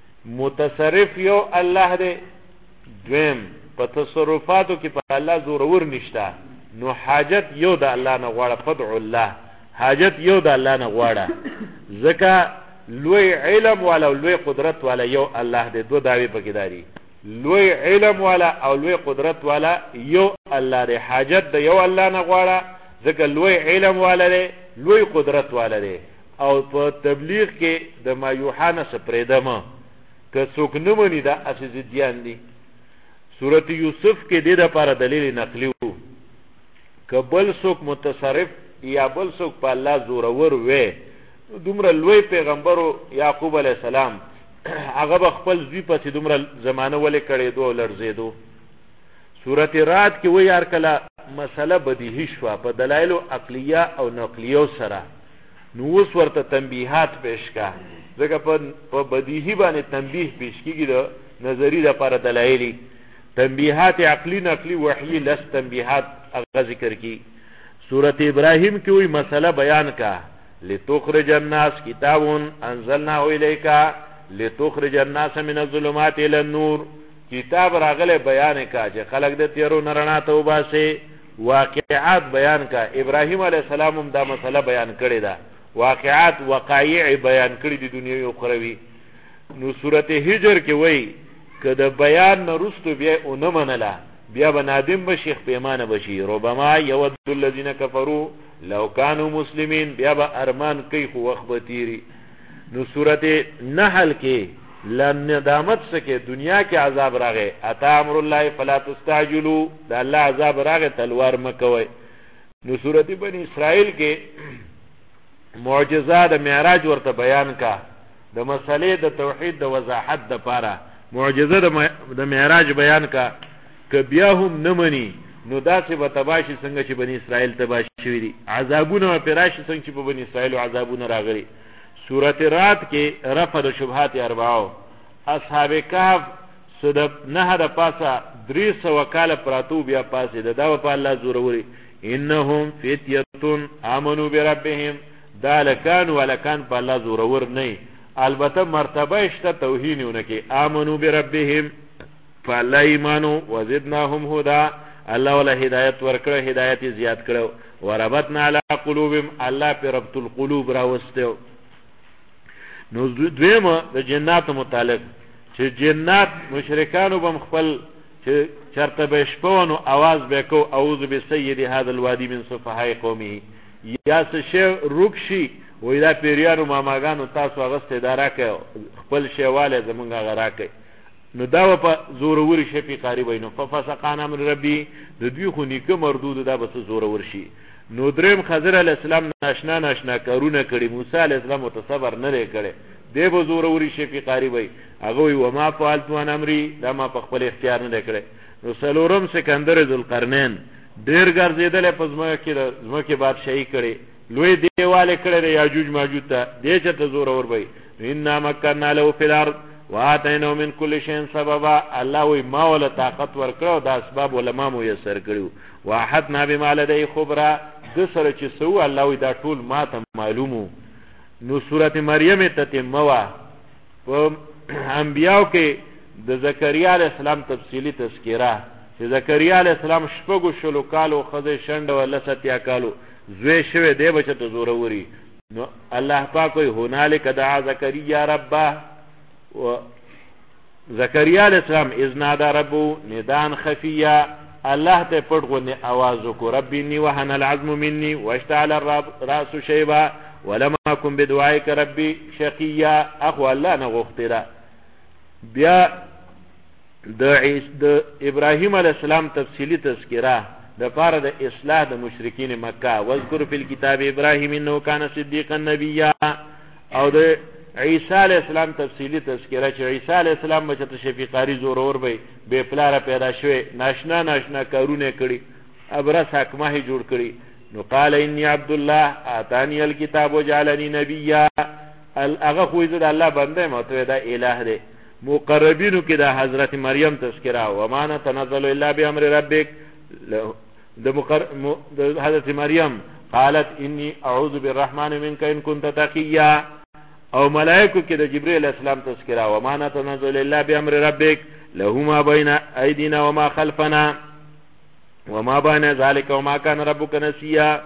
متصرف یو الله دی دویم په تصرفاتو کې په الله زورور نشته نو حاجت یو د الله نه غواړه فدع الله حاجت یو د الله نه غواړه ځکه لوی علم والا او لوی قدرت والا یو الله دی. دو داوی پکې داري لوی علم والا او لوی قدرت والا یو الله دی. حاجت د یو الله نه غواړه ځکه لوی علم والا دی لوی قدرت والا دی. او په تبلیغ کې د ما یوحنا سپریدمه که څوک نه مني دا اساسیان دي. سورۃ یوسف کې د دې لپاره دلیل نقلی وو که بل څوک متصرف یا بل څوک په الله زورور وي دومره لوی پیغمبرو یعقوب علیه السلام هغه به خپل زوی پسې دومره زمانه ولې کړې دو لړزېدو. سورۃ رعد کې وایي هر کله مسله بدیهی شوه په دلایلو عقلیه او نقلیو سره نو اوس ورته تنبیحات پیش کا ځکه په بدیهی باندې تنبیح پیش کیږي د نظری لپاره دلایلی تنبیحات عقلی نقلی وحی لس تنبیحات اغا ذکر کی. سورۃ ابراہیم کی ہوئی مسئلہ بیان کا لتخرج الناس کتاب انزلناه الیک لتخرج الناس من الظلمات الى النور کتاب راغله بیان کا چې خلق د تیرو نرنا ته وباسه. واقعات بیان کا ابراہیم علیہ السلام هم دا مسئلہ بیان کړی دا واقعات وقایع بیان کړی د دنیوي او اخروی. نو سورۃ هجر کې وایي که د بیان نرستو بیا اونه منله بیا به نادم بشي پیمانه بشي ربما یود الذین کفروا لو كانوا مسلمین بیا به ارمان کوي خو وخت به تیری. نو سورۃ نحل کې لندامت سکه دنیا کې عذاب راغی اتا امر الله فلا تستعجلوا دا الله عذاب راغی تلوار مکوي. نو سورۃ بنی اسرائیل کې معجزات معراج ورته بیان کا د مسلې د توحید د وضاحت د پاره معجزه د معراج بیان کا که بیا هم نمانی نو داسې به تباه شي څنګه چې بني اسرائیل تباه شوي دي عذابونه به پرې راشي څنګه چې په بني اسرائیلو عذابونه راغلي سورت رات کې رفع د شبهات اربعو اصحاب کهف صدب نه د پاسه 300 کاله پراتو بیا پاسې دا په الله زوروري انهم فتيتون امنوا بربهم دا لکان ولکان په الله زورور نه البته مرتبه شته توهینونه کې امنوا بربهم فالله ایمانو وزدناهم هدى الله ولا هدایت ورکړه هدایت زیات کړو وربطنا على قلوبهم الله پر ربط القلوب راوستو نو دویمه د جنات متعلق چې جنات مشرکانو بم خپل چې چرته به شپونو आवाज وکاو اعوذ بسید هذا الوادي من صفحاء قومه یا څه روکشي وای دا پیریانو ماماګانو تاسو غسته اداره کوي خپل شیواله زمونږه غراکه نو دا په زوروري شي په قریب وینو ففسقان امر ربي د دوی خو نیکه مردود دا به زورور شي نو دریم خضر علی السلام ناشنا کارونه کړي موسی علی السلام متصبر نه کړي دی به زوروري شي په قریب وي هغه وي و ما فعلت وان امري دا ما په خپل اختیار نه کړي نو سلورم سکندر ذوالقرنین ډیر ګرځیدل په زمکه بادشاہي کړي لوی دیواله کړي یاجوج ماجوج ته دې چې ته زورور وي ان مکرنا له فی الارض واتینو من کل شین سببا الله وی ما ولا طاقت ورکړو دا اسباب علماء مو یسر کړو واحدنا بما لدی خبره د سره چې سو الله وی دا ټول ما ته معلومو نو سورۃ مریم ته تموا په انبیاء کې د زکریا علی السلام تفصیلی تذکرہ چې زکریا علی السلام شپږو شلو کالو خزه شند ولا ستیا کالو زوی شوه دی بچته زوروري نو الله پاک وی هنالک دعا زکریا ربه و زکریا علیہ السلام اذ نادى ربه ندان خفیا الله ته پټ غو आवाज وکړ ربي اني وهن العظم مني واشتعل الراس شيبا ولم اكن بدعائك ربي شقيا اخو الله نه غوښتره بیا د ابراهيم عليه السلام تفصيلي تذکرہ د پاره د اصلاح د مشرکین مکه واذکر فی الكتاب ابراهيم انه كان صديقا نبيا او د عیسی علیہ السلام تفصیلی تذکرہ چې عیسی علیہ السلام بچته شفیقاری زورور به پلار پیدا شوه ناشنا کارونه کړي ابرس حکمه جوړ کړي نو قال انی عبد الله اتانی الكتاب وجعلنی نبیا اغه خو دې الله بنده مته دا الہ دی مقربینو کې دا حضرت مریم تذکرہ و ما نتنزل الا بامر ربک د حضرت مریم قالت انی اعوذ بالرحمن منک ان كنت تقیا او ملائکو کې د جبرئیل السلام تذکرہ و ما نتنزل الا بامر ربک له ما بین ایدینا وما خلفنا وما بین ذلك وما كان ربك نسیا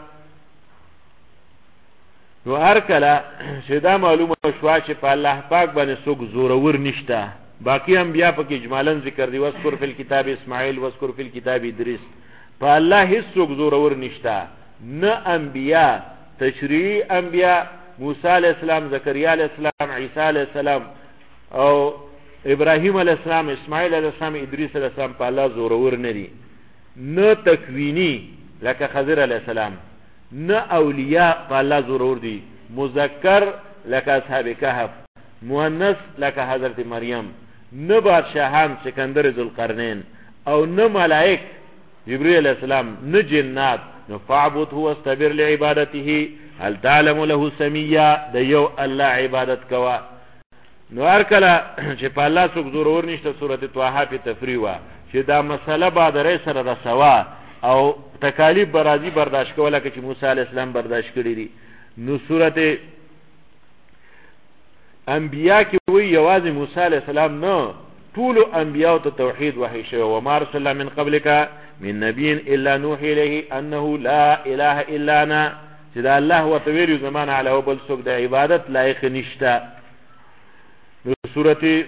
نو هر کله شدا معلومه شوا چې په الله پاک باندې څوک زورور نشته باقی انبیاء په کې اجمالاً ذکر دی واذکر فی الكتاب اسماعیل واذکر فی الكتاب ادریس په الله هیڅ څوک زورور نشته نه انبیاء تشریعی انبیاء موسی علیہ السلام زکریا علیہ السلام عیسی علیہ السلام او ابراهیم علیہ السلام اسماعیل علیہ السلام ادریس علیہ السلام په الله زورور نه دي نه تکوینی لکه خضر علیہ السلام نه اولیاء په الله زورور دي مذکر لکه اصحاب کهف مؤنث لکه حضرت مریم نه بادشاہان سکندر ذوالقرنین او نه ملائک جبرئیل علیہ السلام نه جنات نو فعبده واستبر لعبادته هل تعلم له سمیا د یو الله عبادت کوا نو هر کله چې په الله څوک زورور نشته سورته طه په تفریوا چې دا مسله بادرې سره رسوا او تکالیف برازي برداشت کوله چې موسی علی السلام برداشت کړی دي نو سورته انبیاء کې وی یوازې موسی علی السلام نه ټول انبیاء ته توحید وحی شوی و ما رسول من قبلک من نبی الا نوحي الیه انه لا اله الا انا چې دا الله وتویری زمان علاوه بل څوک د عبادت لایق نشته نو سورته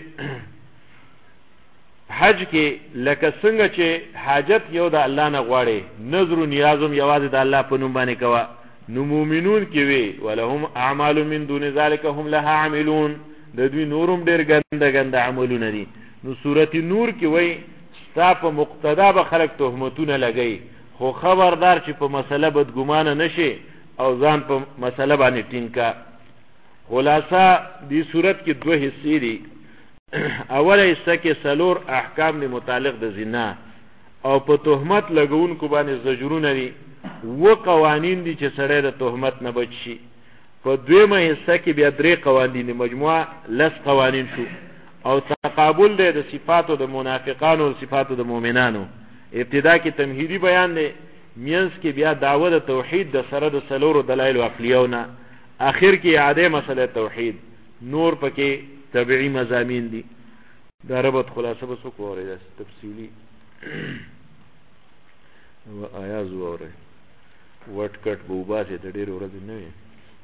حج کې لکه څنګه چې حاجت یو د الله نه غواړي نظر و نیازم یوازې د الله په نوم باندې کوا نو مومنون کې وی ولهم اعمال من دون ذلك هم لها عاملون د دوی نورم ډیر ګنده عملونه دي نو سورته نور کې وی ستا په مقتدا به خلق تهمتونه لګي خو خبردار چې په مسله بدګمانه نشي او ځان په مسله باندې ټینګه خلاصہ دی صورت کې دوه حصے دي اوله حصہ کې سلور احکام دی متعلق د زنا او په تهمت لګونکو باندې زجرونه دي. و قوانین دي چې سړی د تهمت نه بچ شي. په دویمه حصه کې بیا 3 قوانین، مجموعه 10 قوانین شو. او تقابل دی د صفاتو د منافقانو او صفاتو د مؤمنانو. ابتدا کې تمهیدی بیان دی، مینس کې بیا دعوه د توحید د سره د سلورو دلایل عقلیونه، اخر کې اعاده مسله توحید، نور پکې تبعی مضامین دي. دا ربط خلاصه بس وکورې دا تفصیلی و آیاز وره وټ کټ بو باسه ته ډېر ورځ نه وي.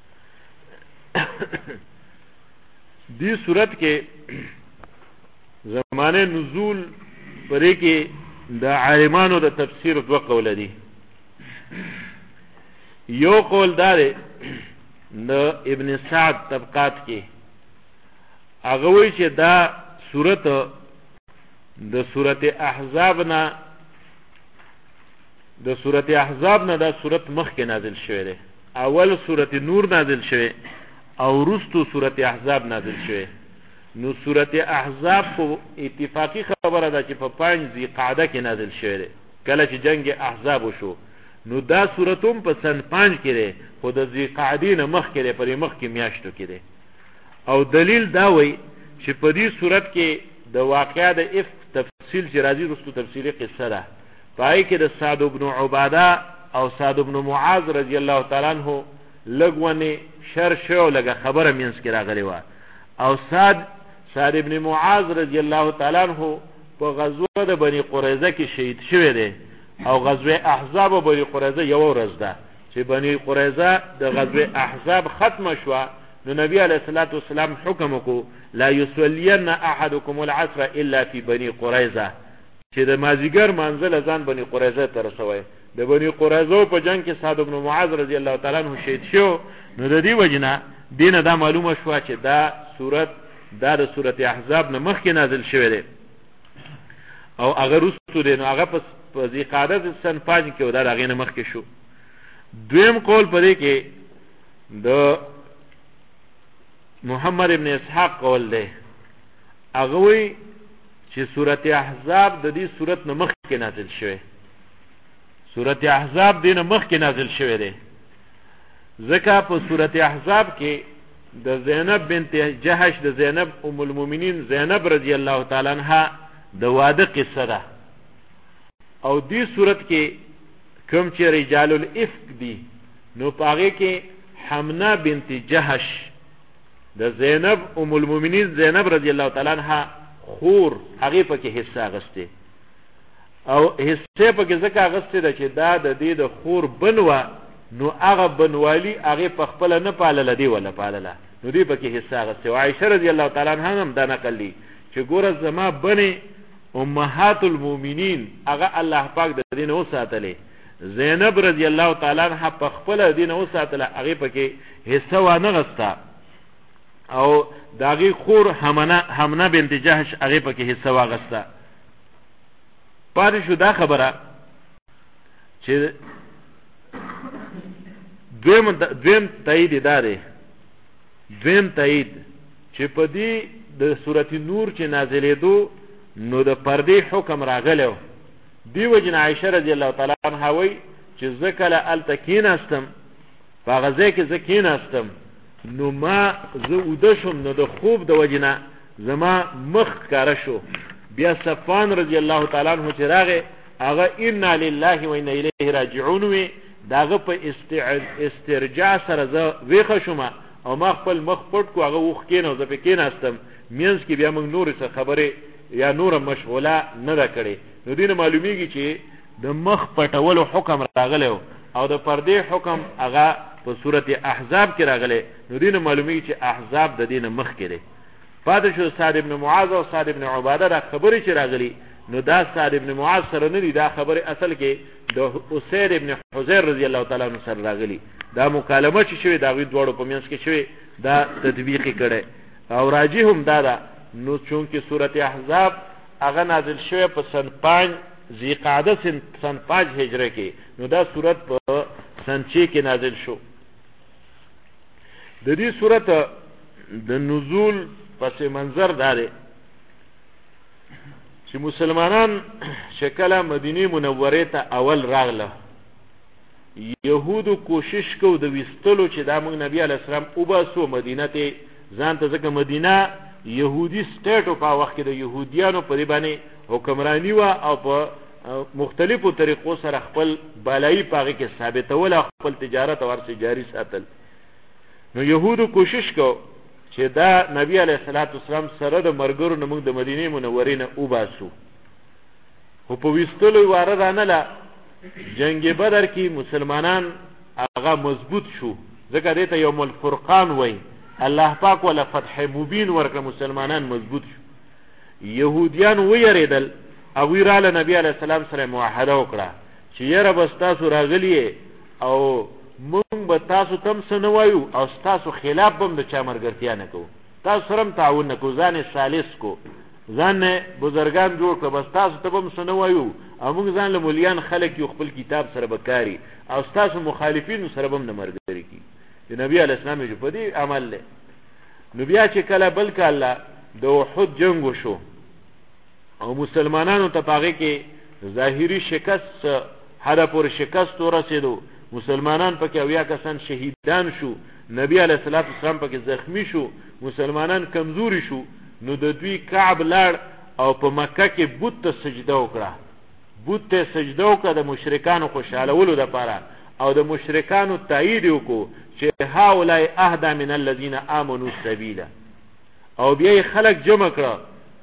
دی صورت کې زمانه نزول پرې کې د عالمانو د تفسیر 2 قول دي. یو قول دار د ابن سعد طبقات کې هغه وایي چې دا صورت د سورته احزاب نه دا صورت مخکې نازل شوی دی. اول سورته نور نازل شوی او رستو سورته احزاب نازل شوی. نو سورته احزاب په اتفاقی خبره ده چې په 5 ذی قعده کې نازل شوی دی کله چې جنگ احزاب وشو. نو دا سورتوم په سن 5 کې ده، خو د ذی قعدې نه مخ کې پرې مخ کې میاشتو کې ده. او دلیل دا وای چې په دې صورت کې د واقعیا د تفصیل چې راځي رستو تفصیلی قصه ده. پای کې د سعد بن عباده او سعد بن معاذ رضی الله تعالی عنہ لګونه شر شو لګه خبره مینس کې راغلی و. او سعد ابن معاذ رضی الله تعالی عنہ په غزوه د بنی قریظه کې شهید شوی دی. او غزوه احزاب و بنی قریظه یو ورځ ده چې بنی قریظه د غزوه احزاب ختم شو. نو نبی علیہ الصلوۃ والسلام حکم کو لا یصلین احدکم العصر الا فی بنی قریظه، چې د مازیګر منزل ځان بنی قریظه ته رسوي. د بنی قریظه په جنگ کې سعد بن معاذ رضی الله تعالی عنہ شهید شو. نو د دې وجنه دینه دا معلومه شو چې دا صورت دا د سورته احزاب نه مخکې نازل شوی دی او هغه رسول دی. نو هغه په ذی قعده سن 5 کې ودا هغه نه مخکې شو. دویم قول پدې کې د محمد ابن اسحاق قول دی. هغه وی چې سورته احزاب د دې صورت نه مخکې نازل شوی. سورته احزاب دینه مخکې نازل شوی دی ځکه په سورته احزاب کې د زینب بنت جحش د زینب ام المؤمنین زینب رضی الله تعالی عنها د واده قصه ده. او دې صورت کې کوم چې رجال الافک دي نو پاغه کې حمنا بنت جحش د زینب ام المؤمنین زینب رضی الله تعالی عنها خور هغه پکې حصہ غسته. او حصہ پکې ځکه غسته ده چې دا د دې د خور بنوا، نو هغه بنوالی هغه په خپل نه پالل دی ولا پالله، نو دې پکې حصہ غسته. او عائشہ رضی الله تعالی عنها هم دا نقل دي چې ګوره زما بني امهات المؤمنین هغه الله پاک د دین او ساتلې. زینب رضی الله تعالی عنها په خپل دین او ساتله، هغه پکې حصہ و نه غستا. او داغي خور حمنا بنت جحش هغه پکې حصہ واغستا. پاره شو دا خبره چې دویم تایید داره. دویم تایید چې په دې د سورته نور چې نازلې دو نو د پردې حکم راغلو. دی وجن عائشہ رضی الله تعالی عنها وی چې ذکر التکین استم فغزه کې زکین استم نو ما زه ودشم نو د خوب د وجنه زما مخ کار شو. بیا صفان رضی الله تعالی عنہ چې راغه هغه ان لله و انا الیه راجعون وی داغه په استرجاع سره زه ویخه شوم او ما خپل مخ پټ کو هغه وخ کینو زه پکې ناستم. مینس کې بیا موږ نور څه خبره یا نور مشغوله نه کړي. نو دینه معلومیږي چې د مخ پټولو حکم راغلی او د پردې حکم هغه په سورته احزاب کې راغلی. نو دینه معلومیږي چې احزاب د دینه مخ کې دي. پاتې شو سعد ابن معاذ او سعد ابن عباده دا خبرې چې راغلی. نو دا سعد ابن معاذ سره نه دي، دا خبره اصل کې د اسید ابن حذیر رضی الله تعالی عنہ سره راغلی. دا مکالمه چې شوی دا غوی دوړو په منځ کې شوی دا تطبیق کړي او راجی هم دا. نو چونکه سورته احزاب هغه نازل شوی په سن 5 ذی قعده سن 5 هجری کې، نو دا سورت په سن 6 کې نازل شو. د دې سورت د نزول پس منظر داره چې مسلمانان شکله مدینه منوره ته اول راغله یهودو کوشش کو د وستلو چې دا موږ نبی علی السلام او باسو مدینه ته ځان ته ځکه مدینه یهودي سټیټ په وخت کې د یهودیانو په دی باندې حکمرانی وا او په مختلفو طریقو سره خپل بالایی پاغه کې ثابتول خپل تجارت او ورڅ جاری ساتل نو یهودو کوشش کو چې دا نبی علیه السلام سره د مرګرو نمونږ د مدینه منورې نه او باسو خو په وستلو واره رانله جنگ بدر کې مسلمانان هغه مضبوط شو ځکه دې ته یوم الفرقان وای الله پاک ولا فتح مبین ورکړه مسلمانان مضبوط شو يهوديان ويریدل او ویراله نبی علیہ السلام سره معاهده وکړه چې یره بس تاسو راغلی او مونږ به تاسو تم سنوایو او تاسو خلاف بم د چا مرګرتیا نه کو تاسو سره تعاون نه کو ځان ثالث کو ځان بزرگان جوړ کړه بس تاسو ته بم سنوایو او موږ ځان له مولیان خلک یو خپل کتاب سره بکاری او تاسو مخالفین سره بم نه مرګري کی د نبی علیہ السلام جو په دې عمل له نو بیا چې کله بل کله د احد جنگ وشو او مسلمانانو ته پاغه کې ظاهری شکست هدا پور شکست ورسېدو مسلمانان پکې اویا کسان شهیدان شو نبی علیہ السلام پکې زخمی شو مسلمانان کمزوري شو نو د دوی کعب لاړ او په مکه کې بت ته سجده وکړه بت ته سجده وکړه د مشرکانو خوشالولو لپاره او د مشرکانو تایید وکړو چې هاولای اهدا من الذين امنوا سبیلا او بیا خلک جمع کړه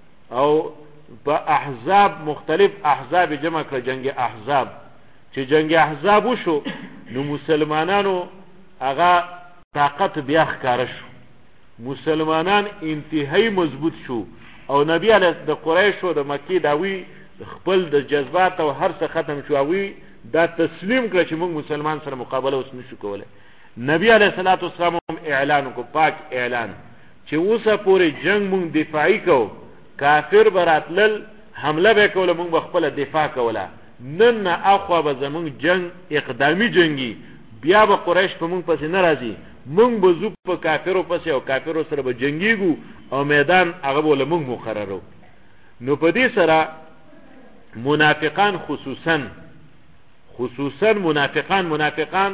او په احزاب مختلف احزاب جمع کړه جنگ احزاب چې جنگ احزاب وشو نو مسلمانانو هغه طاقت بیا ښکار شو مسلمانان انتهایی مضبوط شو او نبی علیه د قریش او د مکی داوی خپل د جذبات او هر څه ختم شو او دا تسلیم کړ چې موږ مسلمان سره مقابله اوس نشو کولای نبی علیه الصلاۃ والسلام اعلان کو پاک اعلان چې اوسه پورې جنگ موږ دفاعي کو کافر براتل حمله به کوله موږ خپل دفاع کوله نن اخوا به زمون جنگ اقدامی جنگي بیا به قریش په موږ پسې ناراضي موږ به زو په کافرو پسې او کافرو سره به جنگيګو او میدان هغه ول موږ مقررو نو په دې سره منافقان خصوصا منافقان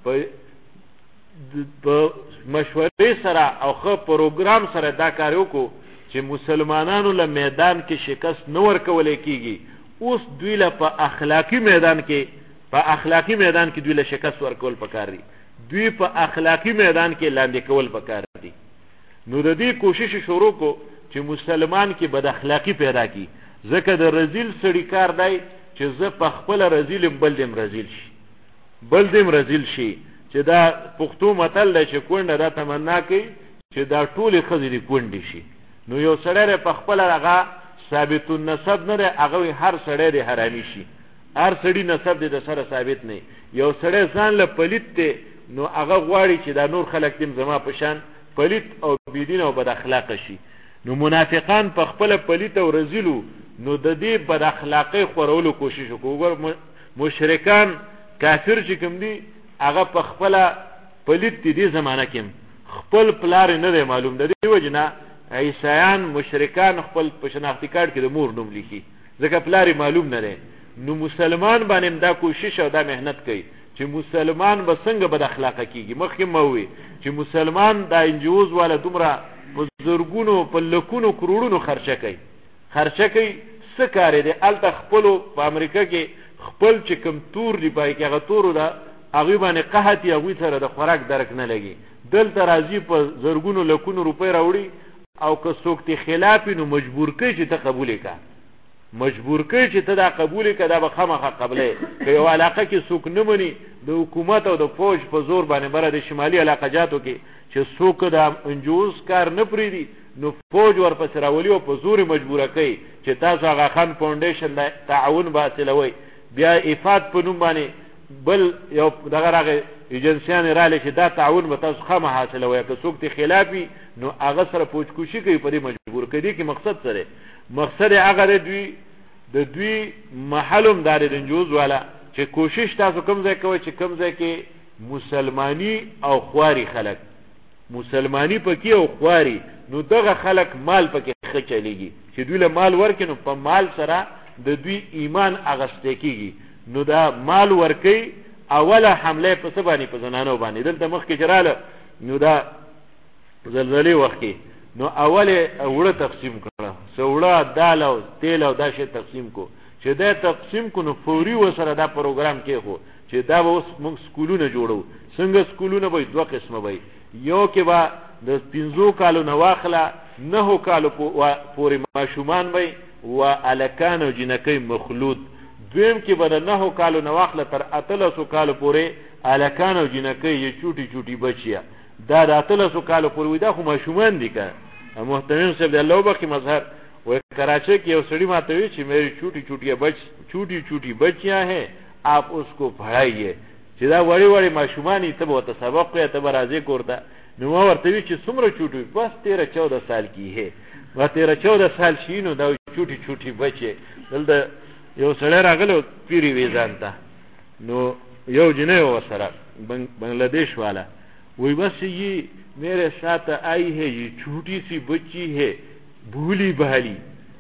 په مشورې سره او خو پروګرام سره دا کار وکړو چې مسلمانانو له میدان کې شکست نه ورکول کېږي اوس دوی له په اخلاقی میدان کې دوی له شکست ورکول پکار دي دوی په اخلاقی میدان کې لاندې کول پکار دي نو د دې کوشش شروع کو چې مسلمان کې بد اخلاقی پیدا کی ځکه د رذیل سړی کار دی چې زه په خپل رذیل بلدم رذیل شي چې دا پښتو متل دی چې کونډه دا تمنا کوي چې دا ټول خزري کونډي شي نو یو سړی په خپل هغه ثابت النسب نه هغه هر سړی دی حرامي شي هر سړی نسب دی د سره ثابت نه یو سړی ځان له پلیت ته نو هغه غواړي چې دا نور خلک تیم زما پشان پلیت او بيدین او بد اخلاق شي نو منافقان په خپل پلیت او رذیلو نو د دې بد اخلاقی خورولو کوشش وکړو مشرکان کافر چې کوم دي هغه په خپل پلیت دي زمانہ کې خپل پلار نه دی معلوم د دې وجنه عیسایان مشرکان خپل شناختی کارت کې د مور نوم لیکي ځکه پلار معلوم نه دی نو مسلمان باندې دا کوشش او دا مهنت کوي چې مسلمان به څنګه بد اخلاقه کیږي مخکې موي چې مسلمان دا انجوز والا دومره بزرګونو په لکونو کروڑونو خرچه کوي څه کار دی الته خپل په امریکا کې خپل چې کم تور دی پای کې هغه تور دا هغه باندې قحط یا وی سره د خوراک درک نه لګي دلته راځي په زرګونو لکونو روپۍ راوړي او که څوک ته خلاف نو مجبور کوي چې ته قبول دا قبول کړه دا به خامخا قبله که یو علاقه کې څوک نه مني د حکومت او د فوج په زور باندې بره د شمالي علاقه جاتو کې چې څوک دا انجوز کار نه پریدي نو فوج ورپسې راولي او په زور مجبوره کوي چې تاسو هغه خان فاونډیشن تعاون باسلوي بیا افات په نوم باندې بل یو دغه راغی ایجنسیان رااله چې دا تعاون به تاسو خامه حاصلوي که څوک ته خلافي نو هغه سره پوښتنه کوي په دې مجبور کړي کې مقصد هغه د دوی محلم دار رنجوز والا چې کوشش تاسو کوم ځای کوي چې کوم ځای کې مسلمانی او خواري خلک مسلمانی پکې او خواري نو دغه خلک مال پکې ښه چلیږي چې دوی له مال ورکړي نو په مال سره د دوی ایمان اغستی کېږي نو دا مال ورکوي اوله حمله په څه باندې په زنانو باندې دلته مخکې چې راله نو دا زلزلې وخت کې نو اولې اوړه تقسیم کړه سوړه دال او تیل او دا شی تقسیم کو چې دا تقسیم کو نو فوري وسره دا پروګرام کې خو چې دا به اوس موږ سکولونه جوړو څنګه سکولونه به دوه قسمه وي یو کې به د 15 کالو نه واخله 9 کالو پورې ماشومان وي و الکان او جنکۍ مخلوط دویم کې به د 9 کالو نه واخله تر 13 کالو پورې الکان او جنکۍ یې چوټي چوټي بچیا دا د 13 کالو پورې وي دا خو ماشومان دي که محترم صاحب د الله وبخښي مظهر وہ کراچی کی سڑی ماتے ہوئی چی میری چھوٹی چھوٹی بچیاں ہیں آپ اس کو پڑھائیے چیزا وڑی وڑی معشومانی تب وہ سبق یا تب راضی کرتا نما ورتوی چی سمر چھوٹی بس 13-14 سال کی ہے وہ 13-14 سال شینو دا چھوٹی چھوٹی بچے دلتا یو سڑی راگلو پیری ویزانتا نو یو جنه و سرا بنگلادیش والا وہی بس یہ میرے ساتھ آئی ہے یہ چھوٹی سی بچی ہے بھولی بالی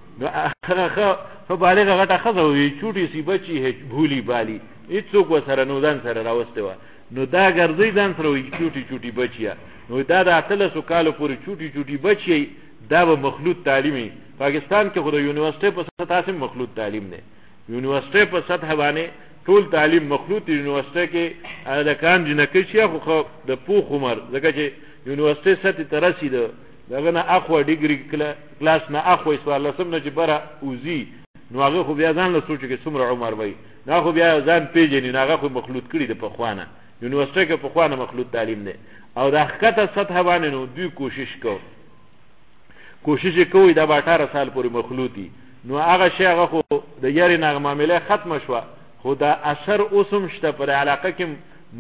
بالغ غټه خزه وي چوټي سی بچی ہے بھولی بالی هیڅوک وسره نو ځان سره راوسته و نو دا ګرځي ځان سره وي چوټي چوټي بچیا نو دا د 13 کالو پورې چوټي چوټي بچي دا به مخلوط تعلیمي پاکستان کې خو د یونیورسيټي په سطح سم مخلوط تعلیم نه یونیورسيټي په سطح باندې ټول تعلیم مخلوط یونیورسيټي کې د کان جنکه شي خو د پوخ عمر ځکه چې یونیورسيټي سطح ترسي ده دغه نه اخو ډیګري کلاس نه اخو سوال سم نه چې بره اوزي نو هغه خو بیا ځان له سوچ کې څومره عمر وای نه خو بیا ځان پیژني نه هغه خو مخلوط کړي د پخوانه یونیورسيټي کې پخوانه مخلوط تعلیم نه او د حقیقت سطح باندې نو دوی کوشش کوي دا 18 سال پورې مخلوطي نو هغه شی هغه خو د یاري نه معاملې ختم شو خو دا اثر اوسم شته پر علاقه کې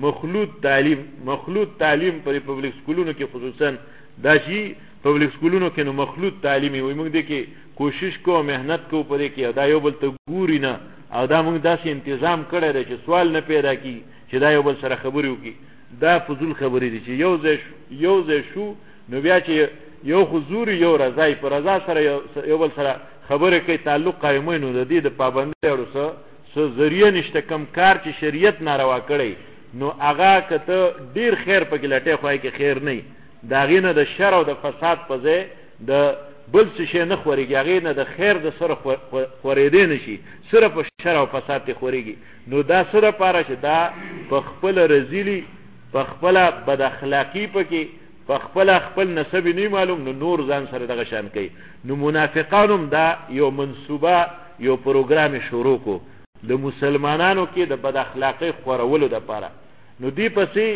مخلوط تعلیم پر پبلک سکولونو کې خصوصا دا شی پبلک سکولونو کې نو مخلوط تعلیمي وي موږ دې کې کوشش کو مهنت کو پرې کې دا یو بل ته ګوري نه او دا موږ داسې تنظیم کړی دی چې سوال نه پیدا کی چې دا یو بل سره خبرې وکړي دا فضول خبرې دي چې یو ځای شو نو بیا چې یو حضور یو رضای پر رضا سره یو بل سره خبرې کوي تعلق قائموي نو د دې د پابندۍ او څه ذریعہ نشته کم کار چې شریعت ناروا کړی نو هغه کته ډیر خیر پکې لټه خوای کې خیر نه دا غینه د شر او د فساد په ځای د بل څه شي نه خوريږي غینه د خیر د سره خورېدې نشي سره په شر او فساد ته خوريږي نو دا سره پاره چې دا په خپل رذیلی په خپل بد اخلاقی پکې په خپل نسب نه معلوم نو نور ځان سره دغه شان کوي نو منافقانم دا یو منسوبه یو پروګرام شروع کو د مسلمانانو کې د بد اخلاقی خورولو د پاره نو دی پسې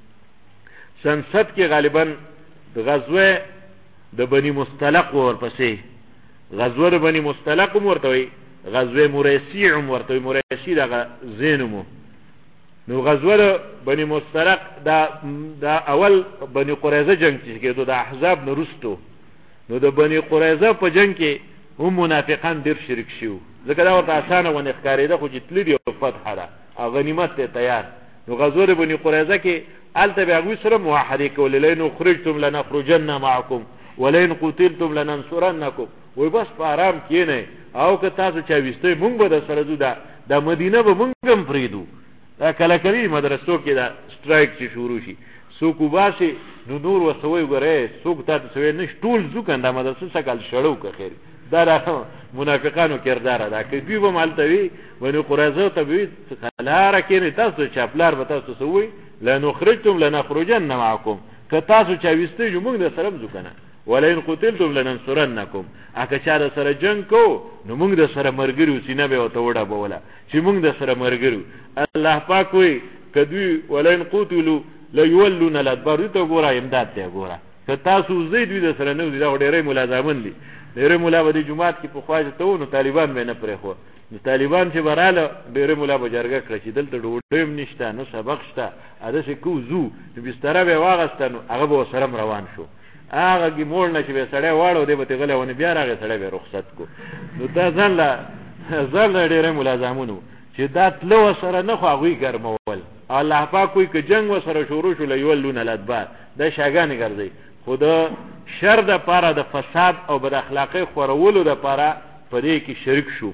سنسد کې غالبا د غزوه د بنی مستلق ورپسې غزوه د بنی مستلق ورته وي غزوه مريسي ورته وي مريسي دغه زینمو نو غزوه د بنی مستلق دا اول بنی قریظه جنگ چې کېدو د احزاب نه رستو نو د بنی قریظه په جنگ کې هم منافقان ډیر شریک شو ځکه دا ورته اسانه ونه ښکارېده خو چې تللی او فتح ده او غنیمت ته تیار نو غزوه د بنی قریظه کې الته بیا سره موحدی کول لئن خرجتم لنخرجن معكم ولئن قتلتم لننصرنكم وای بس په آرام کینه او که تاسو چا وسته مونږ به د سره د مدینه به مونږ هم فریدو دا کله کلی مدرسو کې دا سټرایک چې شروع شي سوق وباسي نو نور وسوي غره سوق تاسو سوي نش ټول ځکه د مدرسې سکل شړو که خیر دا منافقانو کردار ده که دوی به مالتوي ونو قرازه ته وي خلاره کینه تاسو چاپلار به تاسو سوي لنخرجتم لنخرجن معكم که تاسو چا وسته جو موږ د سره ځکنه ولئن قتلتم لننصرنكم اګه چا د سره جنگ کو نو موږ د سره مرګرو سینه به وته وډه بوله چې موږ د سره مرګرو الله پاک وي کدوی ولئن قتلوا ليولون الادبار ته ګوره امداد ته ګوره که تاسو زید وي د سره نو دا ډېرې ملازمن دي ډېرې مولا به د جمعات کې په خواجه ته نو طالبان به نه پرې خو نو طالبان چې براله ډېرې مولا به جرګه کړ چې دلته ډوډۍ نشته نو سبق شته اده چې کو زو نو بستر به واغستنو هغه به سره روان شو هغه کی مول نه چې به سړی واړو دی به غلې ونه بیا راغی سړی به رخصت کو نو دا ځل ډېرې ملازمونو چې دا تلو سره نه خو غوي ګرمول الله پاک کوئی که جنگ وسره شروع شو ليولون الادبار دا شاګانې ګرځي خو د شر د پاره د فساد او بد اخلاقی خورولو د پاره په دې کې شریک شو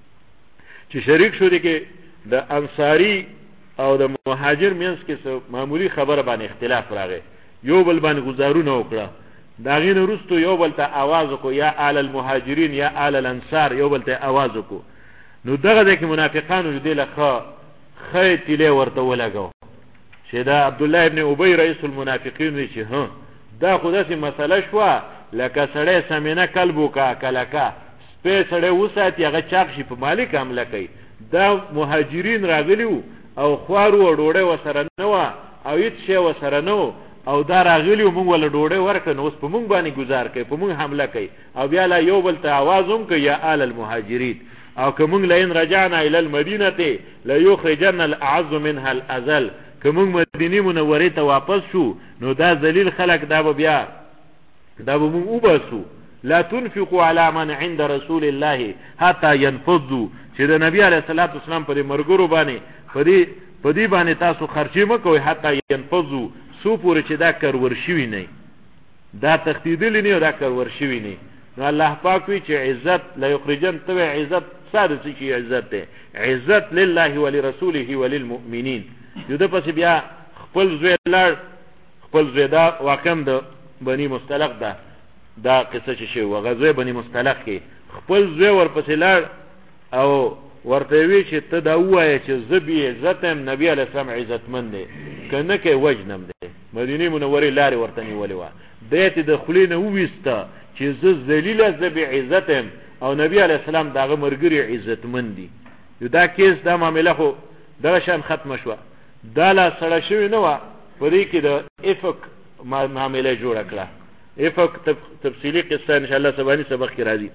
چې شریک شو دي کې د انصاری او د مهاجر مینس کې معمولی خبره باندې اختلاف راغی یو بل باندې گزارونه وکړه دا غین وروسته یو بل ته आवाज وکړو یا آل المهاجرین یا آل الانصار یو بل ته आवाज وکړو نو دغه د منافقانو دې لخوا خیتله ورته ولګو چې دا عبد الله ابن ابي رئیس المنافقین چې ها دا خداسي مسله شو لکه سړی سمینه قلبو کا کلکا سپه سړی وساتي هغه چاق شي په مالک حمله کوي دا مهاجرین راغلیو او خوارو ډوړې وسره نو او هیڅ شی وسره نو او دا راغلیو مونږ ول ډوړې ورکړ نو اوس په مونږ باندې گزار کوي په مونږ حمله کوي او بیا لا یو بل ته आवाज هم کوي یا آل المهاجرین او کوم لئن رجعنا الى المدينه لا يخرجن الاعز منها الاذل کوم مدینه منوره ته واپس شو نو دا ذلیل خلق دا بیا دا مونږ وباسو لا تنفقوا على من عند رسول الله حتى ينفضوا چې د نبی علیه الصلاۃ والسلام پر مرګرو باندې په دې باندې تاسو خرچې مکوئ حتی ينفضوا سو پورې چې دا کار ورشوي نه دا تخدیدل نه دا کار ورشوي نه نو الله پاک وی چې عزت لا یخرجن تو عزت ساده چې عزت ده عزت لله ولرسوله وللمؤمنین یو د پس بیا خپل زوی لار خپل زوی دا واقعم د بنی مستلق ده دا قصه چې شی وغزوی بنی مستلق کې خپل زوی ورپسې لار او ورته وی چې ته دا وایې چې زبی عزتم نبی علیه السلام عزتمن دی کنه کې وجنم دی مدینه منوره لارې ورته نیولې و دې ته د خلینو وېستا چې ز ذلیل زبی عزتم او نبی علیه السلام داغه مرګري عزتمن دی یو دا کیس دا معاملې خو دا شان ختم شو دا لا سره شوی نه و په دې کې د افق معاملې جوړ کړه افق تفصیلی قصه ان شاء الله سبحانه سبق کې راځي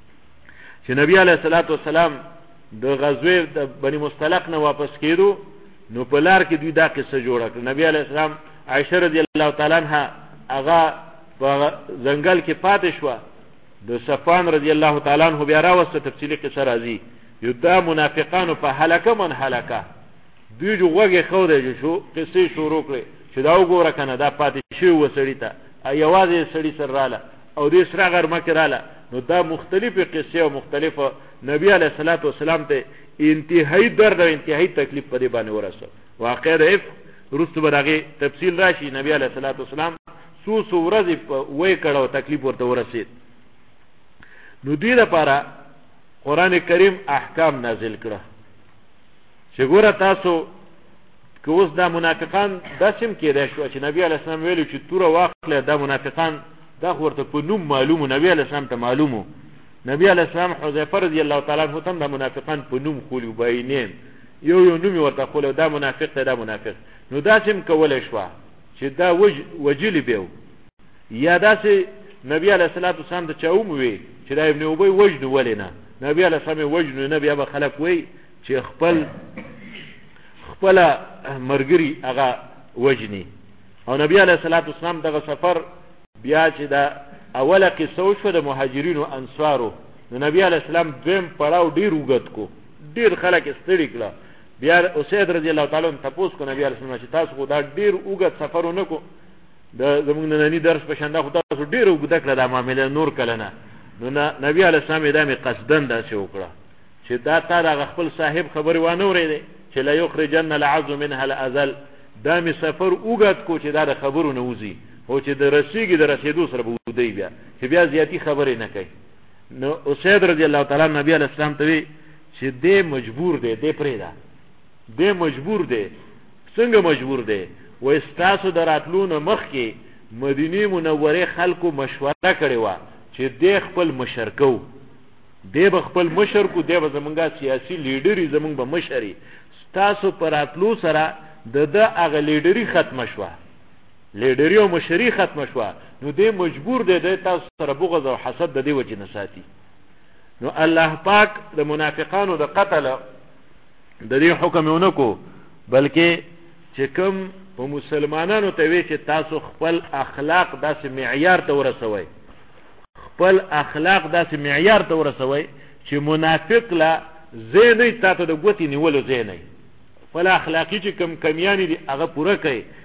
چې نبی علیه الصلاۃ والسلام د غزوه د بنی مستلق نه واپس کېدو نو په لار کې دوی دا قصه جوړه کړه نبی علیه السلام عائشه رضی الله تعالی عنها هغه په ځنګل کې پاتې شو د صفوان رضی الله تعالی عنہ بیا راوسته تفصیلی قصه راځي یو دا منافقانو په هلاکه من هلاکه دوی جو وګه خو دی شو قصې شروع کړې چې دا وګوره کنه دا پاتې شو وسړی ته ایوازې سړی سره رااله او دې سره غر مکراله نو دا مختلفه قصې او مختلفه نبی علیہ الصلوۃ والسلام ته انتهایی درد او انتهایی تکلیف په دې باندې ورسو واقع ده رستو برغه تفصیل راشي نبی علیہ الصلوۃ والسلام سو ورځې وې کړه تکلیف ورته ورسید نو دې لپاره قران کریم احکام نازل کړه چې ګوره تاسو کوس دا منافقان داسم کېدای شو چې نبی علیہ السلام ویلو چې توره واخله دا منافقان دا ورته په نوم معلومو نبی علیہ السلام ته معلومو نبی علیہ السلام حذیفه رضی الله تعالی عنہ ته دا منافقان په نوم خولو باینین یو نوم ورته خولو دا منافق ته دا منافق نو داسم کولای شو چې دا وجلی بیو یا داسې نبی علیہ الصلوۃ والسلام ته چاوم وی چې دا ابن ابي وجنه ولینا نبی علیہ السلام وجنه نبی ابا خلق وی چې خپل مرګري هغه وجني او نبی علیہ الصلوۃ والسلام دغه سفر بیا چې دا اوله قصه شو د مهاجرین او انصارو نو نبی علیہ السلام دیم پړاو ډیر وګت کو ډیر خلک استړي کړه بیا اسید رضی الله تعالی عنہ تاسو کو نبی علیہ السلام چې تاسو خو دا ډیر وګت سفرونه کو د زمونږ نننی درس په شان دا خو تاسو ډیر وګت کړه دا معاملې نور کله نه نو نبی علیہ السلام ادمه قصدن دا څه وکړه چې دا تا د خپل صاحب خبر وانه ورېده چې لا یخرجن العز منها الاذل دا می سفر وګت کو چې دا خبرونه وزي او چې د رسیږي د رسیدو سره بودی بیا چې بیا زیاتی خبرې نه کوي نو اسید رضی الله تعالی نبی علیہ السلام ته چې دې مجبور دی دې پرېدا دې مجبور دی څنګه مجبور دی و استاسو دراتلون مخ کې مدینه منوره خلکو مشوره کړې و چې دې خپل مشرکو دې خپل مشرکو دې زمونږه سیاسي لیډری زمونږ به مشري تاسو پراتلو سره د هغه لیډری ختم شوه لیډری او مشري ختم شوه نو دې مجبور دی د تاسو سره بغض او حسد د دې وجه نه ساتي نو الله پاک د منافقانو د قتل د دې حکم ونکو بلکې چې کوم په مسلمانانو ته وی چې تاسو خپل اخلاق داسې معیار ته ورسوي خپل اخلاق داسې معیار ته ورسوي چې منافق لا زینې تاسو د ګوتی نیولو زینې فلا اخلاقی چې کم کمیانی دي هغه پوره کوي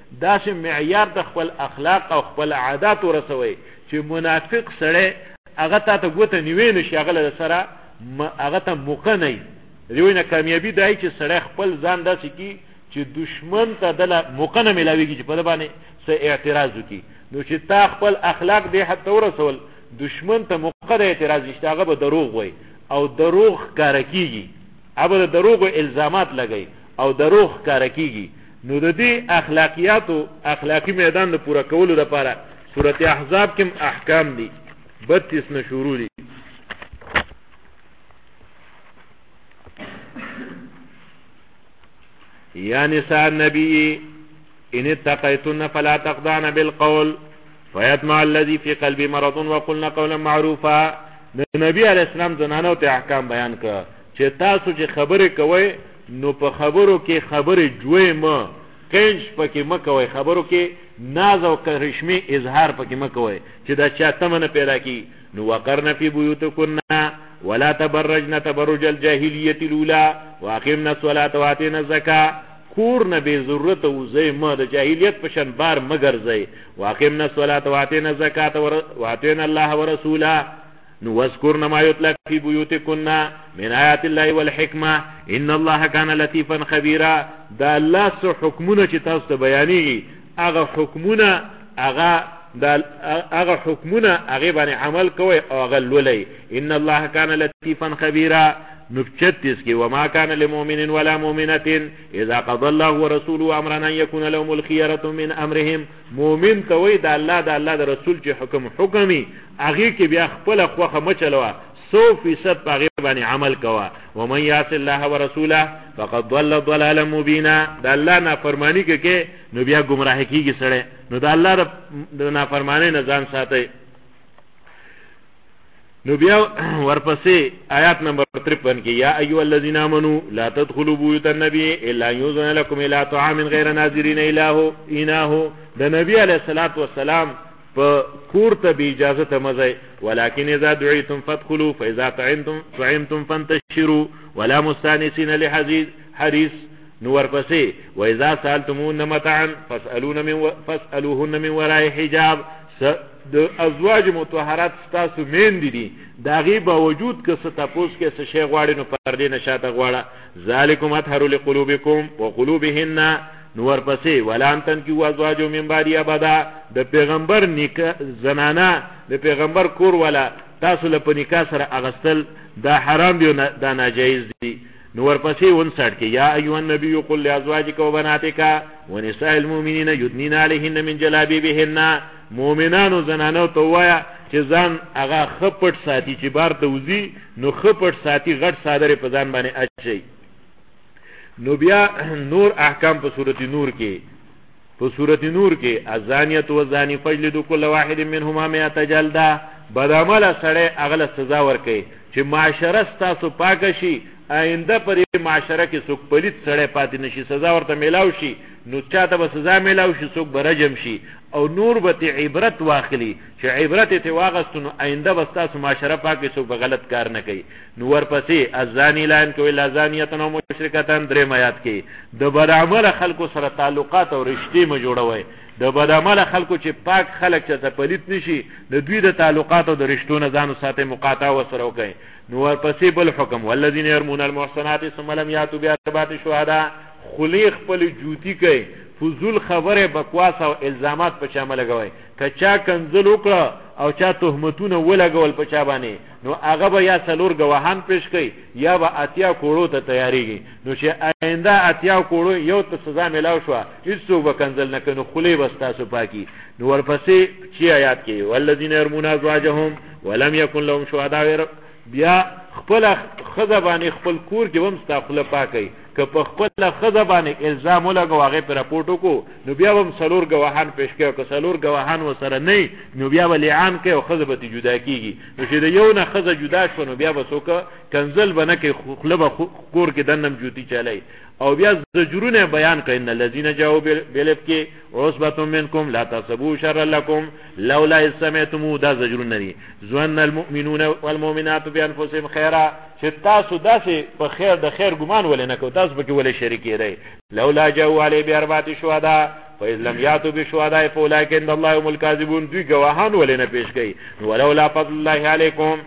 داسې معیار د خپل اخلاق او خپل عادات ورسوي چې منافق سره هغه ته ګوته نیوي نشي، هغه سره هغه ته موقع نه وي. نه کامیابی دای چې سره خپل ځان داسې کی چې دشمن ته دله موقع نه ملاويږي چې په باندې څه اعتراض وکړي. نو چې تا خپل اخلاق دې حتی ورسول دشمن ته موقع د اعتراض نشته، هغه به دروغ وي او دروغ کار کیږي، هغه د دروغ الزامات لګي او دروغ کار کیږي. نو د دې اخلاقیاتو اخلاقی میدان د پورا کولو لپاره سورته احزاب کې احکام دي 32 نه شروع دي. یا نساء النبی ان اتقیتن فلا تخضعن بالقول فیطمع الذی فی قلبی مرض وقلن قولا معروفا. نبی علیہ السلام زنانو ته احکام بیان کړ چې تاسو چې خبرې کوئ نو په خبرو کې خبرې جوړې ما کنج پکې مکوئ، خبرو کې ناز او کرشمی اظهار پکې مکوئ چې دا چا تمنه پیدا کی. نو وقرن فی بیوتکن ولا تبرجن تبرج الجاهلیه الاولى واقمنا الصلاه واتینا الزکاه. کور نه به ضرورت وزي ما د جاهلیت پشن بار مگر زي. واقمنا الصلاه واتینا الزکاه واتینا الله ورسوله. نو واذكرن ما يتلى في بيوتكن من آيات الله والحكمة إن الله كان لطيفا خبيرا. دا الله سو حکمونه چې تاسو ته بیانېږي هغه حکمونه هغه باندې عمل کوي او هغه لولئ. ان الله كان لطيفا خبيرا. نو 36 کې وما كان لمؤمن ولا مؤمنة اذا قضى الله ورسوله امرا ان يكون لهم الخيرة من امرهم. مؤمن کوي دا الله د رسول چې حکمي هغه کې بیا خپل خوخه مچلوا 100% هغه باندې عمل کوا. ومن يعص الله ورسوله فقد ضل ضلالا مبينا. دا الله نافرمانی کې نو بیا گمراه کیږي سره. نو دا الله د نافرمانی نه ځان ساتي. نو بیا ورپسې آیات نمبر 53 کې یا ایها الذين امنوا لا تدخلوا بيوت النبي الا يؤذن لكم الى طعام غير ناظرين اناه. د نبی علیہ الصلوۃ والسلام په کور ته به اجازه ته مزه، ولكن اذا دعيتم فادخلوا فاذا طعمتم فانتشروا ولا مستانسين لحديث. نو ورپسې واذا سالتمون متاعا فاسالوهن من وراء حجاب. د ازواج مطهرات ستاسو مین دي داغي باوجود که ستاسو کې څه شی غواړي نو پردې نشاته غواړه. ذالکم اطهر لقلوبکم وقلوبهن. نو ورپسې ولا انتن کی ازواج من بعد ابدا. د پیغمبر نکاح زنانه د پیغمبر کور ولا تاسو له نکاح سره اغستل دا حرام دی، دا ناجایز دی. نو ورپسې 59 کې یا ایها النبی قل لازواجک وبناتک ونساء المؤمنین یدنین علیهن من جلابیبهن. مؤمنانو زنانو ته وایا چې ځان هغه خپټ ساتي، چې بار ته وزي نو خپټ ساتي، غټ صادره په ځان باندې اچي. نو بیا نور احکام په سورۃ نور کې الزانیه والزانی فجلدوا كل واحد منهما 100 جلده. بدعمل سره اغله سزا ورکي چې معاشره تاسو پاک شي، آینده پر معاشره کې څوک پلیت سره پاتې نشي، سزا ورته میلاو شي. نو چاته به سزا میلاو شي، څوک برجم شي او نور به عبرت واخلي چې عبرت ته واغستنو آینده به تاسو معاشره پاکه څوک غلط کار نه کوي. نو ورپسې الزانی لان کوي لازانیتن او مشرکتن. درې آیات کې د بدعمل خلکو سره تعلقات او رشتې م جوړوي. د بدعمل خلکو چې پاک خلک چې پلیت نشي د دوی د تعلقات او د رشتو نه ځانو ساتي، مقاطعه وسره وکړي. نو ورپسې بل حکم والذین يرمون المحصنات ثم لم ياتوا باربعه شهداء. خلیق خپل جوتی کوي، فضول خبره بکواس او الزامات په چا ملګوي. کچا کنزل وکړه او چا تهمتونه ولګول په چا باندې نو هغه به یا څلور گواهان پیش کوي یا به اتیا کوړو ته تیاریږي. نو چې آینده اتیا کوړو یو ته سزا ملاو شو هیڅوک به کنزل نه کوي، خلی بس تاسو پاکي. نو ورپسې چې آیات کې والذین يرمون ازواجهم ولم يكن لهم شهداء. بیا خپل خزبانی خپل کور کې هم استغفر پاکي. که په خپل خزبانی الزام ولګو هغه پر راپورټ کو نو بیا هم څلور گواهان پیش کوي. که څلور گواهان وسره نه نو بیا ولعان کوي او خزبته جدا کیږي. نو چې یو نه خزه جدا شو نو بیا وسوک کنزل بنه کې خپل کور کې دنم جوتی چلای. او بیا زجرونه بیان کړي ان الذين جاءوا بالافك عصبه منكم لا تحسبوا شرا لكم لولا سمعتم. دا زجرونه دي. ظن المؤمنون والمؤمنات بانفسهم خيرا. چې تاسو داسې په خیر د خیر ګمان ولې نه کو، تاسو به کې ولې شریک یې. لولا جاءوا علی باربعه شهدا. فإذ لم يأتوا بشهداء فأولئك عند الله هم الكاذبون. دوی گواهان ولې نه پیش کوي. ولولا فضل الله علیکم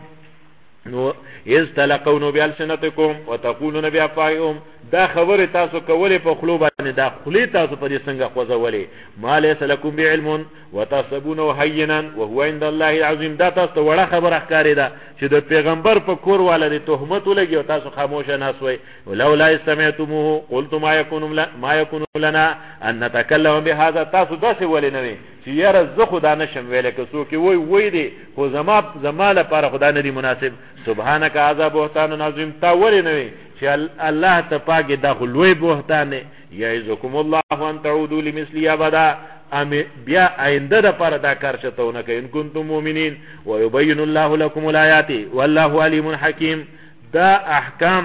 نو اذ تلقون بألسنتكم وتقولون بأفواهكم. دا خبر تاسو کولې په خلو باندې، دا خلی تاسو په دې څنګه خوځولې. ما ليس لكم بعلم وتحسبونه هينا وهو عند الله العظيم. دا تاسو وړه خبره ښکارې ده چې د پیغمبر په کور والا دې تهمت ولګي او تاسو خاموشه ناسوي. ولولا استمعتموه قلت ما يكون لنا ان نتكلم بهذا. تاسو داسې ولې نه وي چې یاره زه خدا نشم ویلې، که څوک وی دی خو زما لپاره خدا نه دی مناسب. سبحانك هذا بهتان عظیم. تا ولې نه وي چې الله ته پاکه دا خو لوی بهتان دی. یعظکم الله ان تعودوا لمثلی ابدا. بیا آینده د پاره دا کار چتهونه کوي. ان کنتم مؤمنین ويبين الله لكم الآیات والله علیم حکیم. دا احکام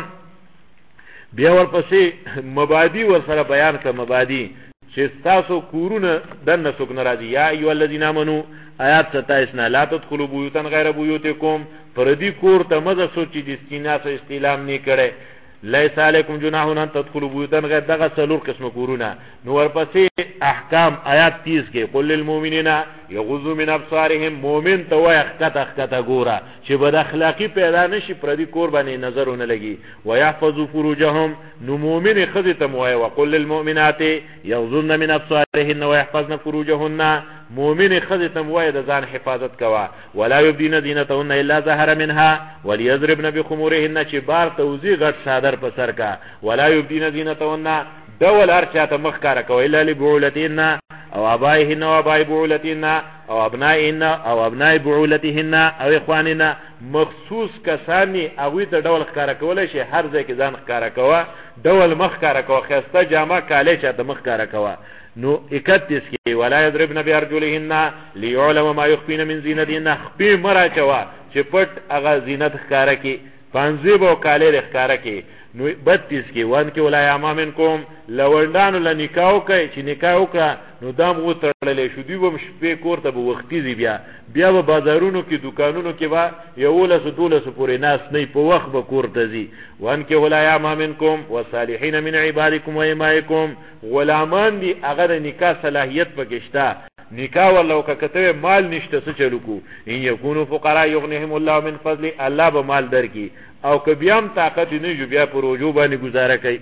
بیا ورپسې مبادی ورسره بیان کړه. مبادی چې تاسو کورونه دنه څوک ناراضي. یا ایو الذین آمنو آیات 27 نه لا تدخلوا بیوتا غیر بیوتکم. پردی کور ته مزه سوچي د استینا سره استلام نه کړي. لیس علیکم جناح ان تدخلوا بیوتا غیر دغه څلور قسم کورونه. نو ورپسې احکام آیات 30 کې قل للمؤمنین یغضوا من ابصارهم. مؤمن ته وای اخته ګوره چې بد اخلاقی پیدا نشي پردی کور باندې نظرونه لګي. ويحفظوا فروجهم. نو مؤمن خذ ته وای وقل للمؤمنات یغضن من ابصارهن ويحفظن فروجهن. مؤمن خذ ته وای د ځان حفاظت کوا. ولا يبدين زينتهن الا ظهر منها وليضربن بخمورهن. چې بار توزی غټ صادر په سر کا. ولا يبدين زينتهن دول ارچاته مخ کار کوي الا لبعولتهن او ابائهن او ابای بعولتهن او ابنائهن او ابناء بعولتهن او اخوانهن. مخصوص کسانی اوی ته ډول ښکارا کولای شي. هر ځای کې ځان ښکارا کوه، ډول مخ ښکارا کوه، خسته جامه کاله چاته مخ ښکارا کوه. نو 31 کې ولا يضربن بارجلهن ليعلم ما يخفين من زينتهن. خپې مرا چوا چې پټ هغه زینت ښکارا کی، پانځه بو کاله ښکارا کی. نو 32 کې وان کې ولای امامن کوم لوندانو لنکاو کوي چې نکاو کا نو دام غو تړلې شو. دی وم شپې کور ته به وختي زی بیا به بازارونو کې دکانونو کې با یو له سدوله پورې ناس نه په وخت به کور ته زی. وان کې ولای امامن کوم وصالحین من عبادکم و ایمائکم. غلامان دی هغه د نکاح صلاحیت پکشتا. نکاح ولو کته مال نشته څه چلو کو. ان یکونو فقراء یغنیهم الله من فضل. الله به مال درکې او که بیام طاقت نه جو بیا پر وجو باندې گزاره کوي.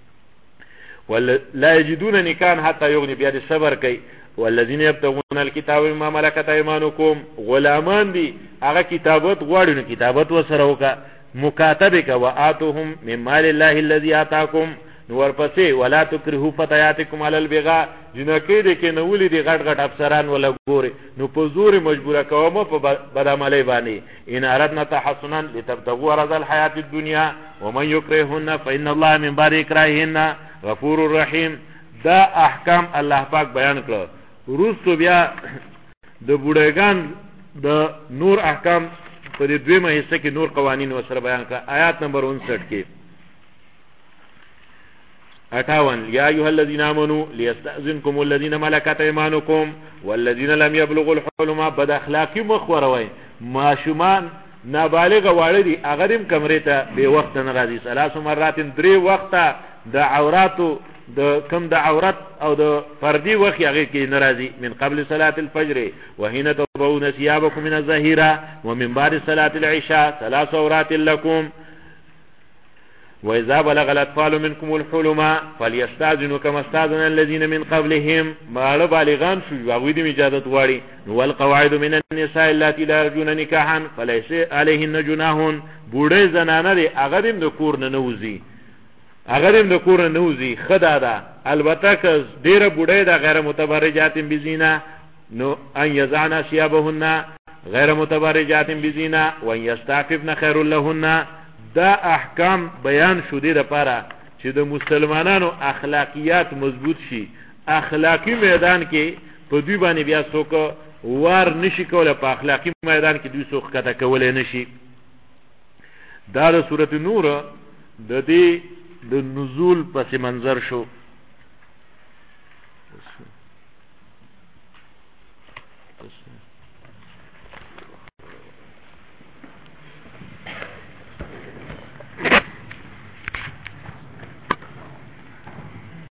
ولا یجدون نکان حتی یغنی بیا د صبر کوي. والذین یبتغون الکتاب مما ملکت ایمانکم. غلامان دی هغه کتابت غواړي نو کتابت وسره وکا مکاتبه کا. واتوهم من مال الله الذي آتاکم. نو ورپسې ولا تکرهوا فتياتکم علی البغاء. جنکې دې کې نو ولې دې غټ غټ افسران ولا ګوري نو په زور مجبوره کوم په بدعملی باندې. ان اردنا تحسنا لتبتغوا عرض الحیات الدنیا ومن یکرهن فإن الله من بعد اکراههن غفور رحیم. دا احکام الله پاک بیان کړ. وروسته بیا د بوډاګان د نور احکام په دې دویمه حصہ کې نور قوانین وسره بیان کړ. آیات نمبر 59 کې 58 یا ایها الذین آمنوا لیستأذنکم الذین ملکت ایمانکم والذین لم یبلغوا الحلم. بد اخلاقی مخوروي ماشومان نابالغ واړه دي هغه دم کمرې ته به وخت نه راځي. 3 مرات 3 وخت د عوراتو د کم د عورت او د فردی وخت هغه کې ناراضي. من قبل صلاه الفجر وحين تضعون ثيابكم من الظهيره ومن بعد صلاه العشاء 3 عورات لكم. وإذا بلغ الأطفال منكم الحلم فليستأذنوا كما استأذن الذين من قبلهم. ما بالغان شو هغوی دې اجازه غواړي. والقواعد من النساء اللاتي لا يرجون نکاحا فليس عليهن جناح. بوډۍ زنانه دي هغه دې د کور نه نوځي، هغه دې د کور نه نوځي خدا ده. البته که ډیره بوډۍ ده غیر متبرجات بزینا نو ان يزعن ثيابهن غیر متبرجات بزینا وان يستعففن خير لهن. دا احکام بیان شو دې لپاره چې د مسلمانانو اخلاقیات مضبوط شي. اخلاقی میدان کې په دوی باندې بیا څوک وار نشي کوله، په اخلاقی میدان کې دوی څوک کته کولای نشي. دا د سورۃ نور د دې د نزول پس منظر شو.